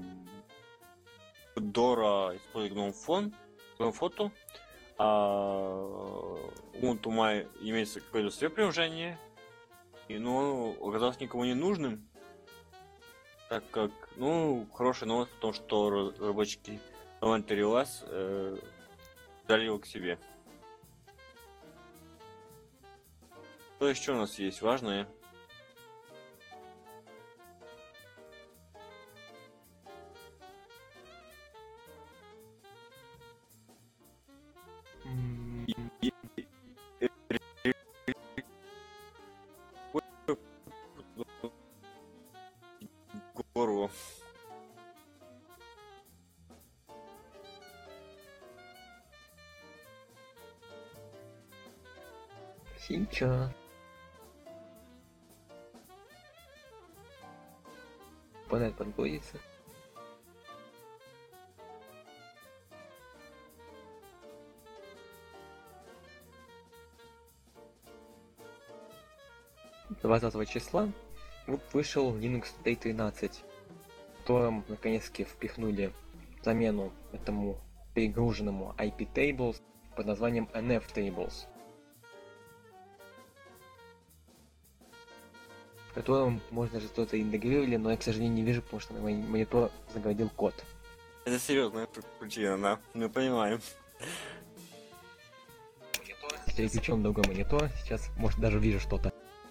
Speaker 2: Dora использует GNOME Photo. Ubuntu Maya имеется какое-то свое приложение, и, ну, оказалось никому не нужным, так как, ну, хорошая новость в том, что разработчики Elementary OS взяли его к себе. Что еще у нас есть важное? Гору.
Speaker 3: Сейчас. Понять подгодится. Двадцатого числа вышел Linux Day 13, в котором наконец-таки впихнули замену этому перегруженному IP Tables под названием NF Tables, в котором можно же что-то интегрировали, но я, к сожалению, не вижу, потому что на мой монитор загородил код.
Speaker 2: Это серьезная причина, да, мы понимаем.
Speaker 3: Переключен в другой монитор, сейчас, может, даже вижу что-то.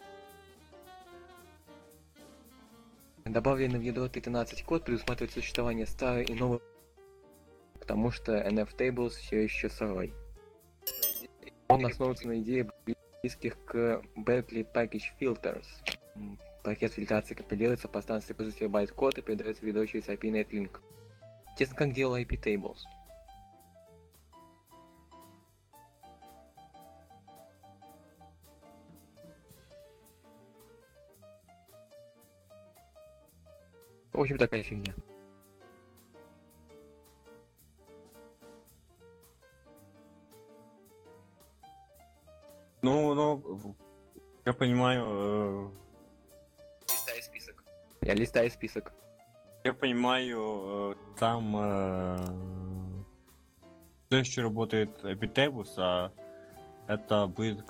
Speaker 3: Добавленный в ядро 13 код предусматривает существование старой и новой, потому что NF Tables все еще сырой. Он основывается на идее близких к Berkeley Package Filters. Пакет фильтрации компилируется по станции присутствия байт-код и передается в ядро через IP Netlink. Честно, как делал IP Tables. В общем, такая фигня.
Speaker 2: Ну, я понимаю,
Speaker 3: Листаю список. Я листаю список.
Speaker 2: Я понимаю, там все еще работает Epitable, а это будет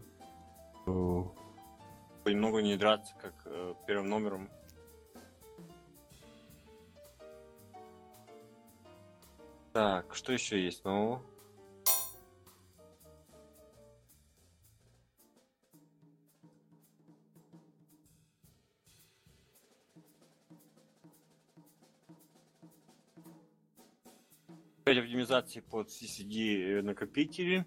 Speaker 2: немного не драться как первым номером. Так, что еще есть нового? Оптимизации под CCD накопители.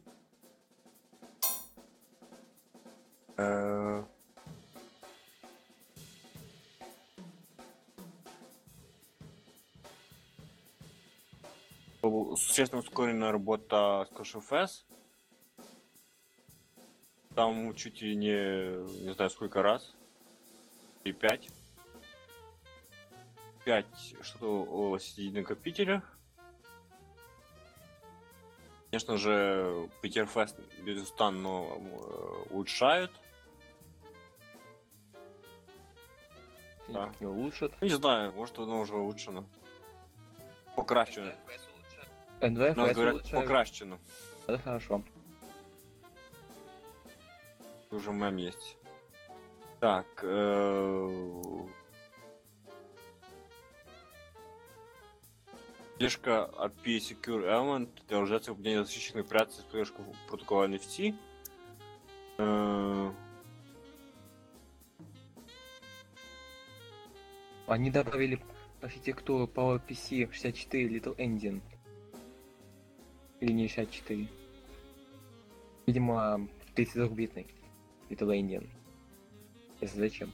Speaker 2: Существенно ускоренная работа с CashFS. Там чуть ли не знаю сколько раз. И 5. 5 что-то о CCD накопителях. Конечно же, PTRFS безустанно улучшают. Да.
Speaker 3: Не улучшат.
Speaker 2: Не знаю, может оно уже улучшено. Покращено.
Speaker 3: НВФС
Speaker 2: Нас говорят,
Speaker 3: улучшают.
Speaker 2: покращено.
Speaker 3: Это хорошо.
Speaker 2: Уже мем есть. Так. Поддержка API Secure Element для организации выполнения защищенных операций с поддержкой протокола NFT.
Speaker 3: Они добавили архитектуру PowerPC 64 Little Endian. Или не 64. Видимо, 32-битный Little Endian. Если зачем.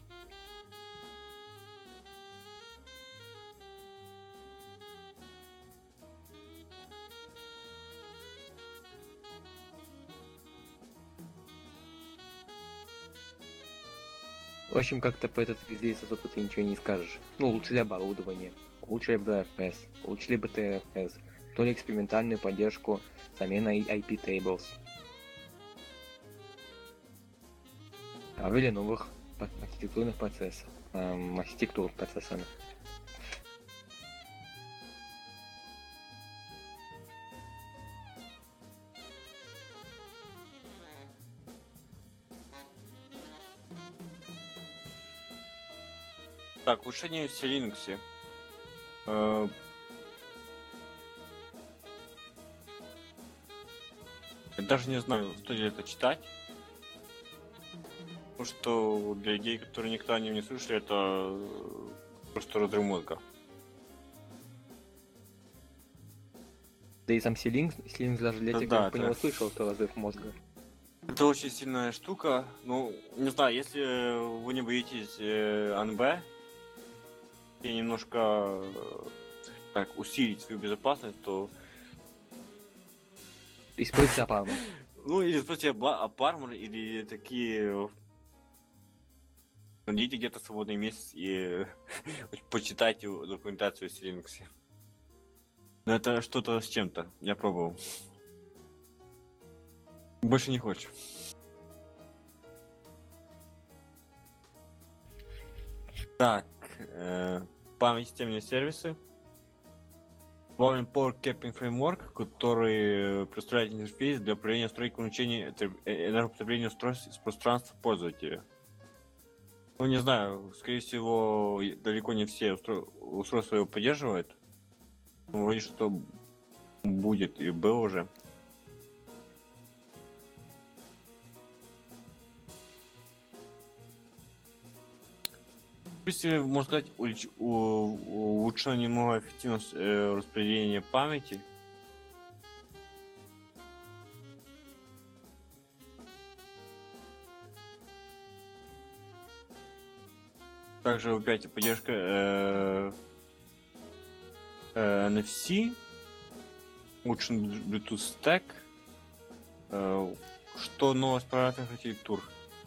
Speaker 3: В общем, как-то по этот везде особо ты ничего не скажешь. Ну, улучшили оборудование, улучшили BFS, улучшили BTRFS, то ли экспериментальную поддержку заменой IP tables. Ввели новых архитектурных процессов, архитектур процессорных.
Speaker 2: Так, улучшение в Linux. Я даже не знаю, стоит ли это читать. Потому что для людей, которые никогда о нем не слышали, это просто разрыв мозга.
Speaker 3: Да и сам Силинг даже для тех,
Speaker 2: Да,
Speaker 3: кто
Speaker 2: это-
Speaker 3: не услышал, то разрыв мозга.
Speaker 2: Это очень сильная штука. Ну, не знаю, если вы не боитесь АНБ и немножко так усилить свою безопасность, то
Speaker 3: Используйте апарму.
Speaker 2: ну или спросите Апармор или такие найдите где-то свободный месяц и почитайте документацию с Linux. Но это что-то с чем-то. Я пробовал. Больше не хочешь. Так, память системные сервисы. Добавлен Power Capping Framework, который представляет интерфейс для управления настройки увеличения энергопотребления устройств из пространства пользователя. Ну, не знаю, скорее всего, далеко не все устройства его поддерживают. Ну, вроде что будет и было уже. В принципе, можно сказать, улучшено немного эффективность распределения памяти. Также опять поддержка NFC, улучшен Bluetooth Stack, что новость про разных архитектур.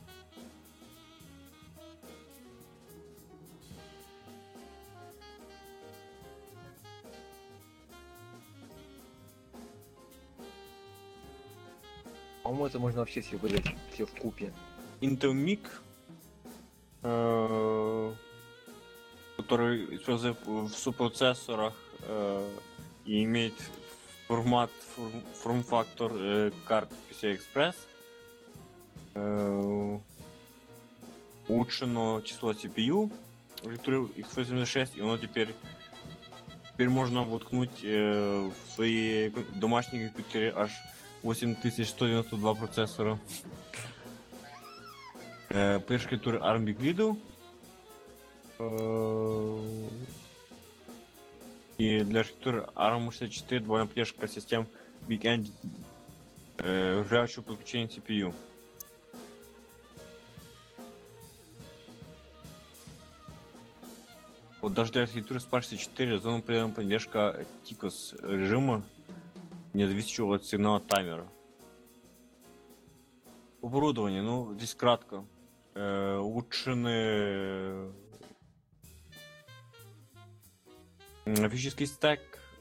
Speaker 3: По-моему, это можно вообще все выдать, все в купе.
Speaker 2: Intel Mic, который используется в субпроцессорах и имеет форм-фактор карт PCI Express. Улучшено число CPU архитектуры x86, и оно теперь можно воткнуть в свои домашние компьютеры аж 8192 процессора. Поддержка архитектуры ARM Big Lido. И для архитектуры ARM64 довольно поддержка систем Big End рабочего подключения CPU. Вот даже для архитектуры SPARC4 зона предана поддержка TICOS режима, не зависящего от сигнала таймера. Оборудование, ну здесь кратко. Улучшены физический стек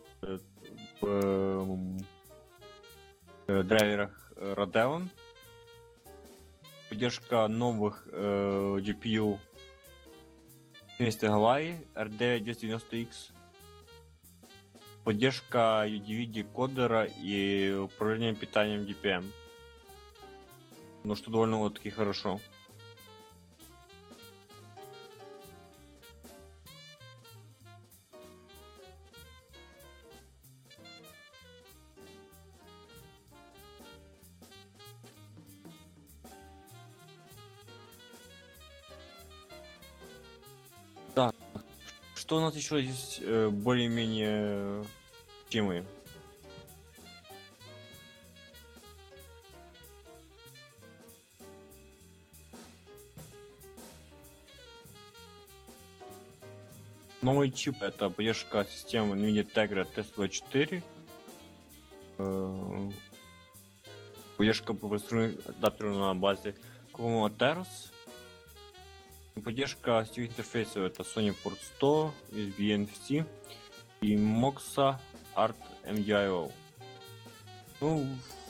Speaker 2: в драйверах Radeon, поддержка новых GPU вместе Hawaii RD290X, поддержка UDV декодера и управление питанием DPM. Ну что довольно вот таки хорошо. Да. Что у нас еще есть более-менее темы? Новый чип — это поддержка системы NVIDIA Tegra TS24, поддержка по адаптеру на базе Qualcomm Atheros, поддержка сетевых интерфейсов — это Sony Port 100, USB NFC и Moxa Art MDIO. Ну,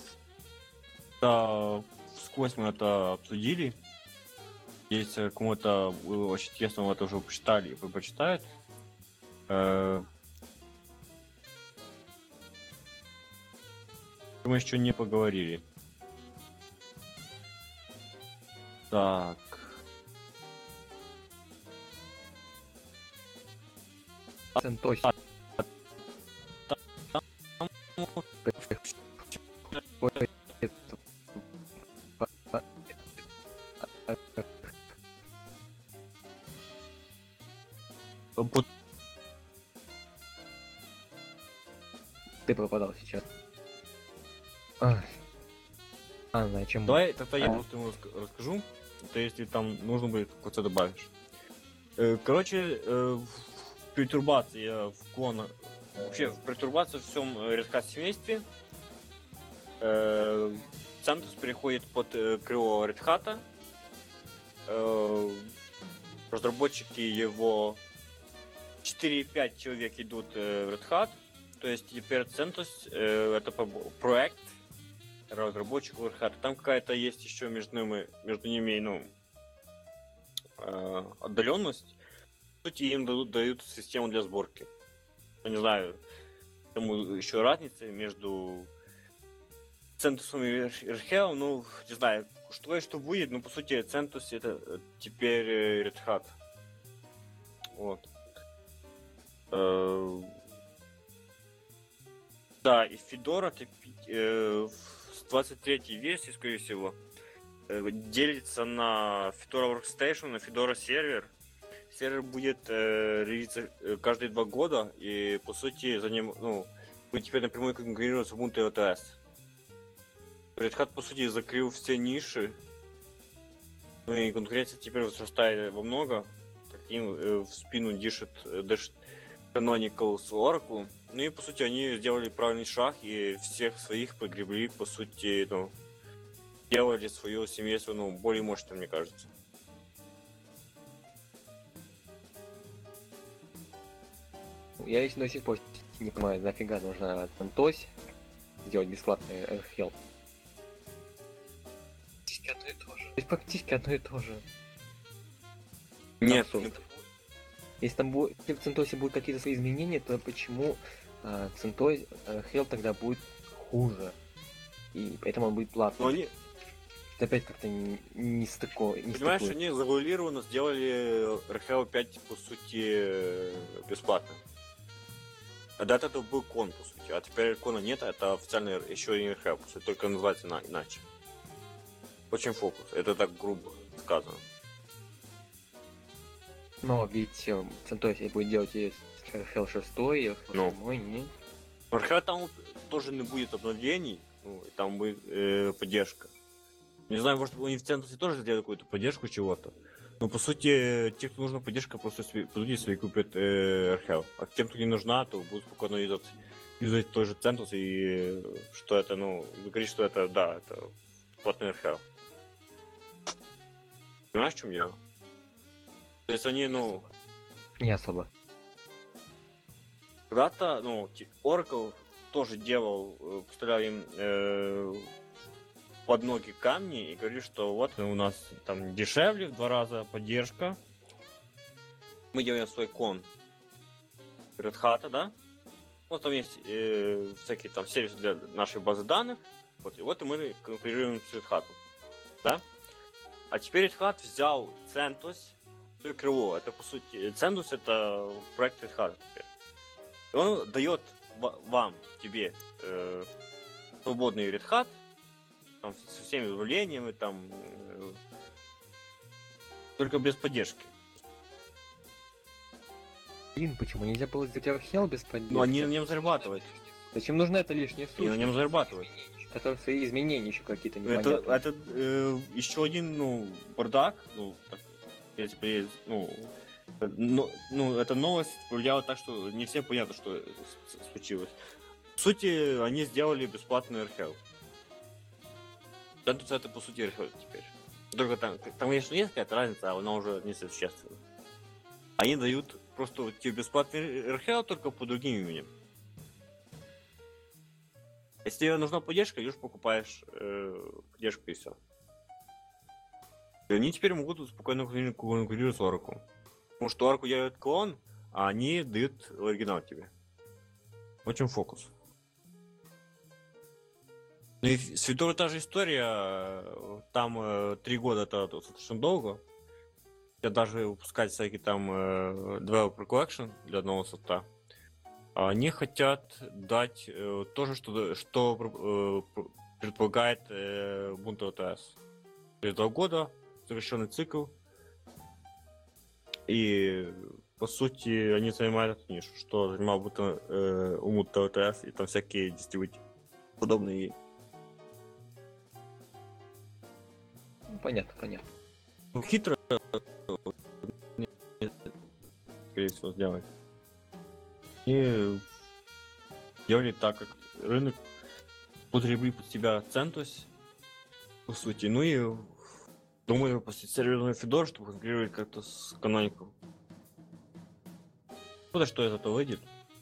Speaker 2: да, вскользь мы это обсудили. Если кому-то было очень интересно, вы это уже почитали и вы почитаете. Мы еще не поговорили. Так.
Speaker 3: CentOS. Ты пропадал сейчас. Зачем?
Speaker 2: Давай, тогда я просто ему расскажу. То если там нужно будет, кое-что добавишь. Короче, пертурбация в клонах. Вообще, пертурбация в всем Red Hat семействе. CentOS переходит под крыло Red Hat. Разработчики его 4-5 человек идут в Red Hat. То есть теперь CentOS это проект разработчиков Red Hat. Там какая-то есть еще между ними ну, отдаленность. По сути, им дают систему для сборки. Я не знаю, тому еще разница между CentOS и Red Hat. Ну, не знаю, что будет, но по сути CentOS это теперь Red Hat. Вот. Да, и Fedora с 23-й версии, скорее всего, делится на Fedora Workstation, на Fedora Server. Сервер будет релизиться каждые 2 года, и по сути за ним, ну, будет теперь напрямую конкурировать с Ubuntu и LTS. Red Hat, по сути, закрыл все ниши, ну и конкуренция теперь возрастает во много. Им в спину дышит Canonical с Oracle. Ну и по сути они сделали правильный шаг и всех своих погребли, по сути, ну, делали свое семейство, ну, более мощным, мне кажется.
Speaker 3: Я еще до сих пор не понимаю, нафига нужно CentOS сделать бесплатный RHEL.
Speaker 6: Практически одно и то же.
Speaker 3: То есть практически одно и то же.
Speaker 2: Нет,
Speaker 3: Абсурд. Если там будет, если в Центосе будут какие-то свои изменения, то почему Центос Хелл тогда будет хуже? И поэтому он будет
Speaker 2: Но
Speaker 3: платный.
Speaker 2: они,
Speaker 3: Это опять как-то не
Speaker 2: понимаешь,
Speaker 3: стыкует.
Speaker 2: они завуалированно сделали RHL 5, по сути, бесплатно. А до этого был кон, по сути. А теперь кона нет, это официально еще и RHL, по сути, только называется иначе. Очень фокус. Это так грубо сказано.
Speaker 3: Но ведь Центос будет делать и Hell 6, и
Speaker 2: Ну.
Speaker 3: 7, не?
Speaker 2: В RHL там тоже не будет обновлений, ну, и там будет поддержка. Не знаю, может, они в Центусе тоже сделают какую-то поддержку чего-то. Но, по сути, те, кто нужна поддержка, просто придут свои купят RHL. А тем, кто не нужна, то будут спокойно юзать тот же Центус, и что это, ну, говорить, что это, да, это платный RHL. Понимаешь, в чем дело? То есть они, ну,
Speaker 3: Не особо.
Speaker 2: когда-то, ну, Oracle тоже делал, поставлял им под ноги камни и говорили, что вот у нас там дешевле в 2 раза поддержка. Мы делаем свой кон Red Hat, да? Вот там есть всякие там сервисы для нашей базы данных. Вот, и вот и мы конкурируем с Red Hat. Да? А теперь Red Hat взял CentOS, свое крыло. Это, по сути, CentOS это проект Red Hat теперь. И он дает вам, тебе, свободный Red Hat, там, со всеми обновлениями, там, только без поддержки.
Speaker 3: Блин, почему нельзя было сделать Hell без поддержки?
Speaker 2: Но они на нем зарабатывают.
Speaker 3: Зачем нужна эта лишняя
Speaker 2: И на
Speaker 3: сущность,
Speaker 2: нем зарабатывают.
Speaker 3: которая свои изменения еще какие-то
Speaker 2: Это,
Speaker 3: непонятные?
Speaker 2: это еще один, ну, бардак, ну, так, если, ну, эта новость повлияла так, что не всем понятно, что случилось. В сути, они сделали бесплатный RHL. Это, по сути, RHL теперь. Только там есть какая-то разница, а она уже несущественна. Они дают просто вот тебе бесплатный RHL, только по другим именем. Если тебе нужна поддержка, идешь покупаешь поддержку и все. И они теперь могут спокойно конкурировать с Oracle. Потому что Oracle делает клон, а они дают оригинал тебе. Очень фокус. Ну и с Федорой та же история. Там 3 года это достаточно долго. Я даже выпускать всякие там Developer Collection для одного софта. Они хотят дать то же, что предполагает Ubuntu LTS. Через 2 года совершенный цикл. И по сути они занимают эту нишу, что занимал Ubuntu LTS и там всякие дистрибьюторы подобные ей.
Speaker 3: Ну, понятно, понятно.
Speaker 2: Ну, хитро, скорее всего, сделать. И делали так, как рынок потребил под себя CentOS, по сути. Ну и думаю, выпустить серверную Fedora, чтобы конкурировать как-то с Canonical. Ну да, что из этого выйдет.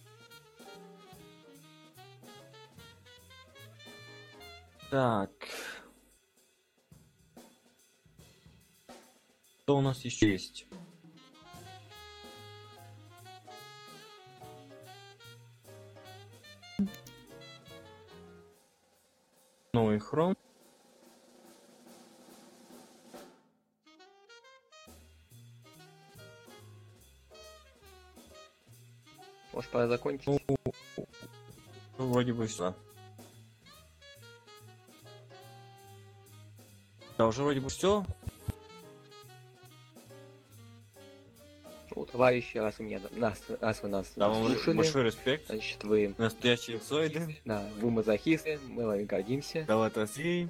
Speaker 2: Так. Что у нас еще есть? Новый Chrome.
Speaker 3: Может, пора закончить?
Speaker 2: Ну, вроде бы все. Да, уже вроде бы все.
Speaker 3: Ну, товарищи, раз вы нас
Speaker 2: Да, вам
Speaker 3: слушали,
Speaker 2: большой респект.
Speaker 3: значит, вы,
Speaker 2: Настоящие эксоиды.
Speaker 3: да, вы мазохисты, мы вами гордимся.
Speaker 2: Давай России.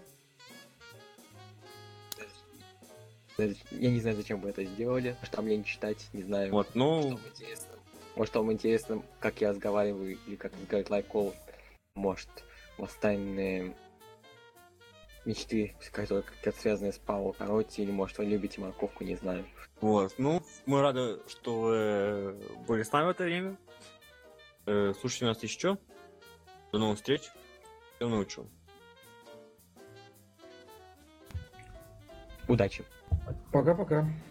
Speaker 3: Я не знаю, зачем вы это сделали, что там лень читать, не знаю.
Speaker 2: Вот, ну,
Speaker 3: Может, вам интересно, как я разговариваю, или как разговаривает Лайкол. Может, у вас тайные мечты, которые как связаны с Пауло Каротти, или может, вы любите морковку, не знаю.
Speaker 2: вот, ну, мы рады, что вы были с нами в это время. Слушайте нас еще. До новых встреч. Всем научу.
Speaker 3: Удачи!
Speaker 4: Пока-пока.